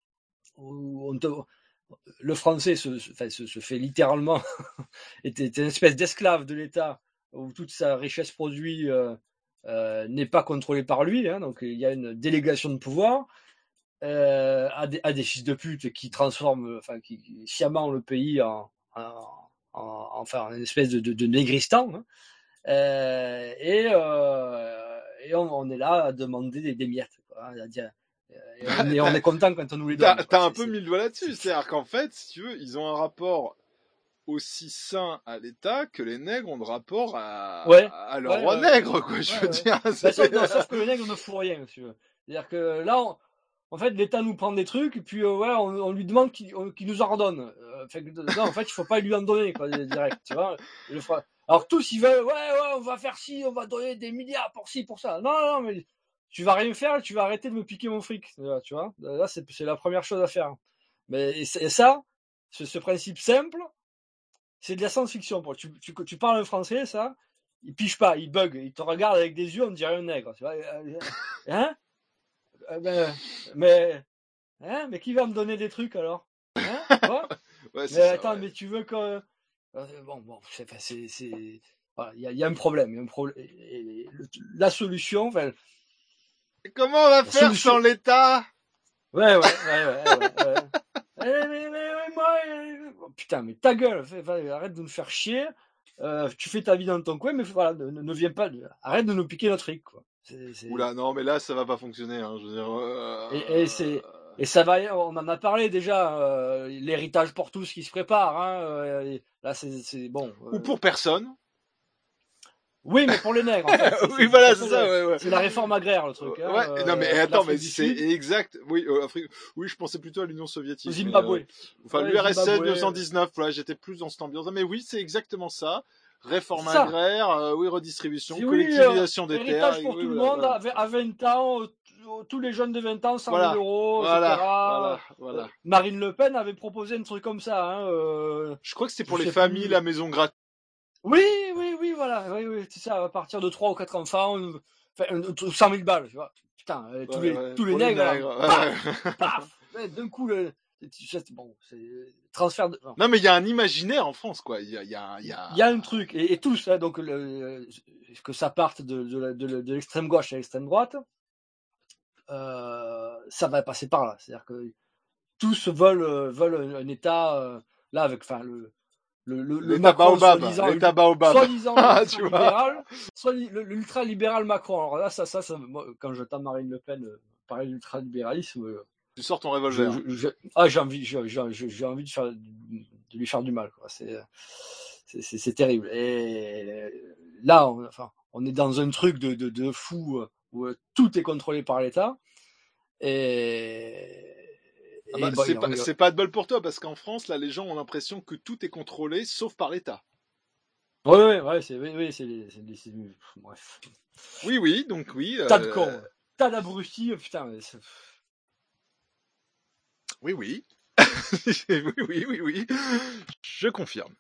le Français se fait littéralement est une espèce d'esclave de l'État où toute sa richesse produit n'est pas contrôlée par lui, hein, donc il y a une délégation de pouvoir à des fils de pute qui transforment, qui sciemment le pays en une espèce de négristan, hein, et on est là à demander des miettes, quoi, à dire. Et on est content quand on nous les donne. T'as un peu mis le doigt là-dessus, c'est-à-dire qu'en fait, si tu veux, ils ont un rapport aussi sain à l'État que les nègres ont de rapport à leur roi nègre, quoi, je veux dire. Sauf que les nègres ne font rien, si tu veux. C'est-à-dire que là, en fait, l'État nous prend des trucs, et puis on lui demande qu'il nous en redonne. Non, en fait, il faut pas lui en donner, quoi, direct, tu vois. Alors tous, ils veulent, on va faire ci, on va donner des milliards pour ci, pour ça. Non, mais tu vas rien faire, tu vas arrêter de me piquer mon fric, tu vois. Là, c'est la première chose à faire. Mais ça, ce principe simple, c'est de la science-fiction. Tu parles un français, ça, il pige pas, il bug, il te regarde avec des yeux, on dirait un nègre, tu vois. Hein? Mais qui va me donner des trucs alors? Hein? Mais attends, mais tu veux que il y a un problème, la solution, Comment on va faire sans l'État? Ouais. Putain, mais ta gueule, arrête de nous faire chier. Tu fais ta vie dans ton coin, mais voilà, ne viens pas, arrête de nous piquer notre fric, quoi. Oula, non, mais là, ça va pas fonctionner, hein, je veux dire. Et ça va, on en a parlé déjà, l'héritage pour tous qui se prépare, hein, là, c'est bon. Ou pour personne. Oui, mais pour les nègres, en fait. Oui, voilà, c'est ça, ouais. C'est la réforme agraire, le truc. Ouais, non, mais attends, mais c'est exact. Oui, oui, je pensais plutôt à l'Union soviétique. Au Zimbabwe. Enfin, l'URSS 1919, voilà, j'étais plus dans cette ambiance. Mais oui, c'est exactement ça. Réforme agraire, oui, redistribution, collectivisation des terres. Héritage pour tout le monde, à 20 ans, tous les jeunes de 20 ans, 100 000 euros, etc. Voilà. Marine Le Pen avait proposé un truc comme ça. Je crois que c'était pour les familles, la maison gratuite. Oui, voilà. Oui, c'est ça, à partir de 3 ou 4 enfants, 100 000 balles, tu vois. Putain, tous les nègres, paf, d'un coup, bon, c'est transfert de... Non, mais il y a un imaginaire en France, quoi. Il y a un truc, et tous, hein, donc, que ça parte de l'extrême gauche à l'extrême droite, ça va passer par là. C'est-à-dire que tous veulent un État, là, avec, enfin, le Macron, soi-disant l'ultra-libéral Macron. Alors là, ça, moi, quand j'entends Marine Le Pen parler d'ultra-libéralisme, tu sors ton revolver. J'ai envie de lui faire du mal, quoi. C'est terrible. Et là, on est dans un truc de fou où tout est contrôlé par l'État. C'est pas de bol pour toi, parce qu'en France, là, les gens ont l'impression que tout est contrôlé, sauf par l'État. Ouais, bref. Oui, donc oui. Tas de cons, tas d'abrutis, putain. Oui. oui, je confirme.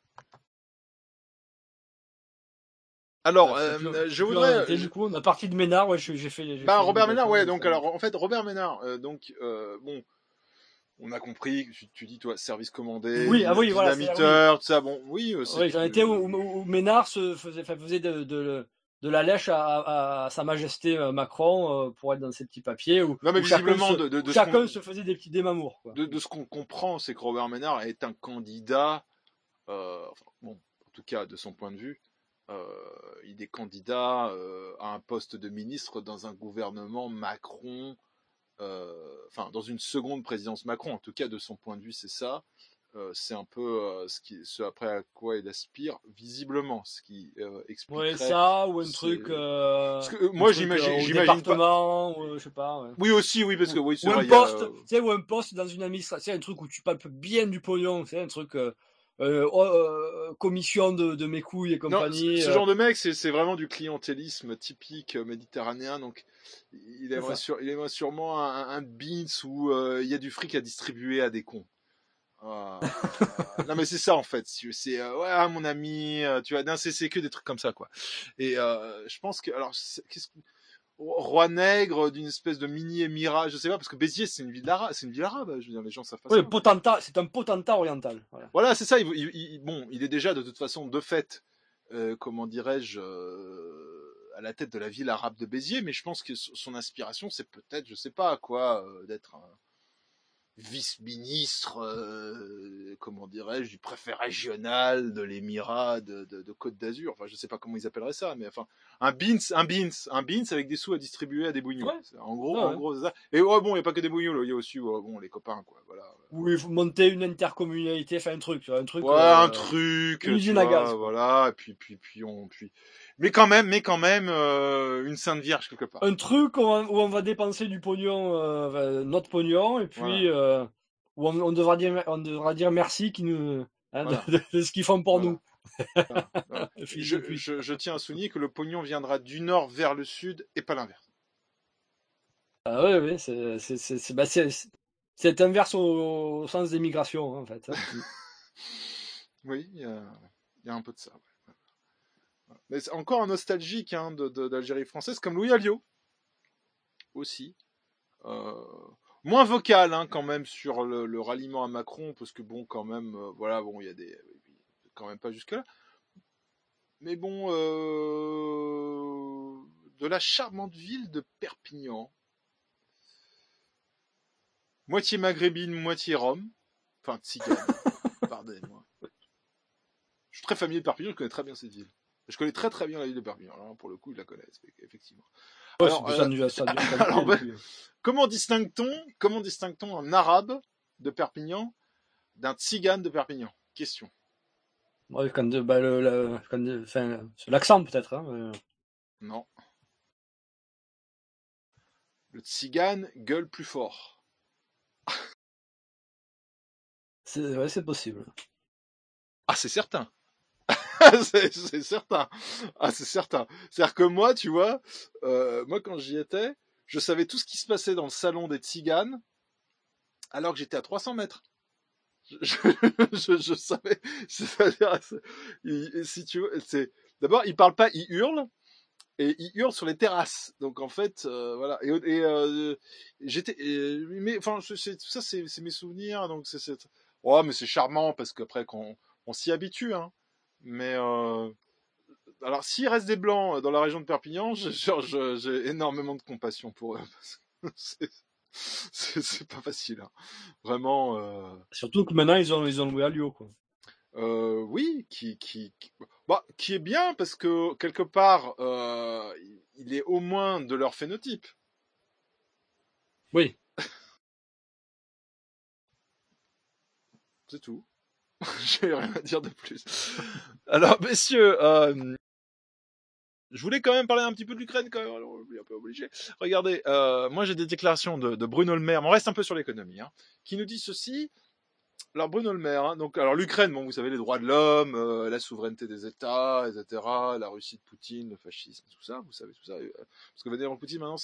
Alors, je voudrais. Du coup, on a parti de Ménard, ouais, j'ai fait. Robert Ménard, ouais. Donc, alors, en fait, Robert Ménard, bon. On a compris, tu dis, toi, service commandé, dynamiteur, tout ça, bon, oui. J'en étais où Ménard faisait de la lèche à Sa Majesté Macron pour être dans ces petits papiers. Non, mais visiblement, chacun se faisait des petits démamours, quoi. De ce qu'on comprend, c'est que Robert Ménard est un candidat, en tout cas, de son point de vue, il est candidat à un poste de ministre dans un gouvernement Macron. Dans une seconde présidence Macron, en tout cas de son point de vue, c'est ça. C'est un peu ce après à quoi il aspire, visiblement, ce qui expliquerait. Ouais, ça ou un truc. Parce que, moi, j'imagine département, pas. Je sais pas. Ouais. Oui aussi, oui, parce que oui, c'est ou vrai. Un poste, tu sais, ou un poste dans une administration, c'est un truc où tu palpes bien du pognon, c'est un truc. Commission de mes couilles et compagnie. Non, ce genre de mec, c'est vraiment du clientélisme typique méditerranéen. Donc, il aimerait sûrement un beans où il y a du fric à distribuer à des cons. Non, mais c'est ça en fait. C'est mon ami, tu vois, c'est que des trucs comme ça, quoi. Et je pense que Roi Nègre d'une espèce de mini-émirat, je sais pas, parce que Béziers c'est une ville arabe, je veux dire, les gens savent pas ça. Oui, c'est un potentat oriental. Voilà, c'est ça, il est déjà de toute façon, de fait, comment dirais-je, à la tête de la ville arabe de Béziers, mais je pense que son inspiration c'est peut-être, je sais pas quoi, d'être un vice-ministre, comment dirais-je, du préfet régional de l'émirat de Côte d'Azur. Enfin, je sais pas comment ils appelleraient ça, mais enfin, un beans avec des sous à distribuer à des bougnous. Ouais. En gros, c'est ça. Et bon, il n'y a pas que des bougnous, il y a aussi, les copains, quoi. Voilà. Oui, il faut monter une intercommunalité, faire un truc. Ouais, un truc. Une usine à gaz. Voilà, et puis, mais quand même, une Sainte Vierge quelque part. Un truc où on va dépenser du pognon, notre pognon, et puis où on devra dire merci de ce qu'ils font pour nous. Je tiens à souligner que le pognon viendra du nord vers le sud et pas l'inverse. Ah oui, c'est inverse au sens des migrations, en fait. Oui, il y a un peu de ça. Ouais. Mais c'est encore un nostalgique d'Algérie française, comme Louis Alliot aussi. Moins vocal quand même sur le ralliement à Macron, parce que bon, quand même, il y a des... quand même pas jusque-là. Mais bon, de la charmante ville de Perpignan, moitié maghrébine, moitié rome. Enfin, tzigane. Pardonnez-moi. Je suis très familier de Perpignan, je connais très bien cette ville. Je connais très très bien la ville de Perpignan. Alors, pour le coup, ils la connaissent, effectivement. Ouais, Alors, alors comment distingue-t-on un arabe de Perpignan d'un tzigane de Perpignan? Question. Ouais, c'est l'accent peut-être. Hein, Non. Le tzigane gueule plus fort. C'est possible. Ah, c'est certain. c'est certain. Ah, c'est certain. C'est-à-dire que moi, tu vois, moi quand j'y étais, je savais tout ce qui se passait dans le salon des tziganes, alors que j'étais à 300 mètres. Je savais. C'est-à-dire, si tu veux, d'abord ils parlent pas, ils hurlent. Et ils hurlent sur les terrasses. Donc en fait, voilà. J'étais, mais enfin, tout ça, c'est mes souvenirs. Donc ouais, mais c'est charmant parce qu'après on s'y habitue, hein. Mais alors s'il reste des blancs dans la région de Perpignan, j'ai énormément de compassion pour eux parce que c'est pas facile, hein. Vraiment. Surtout que maintenant ils ont loué à Lyon, quoi. Oui, qui est bien parce que quelque part, il est au moins de leur phénotype. Oui. C'est tout. J'ai rien à dire de plus. Alors, messieurs, je voulais quand même parler un petit peu de l'Ukraine, quand même. Alors, on est un peu obligé. Regardez, moi j'ai des déclarations de Bruno Le Maire, mais on reste un peu sur l'économie, hein, qui nous dit ceci. Alors Bruno Le Maire, hein, donc alors l'Ukraine, bon, vous savez, les droits de l'homme, la souveraineté des États, etc., la Russie de Poutine, le fascisme, tout ça, vous savez tout ça. Parce que Vladimir Poutine maintenant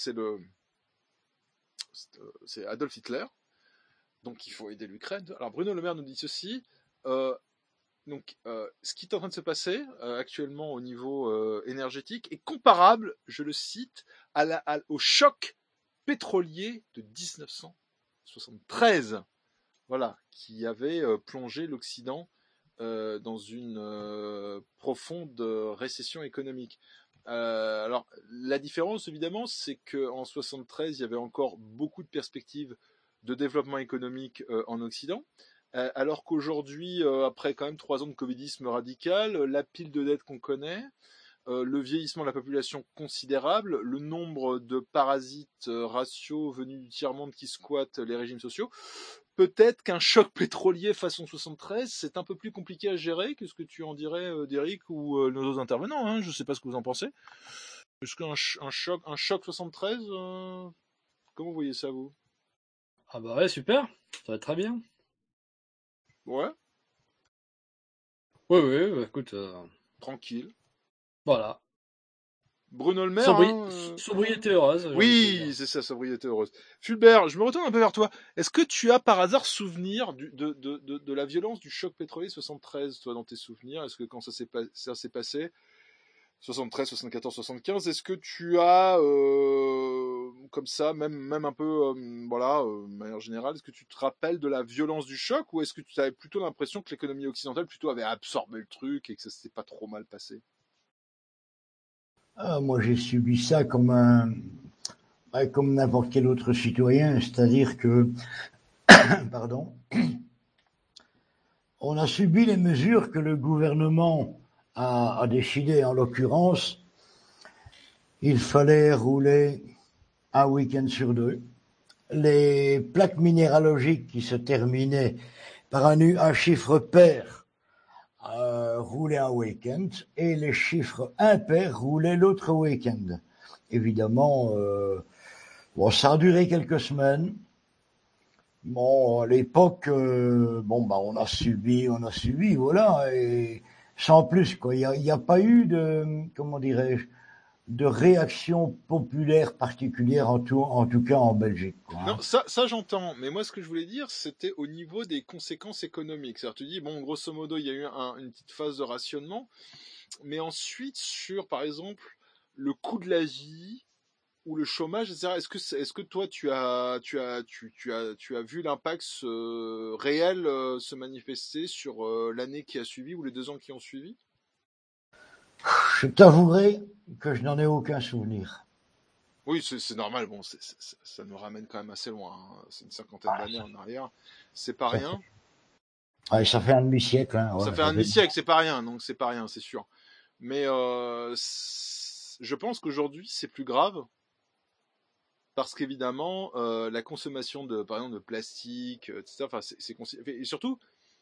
c'est Adolf Hitler, donc il faut aider l'Ukraine. Alors Bruno Le Maire nous dit ceci. Donc ce qui est en train de se passer actuellement au niveau énergétique est comparable, je le cite, au choc pétrolier de 1973. Voilà, qui avait plongé l'Occident dans une profonde récession économique. Alors, la différence, évidemment, c'est qu'en 73, il y avait encore beaucoup de perspectives de développement économique en Occident, alors qu'aujourd'hui, après quand même 3 ans de covidisme radical, la pile de dettes qu'on connaît, le vieillissement de la population considérable, le nombre de parasites raciaux venus du tiers-monde qui squattent les régimes sociaux, peut-être qu'un choc pétrolier façon 73, c'est un peu plus compliqué à gérer. Qu'est-ce que tu en dirais, Derrick, ou nos autres intervenants, hein, je ne sais pas ce que vous en pensez. Est-ce qu'un choc 73, comment vous voyez ça, vous? Ah bah ouais, super, ça va être très bien. Ouais. Oui, bah, écoute. Tranquille. Voilà. Bruno Le Maire. Sobriété heureuse. Oui, c'est ça, sobriété heureuse. Fulbert, je me retourne un peu vers toi. Est-ce que tu as par hasard souvenir de la violence du choc pétrolier 73, toi, dans tes souvenirs? Est-ce que quand ça s'est passé, 73, 74, 75, est-ce que tu as, comme ça, même un peu, voilà, de manière générale, est-ce que tu te rappelles de la violence du choc, ou est-ce que tu avais plutôt l'impression que l'économie occidentale plutôt avait absorbé le truc et que ça s'était pas trop mal passé? Moi, j'ai subi ça comme n'importe quel autre citoyen, c'est-à-dire que, pardon, on a subi les mesures que le gouvernement a décidé. En l'occurrence, il fallait rouler un week-end sur 2. Les plaques minéralogiques qui se terminaient par un chiffre pair roulaient un week-end, et les chiffres impairs roulaient l'autre week-end. Évidemment, ça a duré quelques semaines. Bon, à l'époque, on a subi, voilà, et sans plus, quoi. Il n'y a pas eu de, comment dirais-je, de réaction populaire particulière, en tout cas en Belgique, quoi. Non, ça j'entends, mais moi ce que je voulais dire, c'était au niveau des conséquences économiques. C'est-à-dire, tu dis, bon, grosso modo, il y a eu une petite phase de rationnement, mais ensuite, sur, par exemple, le coût de la vie ou le chômage, etc., est-ce que toi, tu as vu l'impact réel se manifester sur l'année qui a suivi ou les 2 ans qui ont suivi? Je t'avouerai que je n'en ai aucun souvenir. Oui, c'est normal. Bon, ça nous ramène quand même assez loin. Hein. C'est une cinquantaine d'années en arrière. C'est pas rien. Ouais, ça fait un demi-siècle. Hein, ça fait un demi-siècle, c'est pas rien. Donc c'est pas rien, c'est sûr. Mais je pense qu'aujourd'hui, c'est plus grave. Parce qu'évidemment, la consommation par exemple, de plastique, etc., enfin, et surtout,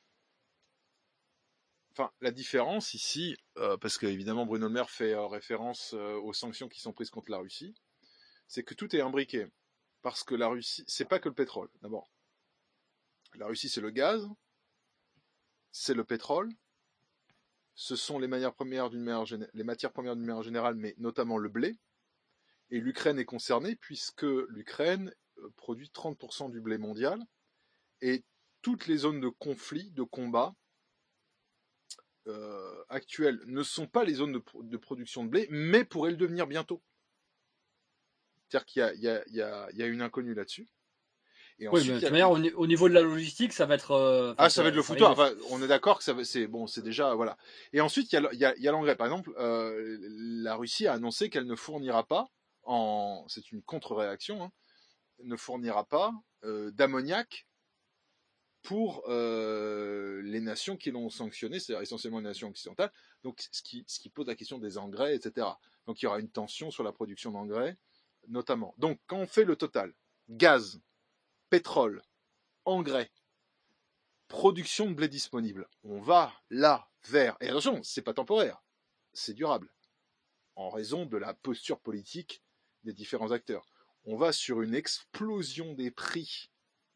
enfin, la différence ici, parce qu'évidemment Bruno Le Maire fait référence aux sanctions qui sont prises contre la Russie, c'est que tout est imbriqué. Parce que la Russie, c'est pas que le pétrole, d'abord. La Russie, c'est le gaz, c'est le pétrole, ce sont les matières premières d'une manière générale, mais notamment le blé. Et l'Ukraine est concernée puisque l'Ukraine produit 30% du blé mondial et toutes les zones de conflit, de combat actuelles ne sont pas les zones de production de blé, mais pourraient le devenir bientôt. C'est-à-dire qu'il y a une inconnue là-dessus. Et ensuite, mais de toute manière, au niveau de la logistique, ça va être... ça va être le foutoir. Enfin, on est d'accord que c'est déjà... Voilà. Et ensuite, il y a l'engrais. Par exemple, la Russie a annoncé qu'elle ne fournira pas, c'est une contre-réaction, hein, ne fournira pas d'ammoniac pour les nations qui l'ont sanctionné, c'est-à-dire essentiellement les nations occidentales, donc ce qui pose la question des engrais, etc. Donc il y aura une tension sur la production d'engrais, notamment. Donc quand on fait le total, gaz, pétrole, engrais, production de blé disponible, on va là vers, et attention, c'est pas temporaire, c'est durable, en raison de la posture politique des différents acteurs. On va sur une explosion des prix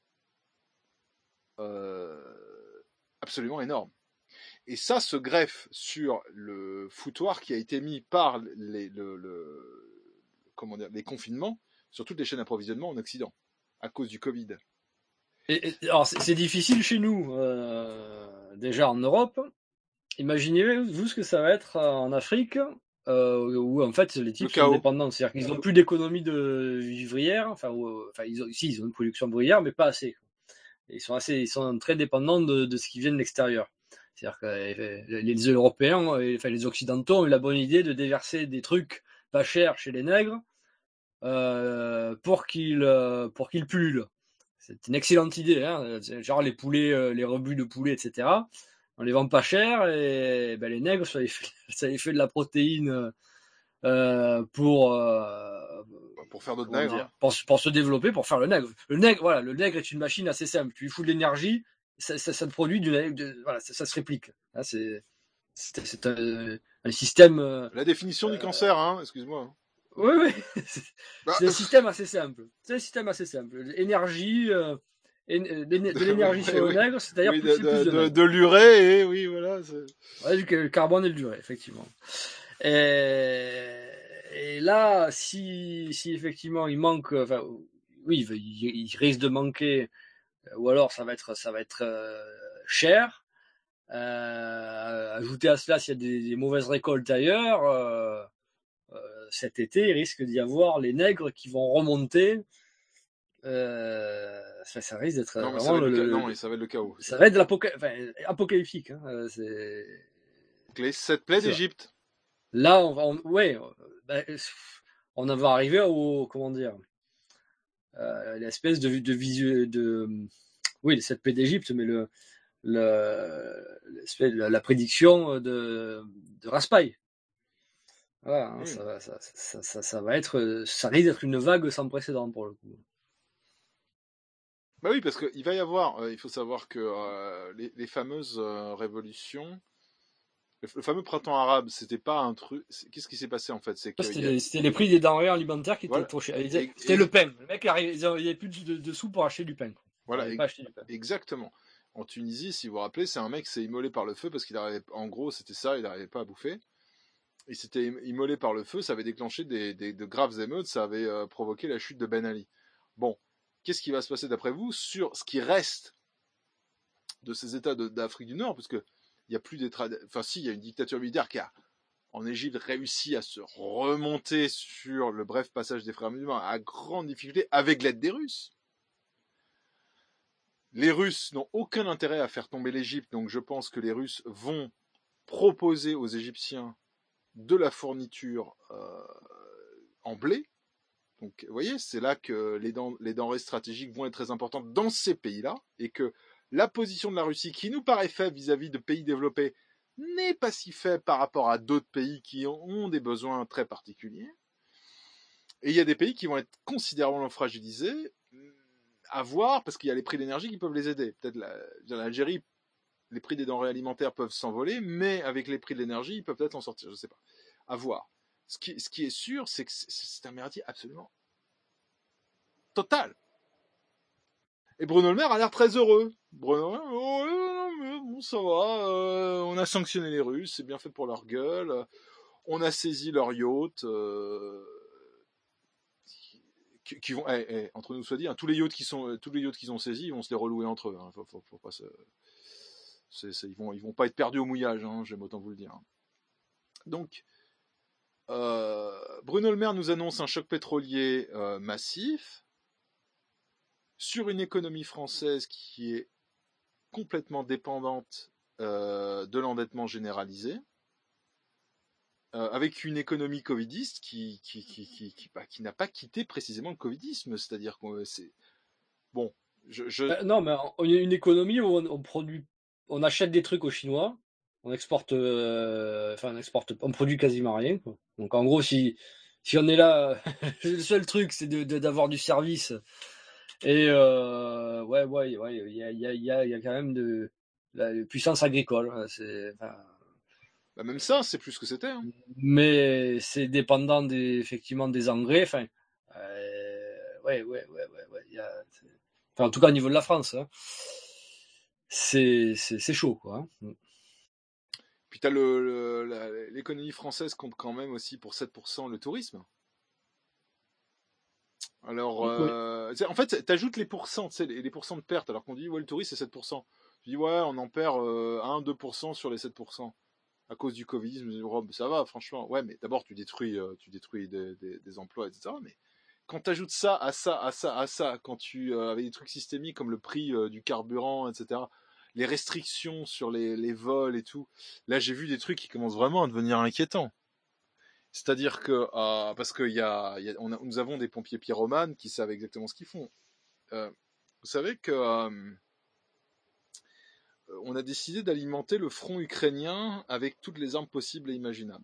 absolument énorme. Et ça se greffe sur le foutoir qui a été mis par les confinements sur toutes les chaînes d'approvisionnement en Occident, à cause du Covid. Alors c'est difficile chez nous, déjà en Europe. Imaginez-vous ce que ça va être en Afrique, où en fait les types sont dépendants, c'est-à-dire qu'ils n'ont plus d'économie de vivrière, ils ont une production vivrière, mais pas assez. Ils sont très dépendants de ce qui vient de l'extérieur. C'est-à-dire que les Européens, enfin les Occidentaux ont eu la bonne idée de déverser des trucs pas chers chez les nègres pour qu'ils pullulent. C'est une excellente idée, hein. Genre les poulets, les rebuts de poulets, etc. On les vend pas cher et les nègres, ça les fait de la protéine pour faire d'autres nègres, hein. pour se développer, pour faire le nègre. Le nègre est une machine assez simple. Tu lui fous de l'énergie, ça te produit ça se réplique. Là, c'est un système. La définition du cancer, hein, excuse-moi. Oui. C'est un système assez simple. Énergie, de l'énergie sur le nègre, c'est-à-dire plus c'est plus de l'urée et oui, voilà. Le carbone et le l'urée, effectivement. Et là, si effectivement il manque, il risque de manquer, ou alors ça va être cher. Ajouter à cela s'il y a des mauvaises récoltes ailleurs, cet été il risque d'y avoir les nègres qui vont remonter. Ça risque d'être non, vraiment ça va être le chaos. Ça va être apocalyptique. Hein. Les 7 plaies d'Égypte. Là, on va arriver l'espèce les 7 plaies d'Égypte, mais la prédiction de Raspail. Voilà, hein, ça risque d'être une vague sans précédent pour le coup. Bah oui, parce qu'il va y avoir, il faut savoir que les fameuses révolutions, le fameux printemps arabe, c'était pas un truc. Qu'est-ce qui s'est passé en fait? C'était les prix des denrées alimentaires qui étaient trop chers. C'était le pain. Le mec, il n'y avait plus de sous pour acheter du pain. Voilà, exactement. En Tunisie, si vous vous rappelez, c'est un mec qui s'est immolé par le feu parce qu'il arrivait, en gros, c'était ça, il n'arrivait pas à bouffer. Il s'était immolé par le feu, ça avait déclenché de graves émeutes, ça avait provoqué la chute de Ben Ali. Bon, qu'est-ce qui va se passer d'après vous sur ce qui reste de ces États d'Afrique du Nord, parce que il y a plus il y a une dictature militaire qui a, en Égypte, réussi à se remonter sur le bref passage des frères musulmans à grande difficulté avec l'aide des Russes. Les Russes n'ont aucun intérêt à faire tomber l'Égypte, donc je pense que les Russes vont proposer aux Égyptiens de la fourniture en blé, Donc, vous voyez, c'est là que les denrées stratégiques vont être très importantes dans ces pays-là, et que la position de la Russie, qui nous paraît faible vis-à-vis de pays développés, n'est pas si faible par rapport à d'autres pays qui ont des besoins très particuliers. Et il y a des pays qui vont être considérablement fragilisés, à voir, parce qu'il y a les prix de l'énergie qui peuvent les aider. Peut-être l'Algérie, les prix des denrées alimentaires peuvent s'envoler, mais avec les prix de l'énergie, ils peuvent peut-être en sortir, je ne sais pas. À voir. Ce qui est sûr, c'est que c'est un merdier absolument total. Et Bruno Le Maire a l'air très heureux. Bruno Le Maire, bon, ça va, on a sanctionné les Russes, c'est bien fait pour leur gueule, on a saisi leur yacht, qui vont, entre nous soit dit, hein, tous les yachts qu'ils ont saisis, ils vont se les relouer entre eux. Hein, faut pas ils vont pas être perdus au mouillage, hein, j'aime autant vous le dire. Donc, Bruno Le Maire nous annonce un choc pétrolier massif sur une économie française qui est complètement dépendante de l'endettement généralisé, avec une économie covidiste qui n'a pas quitté précisément le covidisme, c'est-à-dire que c'est bon. Non, mais il y a une économie où on achète des trucs aux Chinois, on exporte, on produit quasiment rien, quoi. Donc en gros, si on est là, le seul truc, c'est d'avoir du service. Et il y a quand même de la puissance agricole. Même ça, c'est plus ce que c'était. Hein. Mais c'est dépendant effectivement des engrais. Enfin, en tout cas au niveau de la France, hein, c'est chaud, quoi. Hein. Puis t'as l'économie française compte quand même aussi pour 7% le tourisme. Alors, en fait, t'ajoutes les pourcents, tu sais, les pourcents de perte, alors qu'on dit, ouais, le tourisme, c'est 7%. Tu dis, ouais, on en perd 1-2% sur les 7%. À cause du Covid, ça va, franchement. Ouais, mais d'abord, tu détruis des emplois, etc. Mais quand tu ajoutes ça à ça, quand tu avec des trucs systémiques comme le prix du carburant, etc., les restrictions sur les vols et tout, là, j'ai vu des trucs qui commencent vraiment à devenir inquiétants. C'est-à-dire que, parce que nous avons des pompiers pyromanes qui savent exactement ce qu'ils font. Vous savez que on a décidé d'alimenter le front ukrainien avec toutes les armes possibles et imaginables.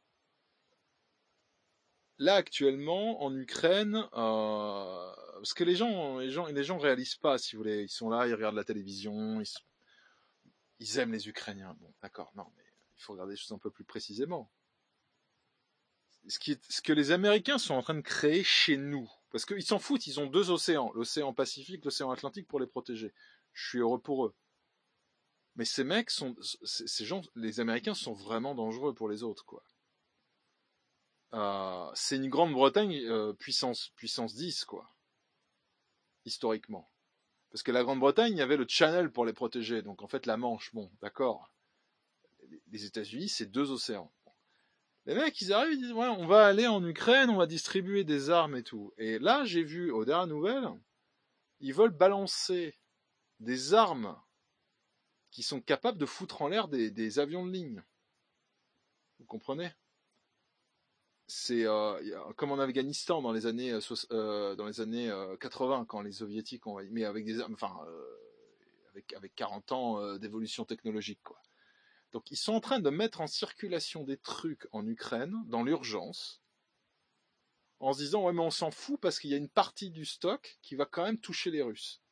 Là, actuellement, en Ukraine, parce que les gens réalisent pas, si vous voulez, ils sont là, ils regardent la télévision, ils aiment les Ukrainiens. Bon, d'accord, non, mais il faut regarder les choses un peu plus précisément. Ce que les Américains sont en train de créer chez nous, parce qu'ils s'en foutent, ils ont 2 océans, l'océan Pacifique, l'océan Atlantique pour les protéger. Je suis heureux pour eux. Mais ces mecs ces gens, les Américains sont vraiment dangereux pour les autres, quoi. C'est une Grande-Bretagne puissance 10, quoi. Historiquement. Parce que la Grande-Bretagne, il y avait le Channel pour les protéger, donc en fait la Manche, bon, d'accord. Les États-Unis, c'est 2 océans. Les mecs, ils arrivent, ils disent, ouais, on va aller en Ukraine, on va distribuer des armes et tout. Et là, j'ai vu, aux dernières nouvelles, ils veulent balancer des armes qui sont capables de foutre en l'air des avions de ligne. Vous comprenez ? C'est comme en Afghanistan dans les années 80 quand les soviétiques ont, mais avec des armes, avec 40 ans d'évolution technologique, quoi. Donc ils sont en train de mettre en circulation des trucs en Ukraine dans l'urgence, en se disant ouais mais on s'en fout parce qu'il y a une partie du stock qui va quand même toucher les Russes.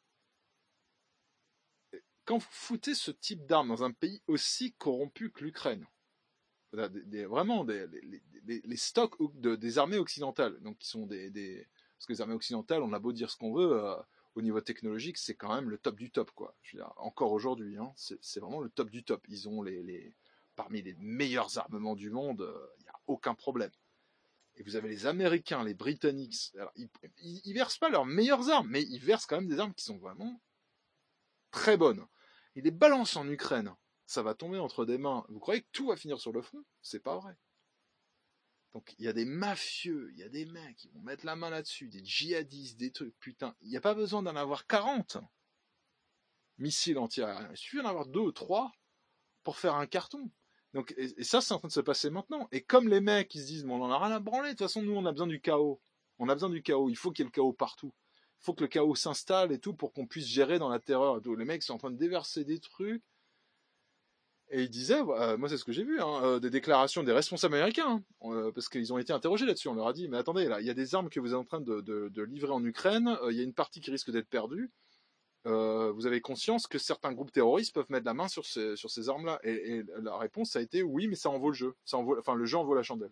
Quand vous foutez ce type d'armes dans un pays aussi corrompu que l'Ukraine, vraiment les stocks des armées occidentales, donc qui sont parce que les armées occidentales, on a beau dire ce qu'on veut, au niveau technologique, c'est quand même le top du top, quoi. Je veux dire, encore aujourd'hui, hein, c'est vraiment le top du top. Ils ont parmi les meilleurs armements du monde, il n'y a aucun problème. Et vous avez les Américains, les Britanniques, alors, ils versent pas leurs meilleures armes, mais ils versent quand même des armes qui sont vraiment très bonnes. Ils les balancent en Ukraine, ça va tomber entre des mains. Vous croyez que tout va finir sur le front ? C'est pas vrai. Donc il y a des mafieux, il y a des mecs qui vont mettre la main là-dessus, des djihadistes, des trucs, putain, il n'y a pas besoin d'en avoir 40 missiles anti-aériens, il suffit d'en avoir 2 ou 3 pour faire un carton. Donc, et ça, c'est en train de se passer maintenant. Et comme les mecs, ils se disent, bon, on en a rien à branler, de toute façon, nous, on a besoin du chaos. On a besoin du chaos. Il faut qu'il y ait le chaos partout. Il faut que le chaos s'installe et tout pour qu'on puisse gérer dans la terreur et tout. Les mecs sont en train de déverser des trucs. Et ils disaient, moi c'est ce que j'ai vu, des déclarations des responsables américains, parce qu'ils ont été interrogés là-dessus. On leur a dit, mais attendez, là, il y a des armes que vous êtes en train de livrer en Ukraine, il y a une partie qui risque d'être perdue. Vous avez conscience que certains groupes terroristes peuvent mettre la main sur ces armes-là. Et la réponse a été, oui, mais ça en vaut le jeu. Le jeu en vaut la chandelle.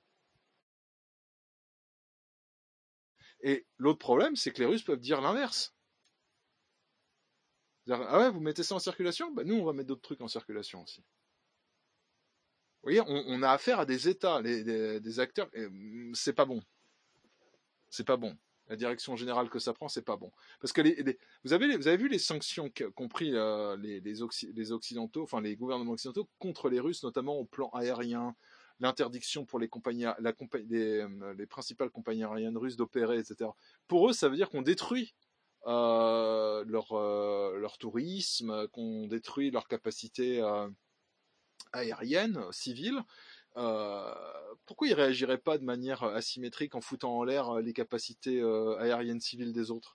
Et l'autre problème, c'est que les Russes peuvent dire l'inverse. Ah ouais, vous mettez ça en circulation ? Bah nous, on va mettre d'autres trucs en circulation aussi. Vous voyez, on a affaire à des États, des acteurs. C'est pas bon. C'est pas bon. La direction générale que ça prend, c'est pas bon. Parce que vous avez vu les sanctions qu'ont pris les Occidentaux, enfin les gouvernements occidentaux contre les Russes, notamment au plan aérien, l'interdiction pour les principales compagnies aériennes russes d'opérer, etc. Pour eux, ça veut dire qu'on détruit leur tourisme, qu'on détruit leur capacité aérienne, civile. Pourquoi ils réagiraient pas de manière asymétrique en foutant en l'air les capacités aériennes civiles des autres ?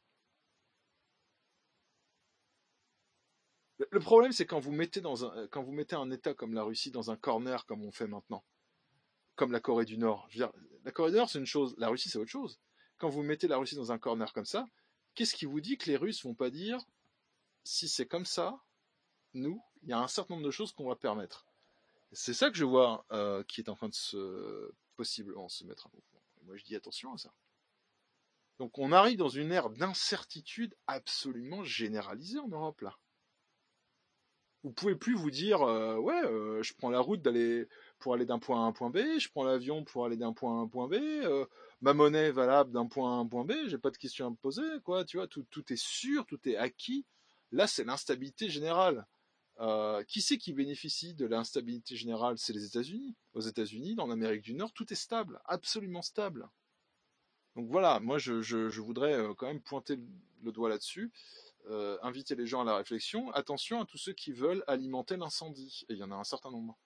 Le problème, c'est quand vous mettez un État comme la Russie dans un corner comme on fait maintenant, comme la Corée du Nord. Je veux dire, la Corée du Nord, c'est une chose, la Russie, c'est autre chose. Quand vous mettez la Russie dans un corner comme ça, qu'est-ce qui vous dit que les Russes vont pas dire, si c'est comme ça, nous, il y a un certain nombre de choses qu'on va permettre. C'est ça que je vois qui est en train de possiblement se mettre en mouvement. Et moi, je dis attention à ça. Donc, on arrive dans une ère d'incertitude absolument généralisée en Europe, là. Vous pouvez plus vous dire, je prends la route pour aller d'un point A à un point B, je prends l'avion pour aller d'un point A à un point B, ma monnaie est valable d'un point A à un point B, j'ai pas de questions à me poser, quoi, tu vois, tout est sûr, tout est acquis. Là, c'est l'instabilité générale. Qui c'est qui bénéficie de l'instabilité générale ? C'est les États-Unis. Aux États-Unis, dans l'Amérique du Nord, tout est stable, absolument stable. Donc voilà, moi je voudrais quand même pointer le doigt là-dessus, inviter les gens à la réflexion. Attention à tous ceux qui veulent alimenter l'incendie, et il y en a un certain nombre.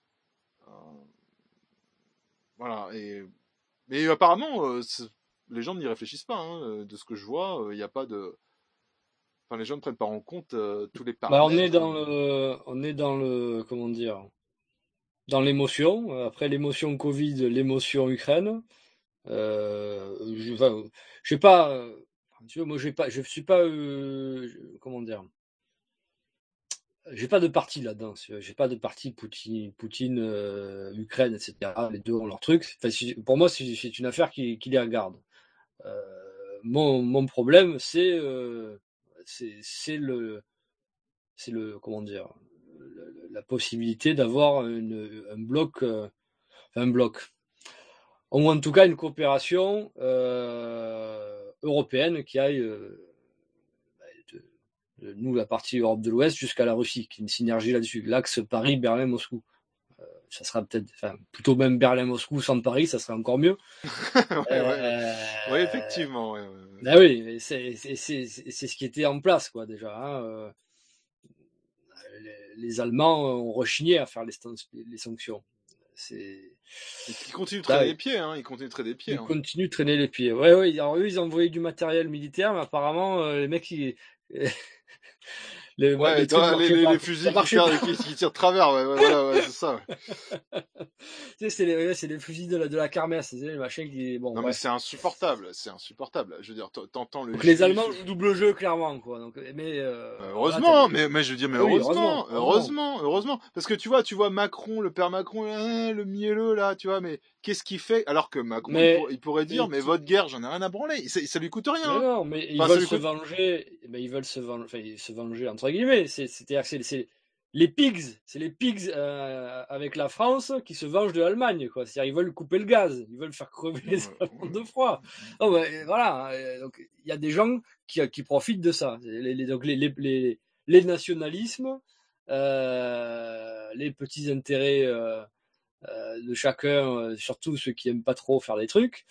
Voilà, mais apparemment, les gens n'y réfléchissent pas. De ce que je vois, il n'y a pas de... Enfin, les gens ne prennent pas en compte tous les paramètres. On est dans le, comment dire, dans l'émotion. Après l'émotion Covid, l'émotion Ukraine. Je sais pas. Tu vois, moi, je suis pas, comment dire. J'ai pas de parti là-dedans. J'ai pas de parti Poutine, Ukraine, etc. Les deux ont leur truc. Enfin, pour moi, c'est une affaire qui les regarde. Mon problème, c'est le comment dire, la possibilité d'avoir un bloc, au moins en tout cas une coopération européenne qui aille de nous, la partie Europe de l'Ouest, jusqu'à la Russie, qui est une synergie là-dessus. L'axe Paris, Berlin, Moscou. Ça sera peut-être, plutôt même Berlin-Moscou sans Paris, ça serait encore mieux. Oui, effectivement. Ben oui, c'est ce qui était en place, quoi, déjà. Les Allemands ont rechigné à faire les sanctions. Ils continuent de traîner les pieds, Ils continuent de traîner les pieds. Ils continuent de traîner les pieds. Ouais. Alors eux, ils ont envoyé du matériel militaire, mais apparemment, les mecs, les fusils qui tirent de travers, c'est ça. Tu sais, c'est les fusils de la kermesse, c'est les machins qui, bon. Non, mais c'est insupportable. Je veux dire, t'entends le. Donc les Allemands jouent double jeu, clairement, quoi. Donc, mais heureusement, mais je veux dire, heureusement. Parce que tu vois Macron, le père Macron, le mielleux, là, tu vois, mais qu'est-ce qu'il fait? Alors que Macron, il pourrait dire, mais votre guerre, j'en ai rien à branler. Ça lui coûte rien. Mais non, mais ils veulent se venger, se venger, entre guillemets. C'est-à-dire que c'est les pigs avec la France qui se vengent de l'Allemagne, quoi. C'est-à-dire ils veulent couper le gaz, ils veulent faire crever les Allemands de froid. Oh, voilà. Donc il y a des gens qui profitent de ça. Donc les nationalismes, les petits intérêts de chacun, surtout ceux qui aiment pas trop faire des trucs,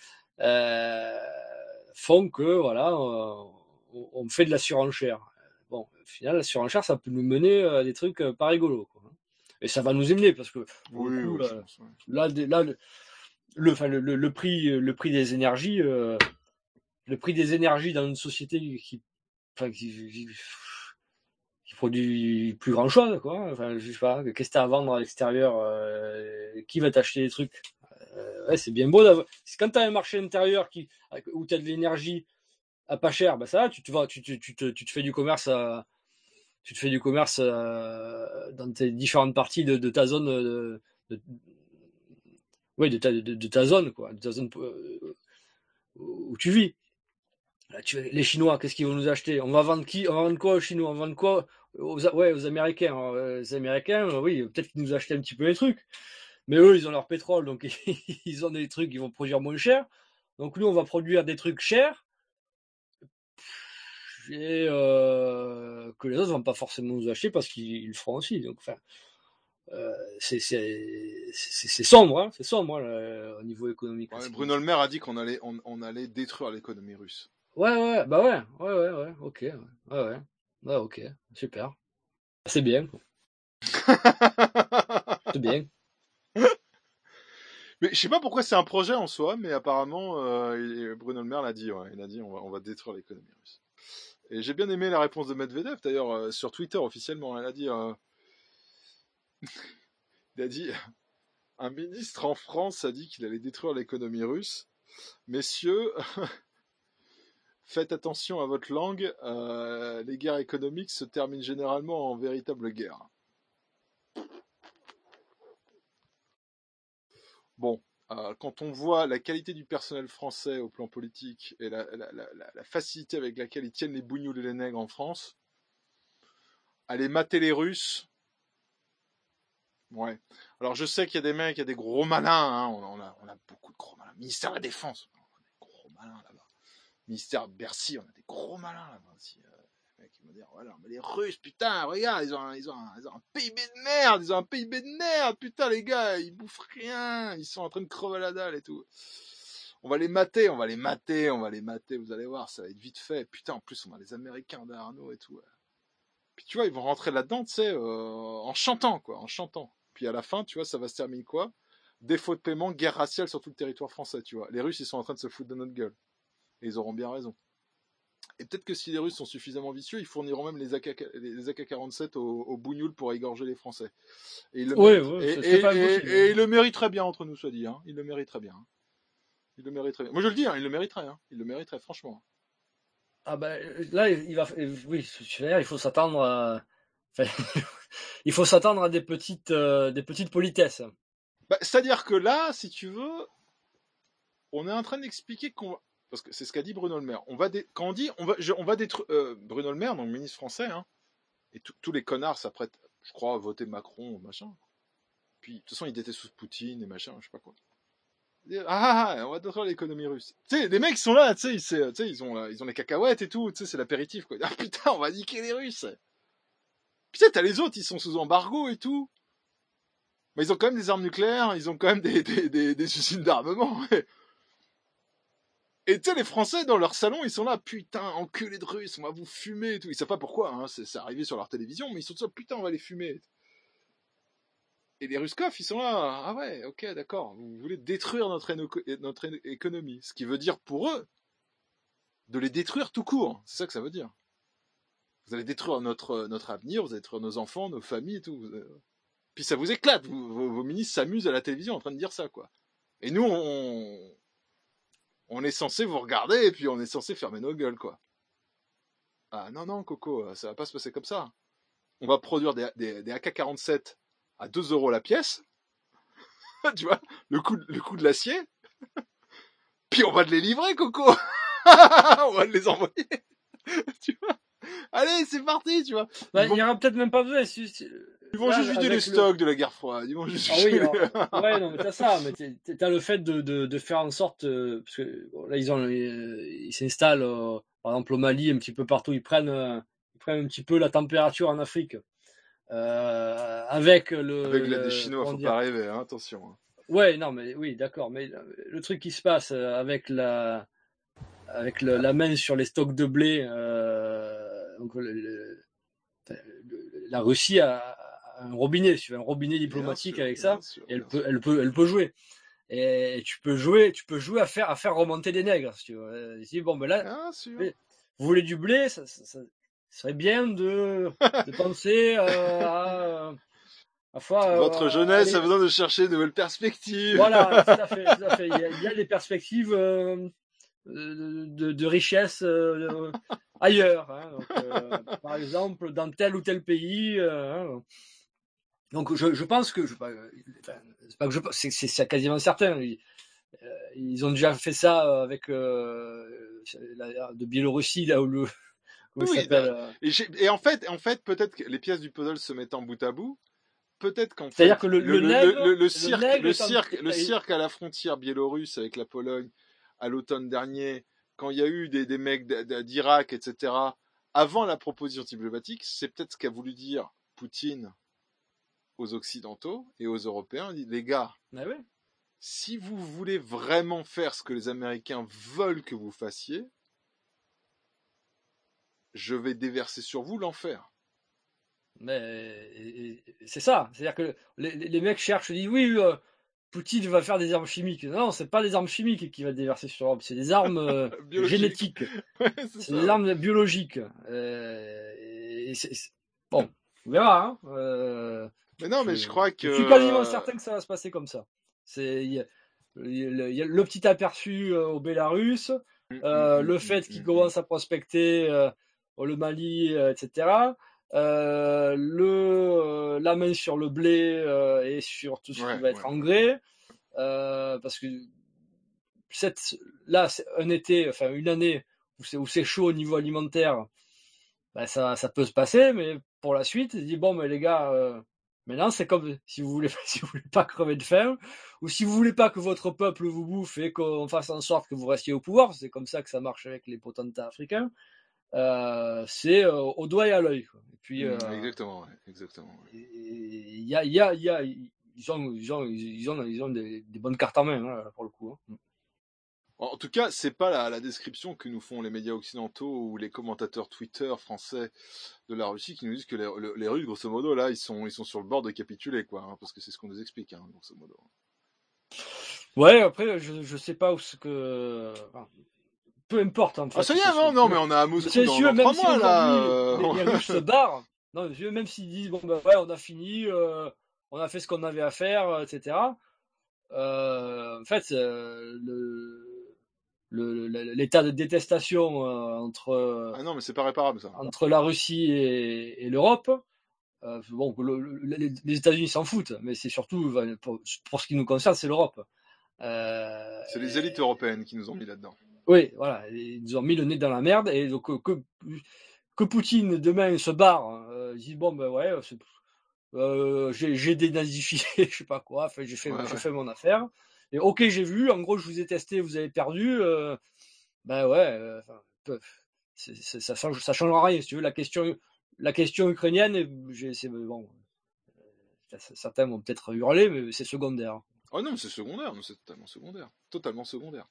font que voilà, on fait de la surenchère. Bon, au final, la surenchère, ça peut nous mener à des trucs pas rigolos, quoi. Et ça va nous émener parce que le prix des énergies, le prix des énergies dans une société qui produit plus grand chose, quoi. Enfin, je sais pas, qu'est-ce que t'as à vendre à l'extérieur, qui va t'acheter des trucs? Ouais, c'est bien beau d'avoir. Quand t'as un marché intérieur où t'as de l'énergie à pas cher, bah ça, tu te fais du commerce dans tes différentes parties de ta zone, de ta zone, quoi, de ta zone où tu vis. Là, les Chinois, qu'est-ce qu'ils vont nous acheter? On va vendre quoi aux Chinois? On va vendre quoi aux Américains? Alors, les Américains, oui, peut-être qu'ils nous achètent un petit peu les trucs. Mais eux, ils ont leur pétrole, donc ils ont des trucs qui vont produire moins cher. Donc nous, on va produire des trucs chers et que les autres vont pas forcément nous acheter parce qu'ils le feront aussi. Donc, enfin, c'est sombre, hein, c'est sombre au niveau économique. Ouais, Bruno Le Maire a dit qu'on allait détruire l'économie russe. Ouais, ok, ouais, ok, super, c'est bien. C'est bien. Mais je sais pas pourquoi c'est un projet en soi, mais apparemment Bruno Le Maire l'a dit. Ouais, il a dit on va détruire l'économie russe. Et j'ai bien aimé la réponse de Medvedev d'ailleurs sur Twitter officiellement. Il a dit un ministre en France a dit qu'il allait détruire l'économie russe. Messieurs, faites attention à votre langue. Les guerres économiques se terminent généralement en véritable guerre. Bon, quand on voit la qualité du personnel français au plan politique et la facilité avec laquelle ils tiennent les bougnoules et les nègres en France, aller mater les Russes, ouais. Alors je sais qu'il y a des mecs, il y a des gros malins, hein, on a beaucoup de gros malins. Ministère de la Défense, on a des gros malins là-bas. Ministère de Bercy, on a des gros malins là-bas aussi. Les mecs, ils vont dire, voilà, mais les Russes, putain, regarde, ils ont un PIB de merde, ils ont un PIB de merde, putain, les gars, ils bouffent rien, ils sont en train de crever la dalle et tout. On va les mater, vous allez voir, ça va être vite fait. Putain, en plus, on a les Américains derrière nous et tout. Puis tu vois, ils vont rentrer là-dedans, tu sais, en chantant, quoi, en chantant. Puis à la fin, tu vois, ça va se terminer quoi? Défaut de paiement, guerre raciale sur tout le territoire français, tu vois. Les Russes, ils sont en train de se foutre de notre gueule. Et ils auront bien raison. Et peut-être que si les Russes sont suffisamment vicieux, ils fourniront même les AK-47 aux bougnoules pour égorger les Français. Et ils le mériteraient bien, entre nous, soit dit. Hein. Ils le mériteraient bien. Moi, je le dis, hein, ils le mériteraient. Hein. Ils le mériteraient, franchement. Ah ben, là, il faut s'attendre à... il faut s'attendre à des petites politesses. Bah, c'est-à-dire que là, si tu veux, on est en train d'expliquer qu'on... Parce que c'est ce qu'a dit Bruno Le Maire. Quand on dit on va détruire Bruno Le Maire, donc ministre français, hein, et tous les connards s'apprêtent, je crois, à voter Macron, machin. Puis de toute façon, ils détestent Poutine et machin, je sais pas quoi. On va détruire l'économie russe. Tu sais, les mecs sont là, tu sais, ils ont les cacahuètes et tout, tu sais, c'est l'apéritif quoi. Ah putain, on va niquer les Russes. Putain, t'as les autres, ils sont sous embargo et tout. Mais ils ont quand même des armes nucléaires, ils ont quand même des usines d'armement. Et tu sais, les Français, dans leur salon, ils sont là, putain, enculés de Russes, on va vous fumer et tout. Ils savent pas pourquoi, hein, c'est arrivé sur leur télévision, mais ils sont là, putain, on va les fumer. Et les Ruskov, ils sont là, ah ouais, ok, d'accord, vous voulez détruire notre économie. Ce qui veut dire pour eux, de les détruire tout court. C'est ça que ça veut dire. Vous allez détruire notre avenir, vous allez détruire nos enfants, nos familles et tout. Puis ça vous éclate, vos ministres s'amusent à la télévision en train de dire ça, quoi. Et nous, on est censé vous regarder et puis on est censé fermer nos gueules, quoi. Ah non, Coco, ça va pas se passer comme ça. On va produire des AK-47 à 2 € la pièce. Tu vois, le coût de l'acier. Puis on va te les livrer, Coco. On va te les envoyer. Tu vois. Allez, c'est parti, tu vois. Bah, il y aura peut-être même pas besoin. Ils vont juste vider les stocks de la guerre froide. Ils vont juste... ouais, non, mais t'as ça. Mais t'as le fait de faire en sorte, parce que bon, là ils s'installent, par exemple au Mali, un petit peu partout. Ils prennent un petit peu la température en Afrique. Avec des Chinois, faut pas rêver, hein, attention. Hein. Ouais, non, mais oui, d'accord. Mais le truc qui se passe avec la main sur les stocks de blé, donc la Russie a un robinet, un robinet diplomatique avec ça, et elle peut jouer. Et tu peux jouer à faire remonter des nègres, si tu veux. Tu dis, bon, ben là, vous voulez du blé, ça serait bien de penser à fois. Votre jeunesse a besoin de chercher de nouvelles perspectives. Voilà, tout à fait. Il y a des perspectives de richesse ailleurs. Hein. Donc, par exemple, dans tel ou tel pays. Donc, je pense que c'est quasiment certain. Ils ont déjà fait ça avec de Biélorussie, là où le. Et en fait, peut-être que les pièces du puzzle se mettent en bout à bout. Peut-être qu'en fait, c'est-à-dire que le cirque à la frontière biélorusse avec la Pologne à l'automne dernier, quand il y a eu des mecs d'Irak, etc., avant la proposition diplomatique, c'est peut-être ce qu'a voulu dire Poutine aux Occidentaux et aux Européens. Il dit, les gars, si vous voulez vraiment faire ce que les Américains veulent que vous fassiez, je vais déverser sur vous l'enfer. Mais c'est ça, c'est-à-dire que les mecs cherchent, ils disent oui, Poutine va faire des armes chimiques. Non, c'est pas des armes chimiques qu'il va déverser sur l'Europe, c'est des armes génétiques, c'est des armes biologiques. Bon, on verra. Hein. Mais non, mais je crois que. Je suis quasiment certain que ça va se passer comme ça. Il y a le petit aperçu au Bélarus, le fait qu'ils commencent à prospecter le Mali, etc. La main sur le blé et sur tout ce qui va être engrais, parce que là, c'est une année où c'est chaud au niveau alimentaire, ben ça peut se passer, mais pour la suite, il dit bon, mais les gars, maintenant c'est comme si vous voulez pas crever de faim, ou si vous voulez pas que votre peuple vous bouffe et qu'on fasse en sorte que vous restiez au pouvoir, c'est comme ça que ça marche avec les potentats africains. C'est au doigt et à l'œil. Et puis exactement. Ils ont des bonnes cartes en main hein, pour le coup. Hein. En tout cas, c'est pas la description que nous font les médias occidentaux ou les commentateurs Twitter français de la Russie qui nous disent que les Russes, grosso modo, là, ils sont sur le bord de capituler, quoi, hein, parce que c'est ce qu'on nous explique, hein, grosso modo. Ouais, après, je sais pas où ce que. Enfin, peu importe en fait. Ah ça y est, non, mais on a à Moscou dans 3 mois là. Les Russes se barrent. Non, même s'ils disent bon ben ouais, on a fini, on a fait ce qu'on avait à faire, etc. En fait, l'état de détestation entre. Ah non, mais c'est pas réparable ça. Entre la Russie et l'Europe. Bon, les États-Unis s'en foutent, mais c'est surtout pour ce qui nous concerne, c'est l'Europe. C'est les élites européennes qui nous ont mis là-dedans. Oui, voilà, ils nous ont mis le nez dans la merde et donc que Poutine demain se barre, dit bon ben ouais, j'ai dénazifié, je sais pas quoi, enfin j'ai fait mon affaire et ok j'ai vu, en gros je vous ai testé, vous avez perdu, ben ouais, ça changera rien si tu veux la question ukrainienne, bon, certains vont peut-être hurler mais c'est secondaire. Oh non, c'est secondaire, c'est totalement secondaire.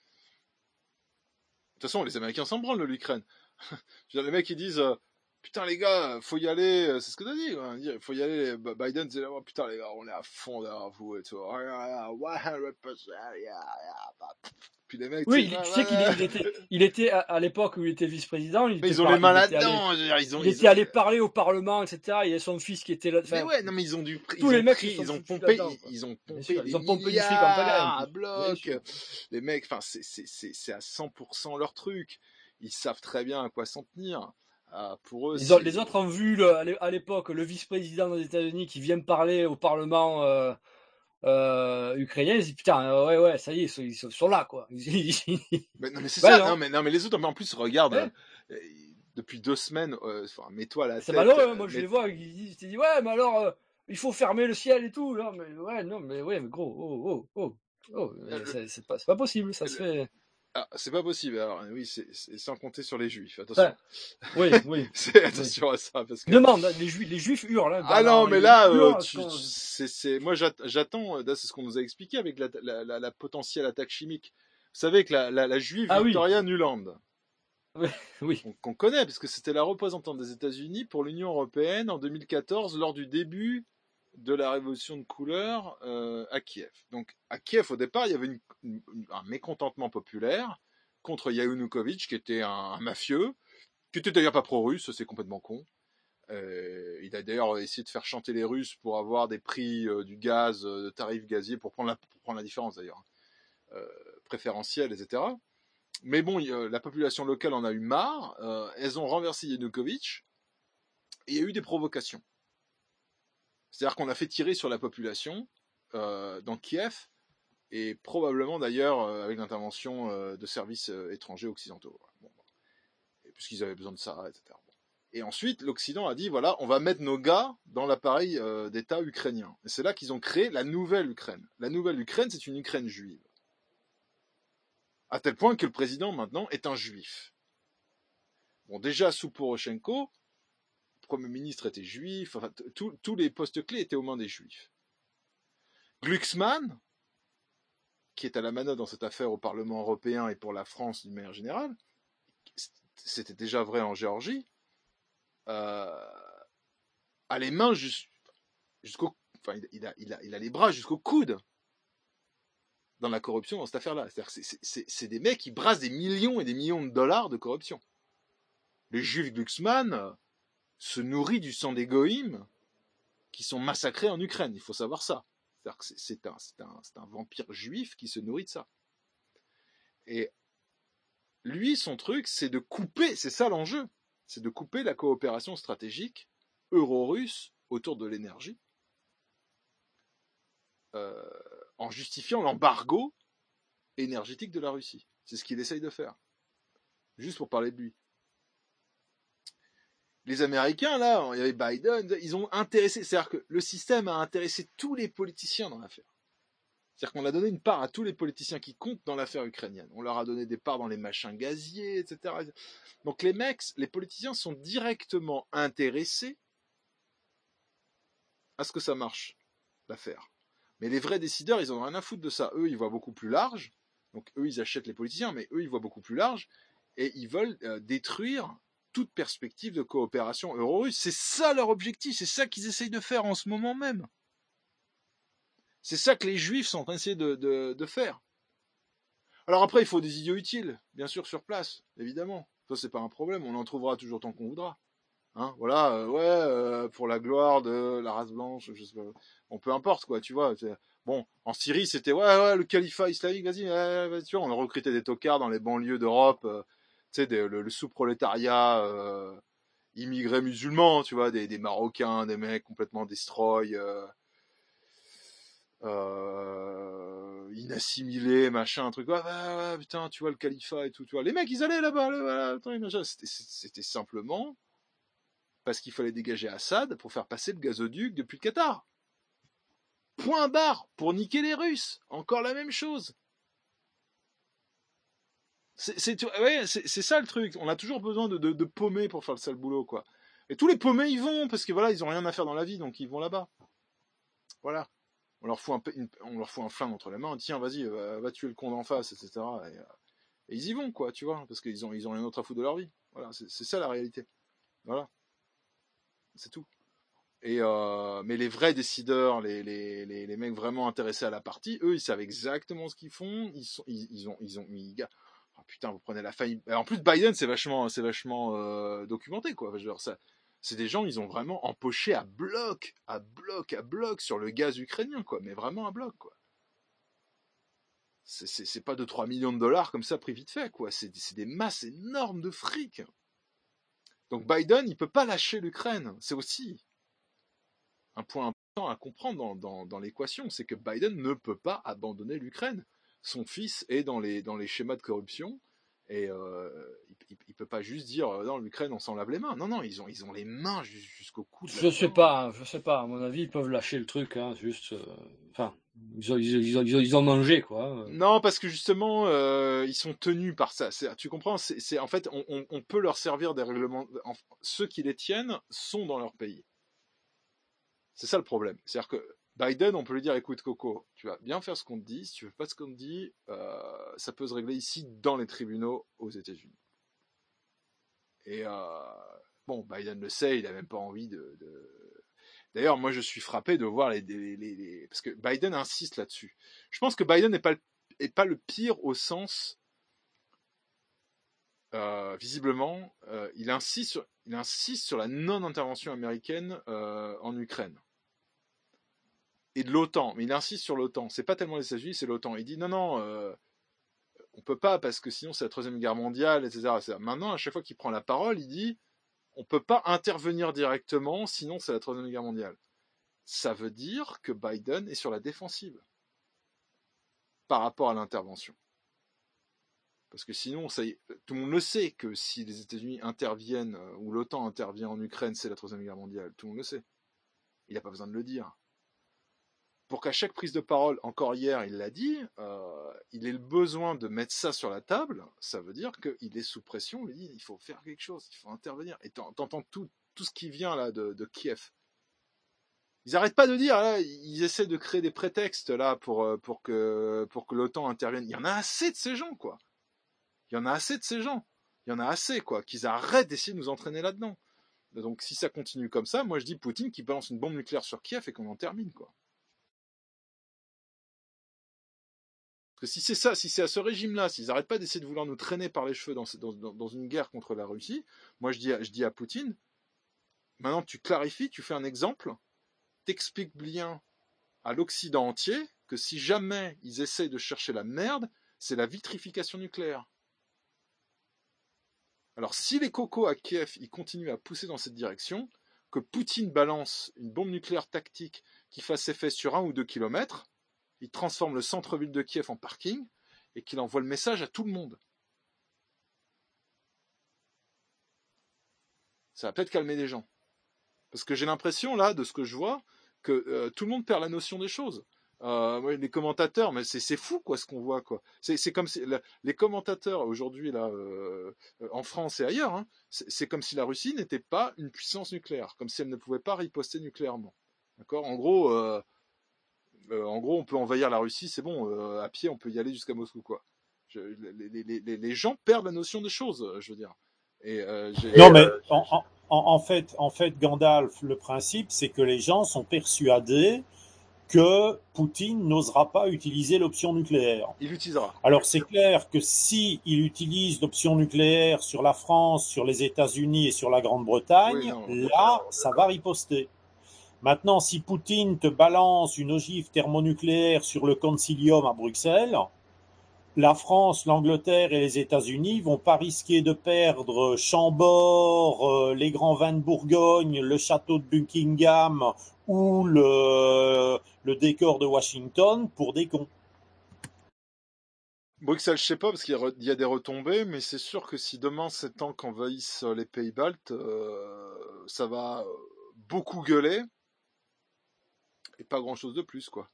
De toute façon, les Américains s'en branlent de l'Ukraine. Je veux dire, les mecs, ils disent putain, les gars, faut y aller. C'est ce que t'as dit, quoi. Il faut y aller. Biden disait oh, putain, les gars, on est à fond derrière vous et tout. 100%. Puis les mecs. Oui, tu sais qu'il était à l'époque où il était vice-président. Ils ont les mains là-dedans. Il était allé parler au Parlement, etc. Il y a son fils qui était là. Mais ouais, non, mais ils ont dû. Tous les mecs, ils ont pompé du fric en pagaille. Bloc. Les mecs, enfin, c'est à 100% leur truc. Ils savent très bien à quoi s'en tenir. Pour eux, les autres ont vu à l'époque le vice-président des États-Unis qui vient parler au Parlement ukrainien. Ils disent putain, ouais, ça y est, ils sont là quoi. Mais non, mais c'est ça. Non, mais les autres, en plus, regarde. Depuis 2 semaines, mets-toi à la tête. C'est malheureux, moi je les vois, ils disent ouais, mais alors il faut fermer le ciel et tout. Non, mais gros, c'est pas possible, ça se fait. Ah, c'est pas possible. Alors oui, c'est sans compter sur les Juifs. Attention. Oui. Attention à ça parce que. Demande, les Juifs hurlent. Hein, ah non, mais là, moi j'attends. C'est ce qu'on nous a expliqué avec la potentielle attaque chimique. Vous savez que la Juive Victoria Nuland. Oui. Qu'on connaît parce que c'était la représentante des États-Unis pour l'Union européenne en 2014 lors du début de la révolution de couleur à Kiev. Donc à Kiev, au départ, il y avait un mécontentement populaire contre Yanukovych, qui était un mafieux, qui était d'ailleurs pas pro-russe, c'est complètement con. Il a d'ailleurs essayé de faire chanter les Russes pour avoir des prix du gaz, de tarifs gaziers, pour prendre la différence d'ailleurs, préférentielle, etc. Mais bon, la population locale en a eu marre, elles ont renversé Yanukovych, et il y a eu des provocations. C'est-à-dire qu'on a fait tirer sur la population dans Kiev, et probablement d'ailleurs avec l'intervention de services étrangers occidentaux. Bon, puisqu'ils avaient besoin de ça, etc. Bon. Et ensuite, l'Occident a dit, voilà, on va mettre nos gars dans l'appareil d'État ukrainien. Et c'est là qu'ils ont créé la nouvelle Ukraine. La nouvelle Ukraine, c'est une Ukraine juive. À tel point que le président, maintenant, est un juif. Bon, déjà, sous Poroshenko, le Premier ministre était juif, enfin, tous les postes clés étaient aux mains des juifs. Glucksmann, qui est à la manœuvre dans cette affaire au Parlement européen et pour la France d'une manière générale, c'était déjà vrai en Géorgie, a les mains jusqu'au... Enfin, il a les bras jusqu'au coude dans la corruption dans cette affaire-là. C'est-à-dire que c'est des mecs qui brassent des millions et des millions de dollars de corruption. Le juif Glucksmann se nourrit du sang des goïms qui sont massacrés en Ukraine. Il faut savoir ça. C'est-à-dire que c'est un vampire juif qui se nourrit de ça. Et lui, son truc, c'est de couper, c'est ça l'enjeu, c'est de couper la coopération stratégique euro-russe autour de l'énergie, en justifiant l'embargo énergétique de la Russie. C'est ce qu'il essaye de faire. Juste pour parler de lui. Les Américains, là, il y avait Biden, ils ont intéressé, c'est-à-dire que le système a intéressé tous les politiciens dans l'affaire. C'est-à-dire qu'on a donné une part à tous les politiciens qui comptent dans l'affaire ukrainienne. On leur a donné des parts dans les machins gaziers, etc. Donc les politiciens sont directement intéressés à ce que ça marche, l'affaire. Mais les vrais décideurs, ils n'ont rien à foutre de ça. Eux, ils voient beaucoup plus large. Donc eux, ils achètent les politiciens, mais eux, ils voient beaucoup plus large. Et ils veulent détruire toute perspective de coopération euro-russe. C'est ça leur objectif, c'est ça qu'ils essayent de faire en ce moment même. C'est ça que les juifs sont en train d'essayer de faire. Alors après, il faut des idiots utiles, bien sûr, sur place, évidemment. Ça, c'est pas un problème, on en trouvera toujours tant qu'on voudra. Hein, voilà, pour la gloire de la race blanche, je sais pas, bon, peu importe, quoi, tu vois. Bon, en Syrie, c'était, ouais, le califat islamique, vas-y, tu vois, on a recruté des tocards dans les banlieues d'Europe, tu sais, le sous-prolétariat immigré musulman, tu vois, des Marocains, des mecs complètement destroy, inassimilés, machin, un truc, ouais, putain, tu vois, le califat et tout, tu vois. Les mecs, ils allaient là-bas, c'était simplement parce qu'il fallait dégager Assad pour faire passer le gazoduc depuis le Qatar. Point barre, pour niquer les Russes. Encore la même chose. C'est ça le truc. On a toujours besoin de paumés pour faire le sale boulot, quoi. Et tous les paumés, ils vont, parce que voilà, ils ont rien à faire dans la vie, donc ils vont là-bas. Voilà. On leur fout un flingue entre les mains, tiens, vas-y, va tuer le con d'en face, etc. Et ils y vont, quoi, tu vois, parce qu'ils ont rien d'autre à foutre de leur vie. Voilà, c'est ça la réalité. Voilà. C'est tout. Mais les vrais décideurs, les mecs vraiment intéressés à la partie, eux, ils savent exactement ce qu'ils font. Ils ont mis, gars. Oh, putain, vous prenez la faille. En plus, Biden, c'est vachement documenté, quoi. Je veux dire, ça, c'est des gens, ils ont vraiment empoché à bloc sur le gaz ukrainien, quoi. Mais vraiment à bloc, quoi. C'est pas 2-3 millions de dollars comme ça pris vite fait, quoi. C'est des masses énormes de fric. Donc Biden, il peut pas lâcher l'Ukraine. C'est aussi un point important à comprendre dans l'équation, c'est que Biden ne peut pas abandonner l'Ukraine. Son fils est dans les schémas de corruption et il peut pas juste dire non, l'Ukraine, on s'en lave les mains. Non, ils ont les mains jusqu'au cou. Je sais pas. À mon avis, ils peuvent lâcher le truc, hein, juste. Enfin, ils ont mangé, quoi. Non, parce que justement, ils sont tenus par ça. Tu comprends, c'est en fait, on peut leur servir des règlements. Ceux qui les tiennent sont dans leur pays. C'est ça le problème. C'est-à-dire que Biden, on peut lui dire, écoute Coco, tu vas bien faire ce qu'on te dit. Si tu veux pas ce qu'on te dit, ça peut se régler ici dans les tribunaux aux États-Unis. Et bon, Biden le sait, il a même pas envie D'ailleurs, moi, je suis frappé de voir parce que Biden insiste là-dessus. Je pense que Biden n'est pas le pire au sens, visiblement, il insiste sur la non-intervention américaine en Ukraine et de l'OTAN. Mais il insiste sur l'OTAN. C'est pas tellement les États-Unis, c'est l'OTAN. Il dit non, on peut pas parce que sinon c'est la Troisième Guerre mondiale, etc. Maintenant, à chaque fois qu'il prend la parole, il dit on peut pas intervenir directement, sinon c'est la Troisième Guerre mondiale. Ça veut dire que Biden est sur la défensive par rapport à l'intervention. Parce que sinon, tout le monde le sait que si les États-Unis interviennent ou l'OTAN intervient en Ukraine, c'est la Troisième Guerre mondiale. Tout le monde le sait. Il n'a pas besoin de le dire. Pour qu'à chaque prise de parole, encore hier, il l'a dit, il ait le besoin de mettre ça sur la table, ça veut dire qu'il est sous pression, il dit il faut faire quelque chose, il faut intervenir. Et t'entends tout ce qui vient là de Kiev. Ils n'arrêtent pas de dire, là, ils essaient de créer des prétextes là pour que l'OTAN intervienne. Il y en a assez de ces gens, quoi. Il y en a assez de ces gens. Il y en a assez, quoi, qu'ils arrêtent d'essayer de nous entraîner là-dedans. Donc si ça continue comme ça, moi je dis Poutine qui balance une bombe nucléaire sur Kiev et qu'on en termine, quoi. Parce que si c'est ça, si c'est à ce régime-là, s'ils n'arrêtent pas d'essayer de vouloir nous traîner par les cheveux dans une guerre contre la Russie, moi je dis à Poutine, maintenant tu clarifies, tu fais un exemple, t'expliques bien à l'Occident entier que si jamais ils essayent de chercher la merde, c'est la vitrification nucléaire. Alors si les cocos à Kiev, ils continuent à pousser dans cette direction, que Poutine balance une bombe nucléaire tactique qui fasse effet sur 1 ou 2 kilomètres, il transforme le centre-ville de Kiev en parking et qu'il envoie le message à tout le monde. Ça va peut-être calmer les gens. Parce que j'ai l'impression, là, de ce que je vois, que tout le monde perd la notion des choses. Les commentateurs, mais c'est fou, quoi, ce qu'on voit, quoi. C'est comme si les commentateurs, aujourd'hui, là, en France et ailleurs, hein, c'est comme si la Russie n'était pas une puissance nucléaire, comme si elle ne pouvait pas riposter nucléairement. D'accord ? En gros, on peut envahir la Russie, c'est bon, à pied, on peut y aller jusqu'à Moscou, quoi. Les gens perdent la notion des choses, je veux dire. Non, mais en fait, Gandalf, le principe, c'est que les gens sont persuadés que Poutine n'osera pas utiliser l'option nucléaire. Il l'utilisera. Alors c'est clair que si il utilise l'option nucléaire sur la France, sur les États-Unis et sur la Grande-Bretagne, ça va riposter. Maintenant, si Poutine te balance une ogive thermonucléaire sur le Concilium à Bruxelles, la France, l'Angleterre et les États-Unis vont pas risquer de perdre Chambord, les grands vins de Bourgogne, le château de Buckingham ou le décor de Washington pour des cons. Bruxelles, je sais pas, parce qu'il y a des retombées, mais c'est sûr que si demain ces tanks envahissent les pays baltes, ça va beaucoup gueuler. Et pas grand-chose de plus, quoi.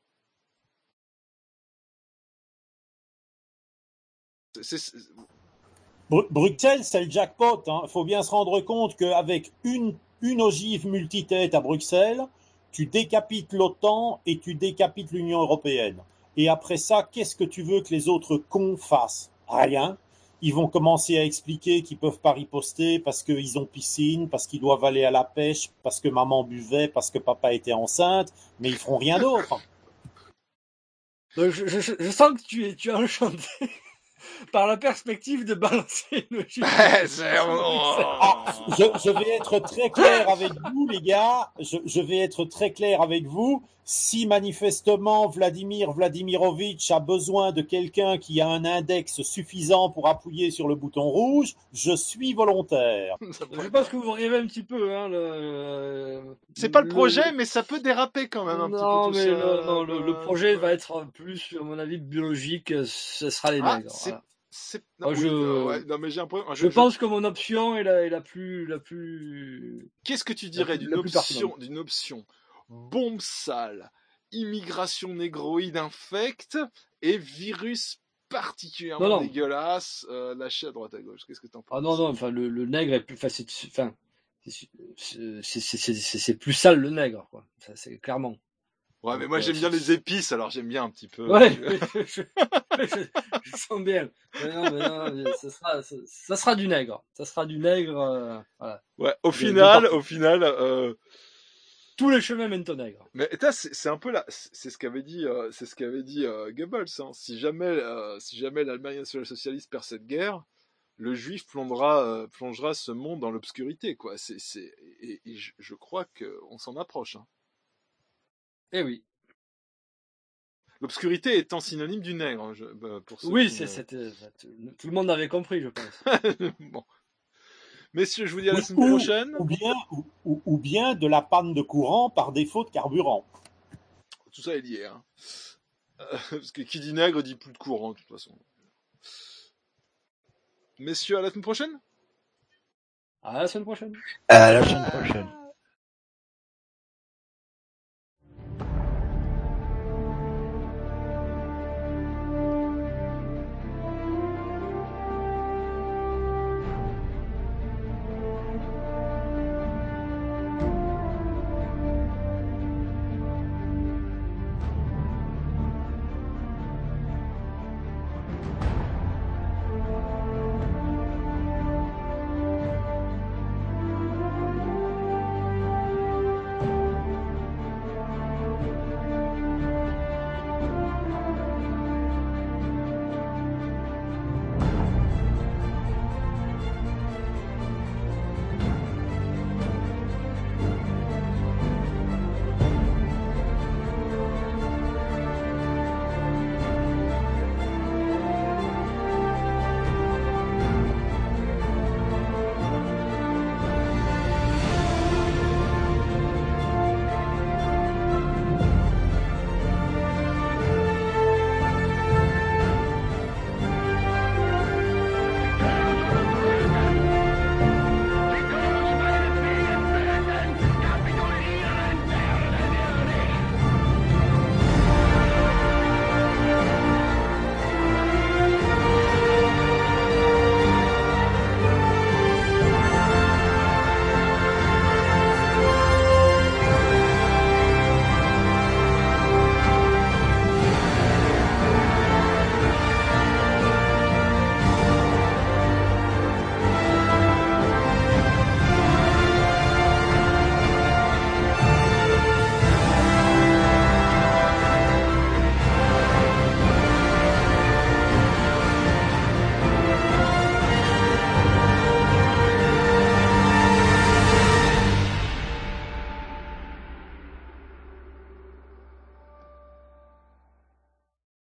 Bruxelles, c'est le jackpot. Il faut bien se rendre compte qu'avec une ogive multitête à Bruxelles, tu décapites l'OTAN et tu décapites l'Union européenne. Et après ça, qu'est-ce que tu veux que les autres cons fassent ? Rien. Ils vont commencer à expliquer qu'ils peuvent pas riposter parce qu'ils ont piscine, parce qu'ils doivent aller à la pêche, parce que maman buvait, parce que papa était enceinte, mais ils feront rien d'autre. Je sens que tu es enchanté par la perspective de balancer le Je vais être très clair avec vous, les gars. Je vais être très clair avec vous. Si manifestement Vladimir Vladimirovitch a besoin de quelqu'un qui a un index suffisant pour appuyer sur le bouton rouge, je suis volontaire. Je pense que vous rêvez un petit peu. Hein, c'est pas le projet, mais ça peut déraper quand même un petit peu. Mais le projet va être plus, à mon avis, biologique. Ce sera les nègres. Je pense que mon option est la plus. Qu'est-ce que tu dirais d'une option bombe sale, immigration négroïde infecte et virus particulièrement dégueulasse lâché à droite à gauche? Qu'est-ce que t'en penses? Ah non, enfin le nègre est plus facile. Enfin, c'est plus sale le nègre, quoi. Ça, c'est clairement. Ouais, mais moi j'aime bien les épices, alors j'aime bien un petit peu. Ouais, je sens bien. Mais non, ça sera du nègre. Ça sera du nègre. Voilà. Ouais, au final, tous les chemins mènent au nègre. Mais c'est un peu là, c'est ce qu'avait dit Goebbels. Hein. Si jamais l'Allemagne nationale-socialiste perd cette guerre, le juif plongera ce monde dans l'obscurité, quoi. Et je crois qu'on s'en approche. Hein. Eh oui. L'obscurité étant synonyme du nègre. Hein, pour oui, tout le monde avait compris, je pense. Bon. Messieurs, je vous dis à la semaine prochaine. Ou bien de la panne de courant par défaut de carburant. Tout ça est lié. Hein. Parce que qui dit nègre dit plus de courant, de toute façon. Messieurs, à la semaine prochaine. À la semaine prochaine. À la semaine prochaine.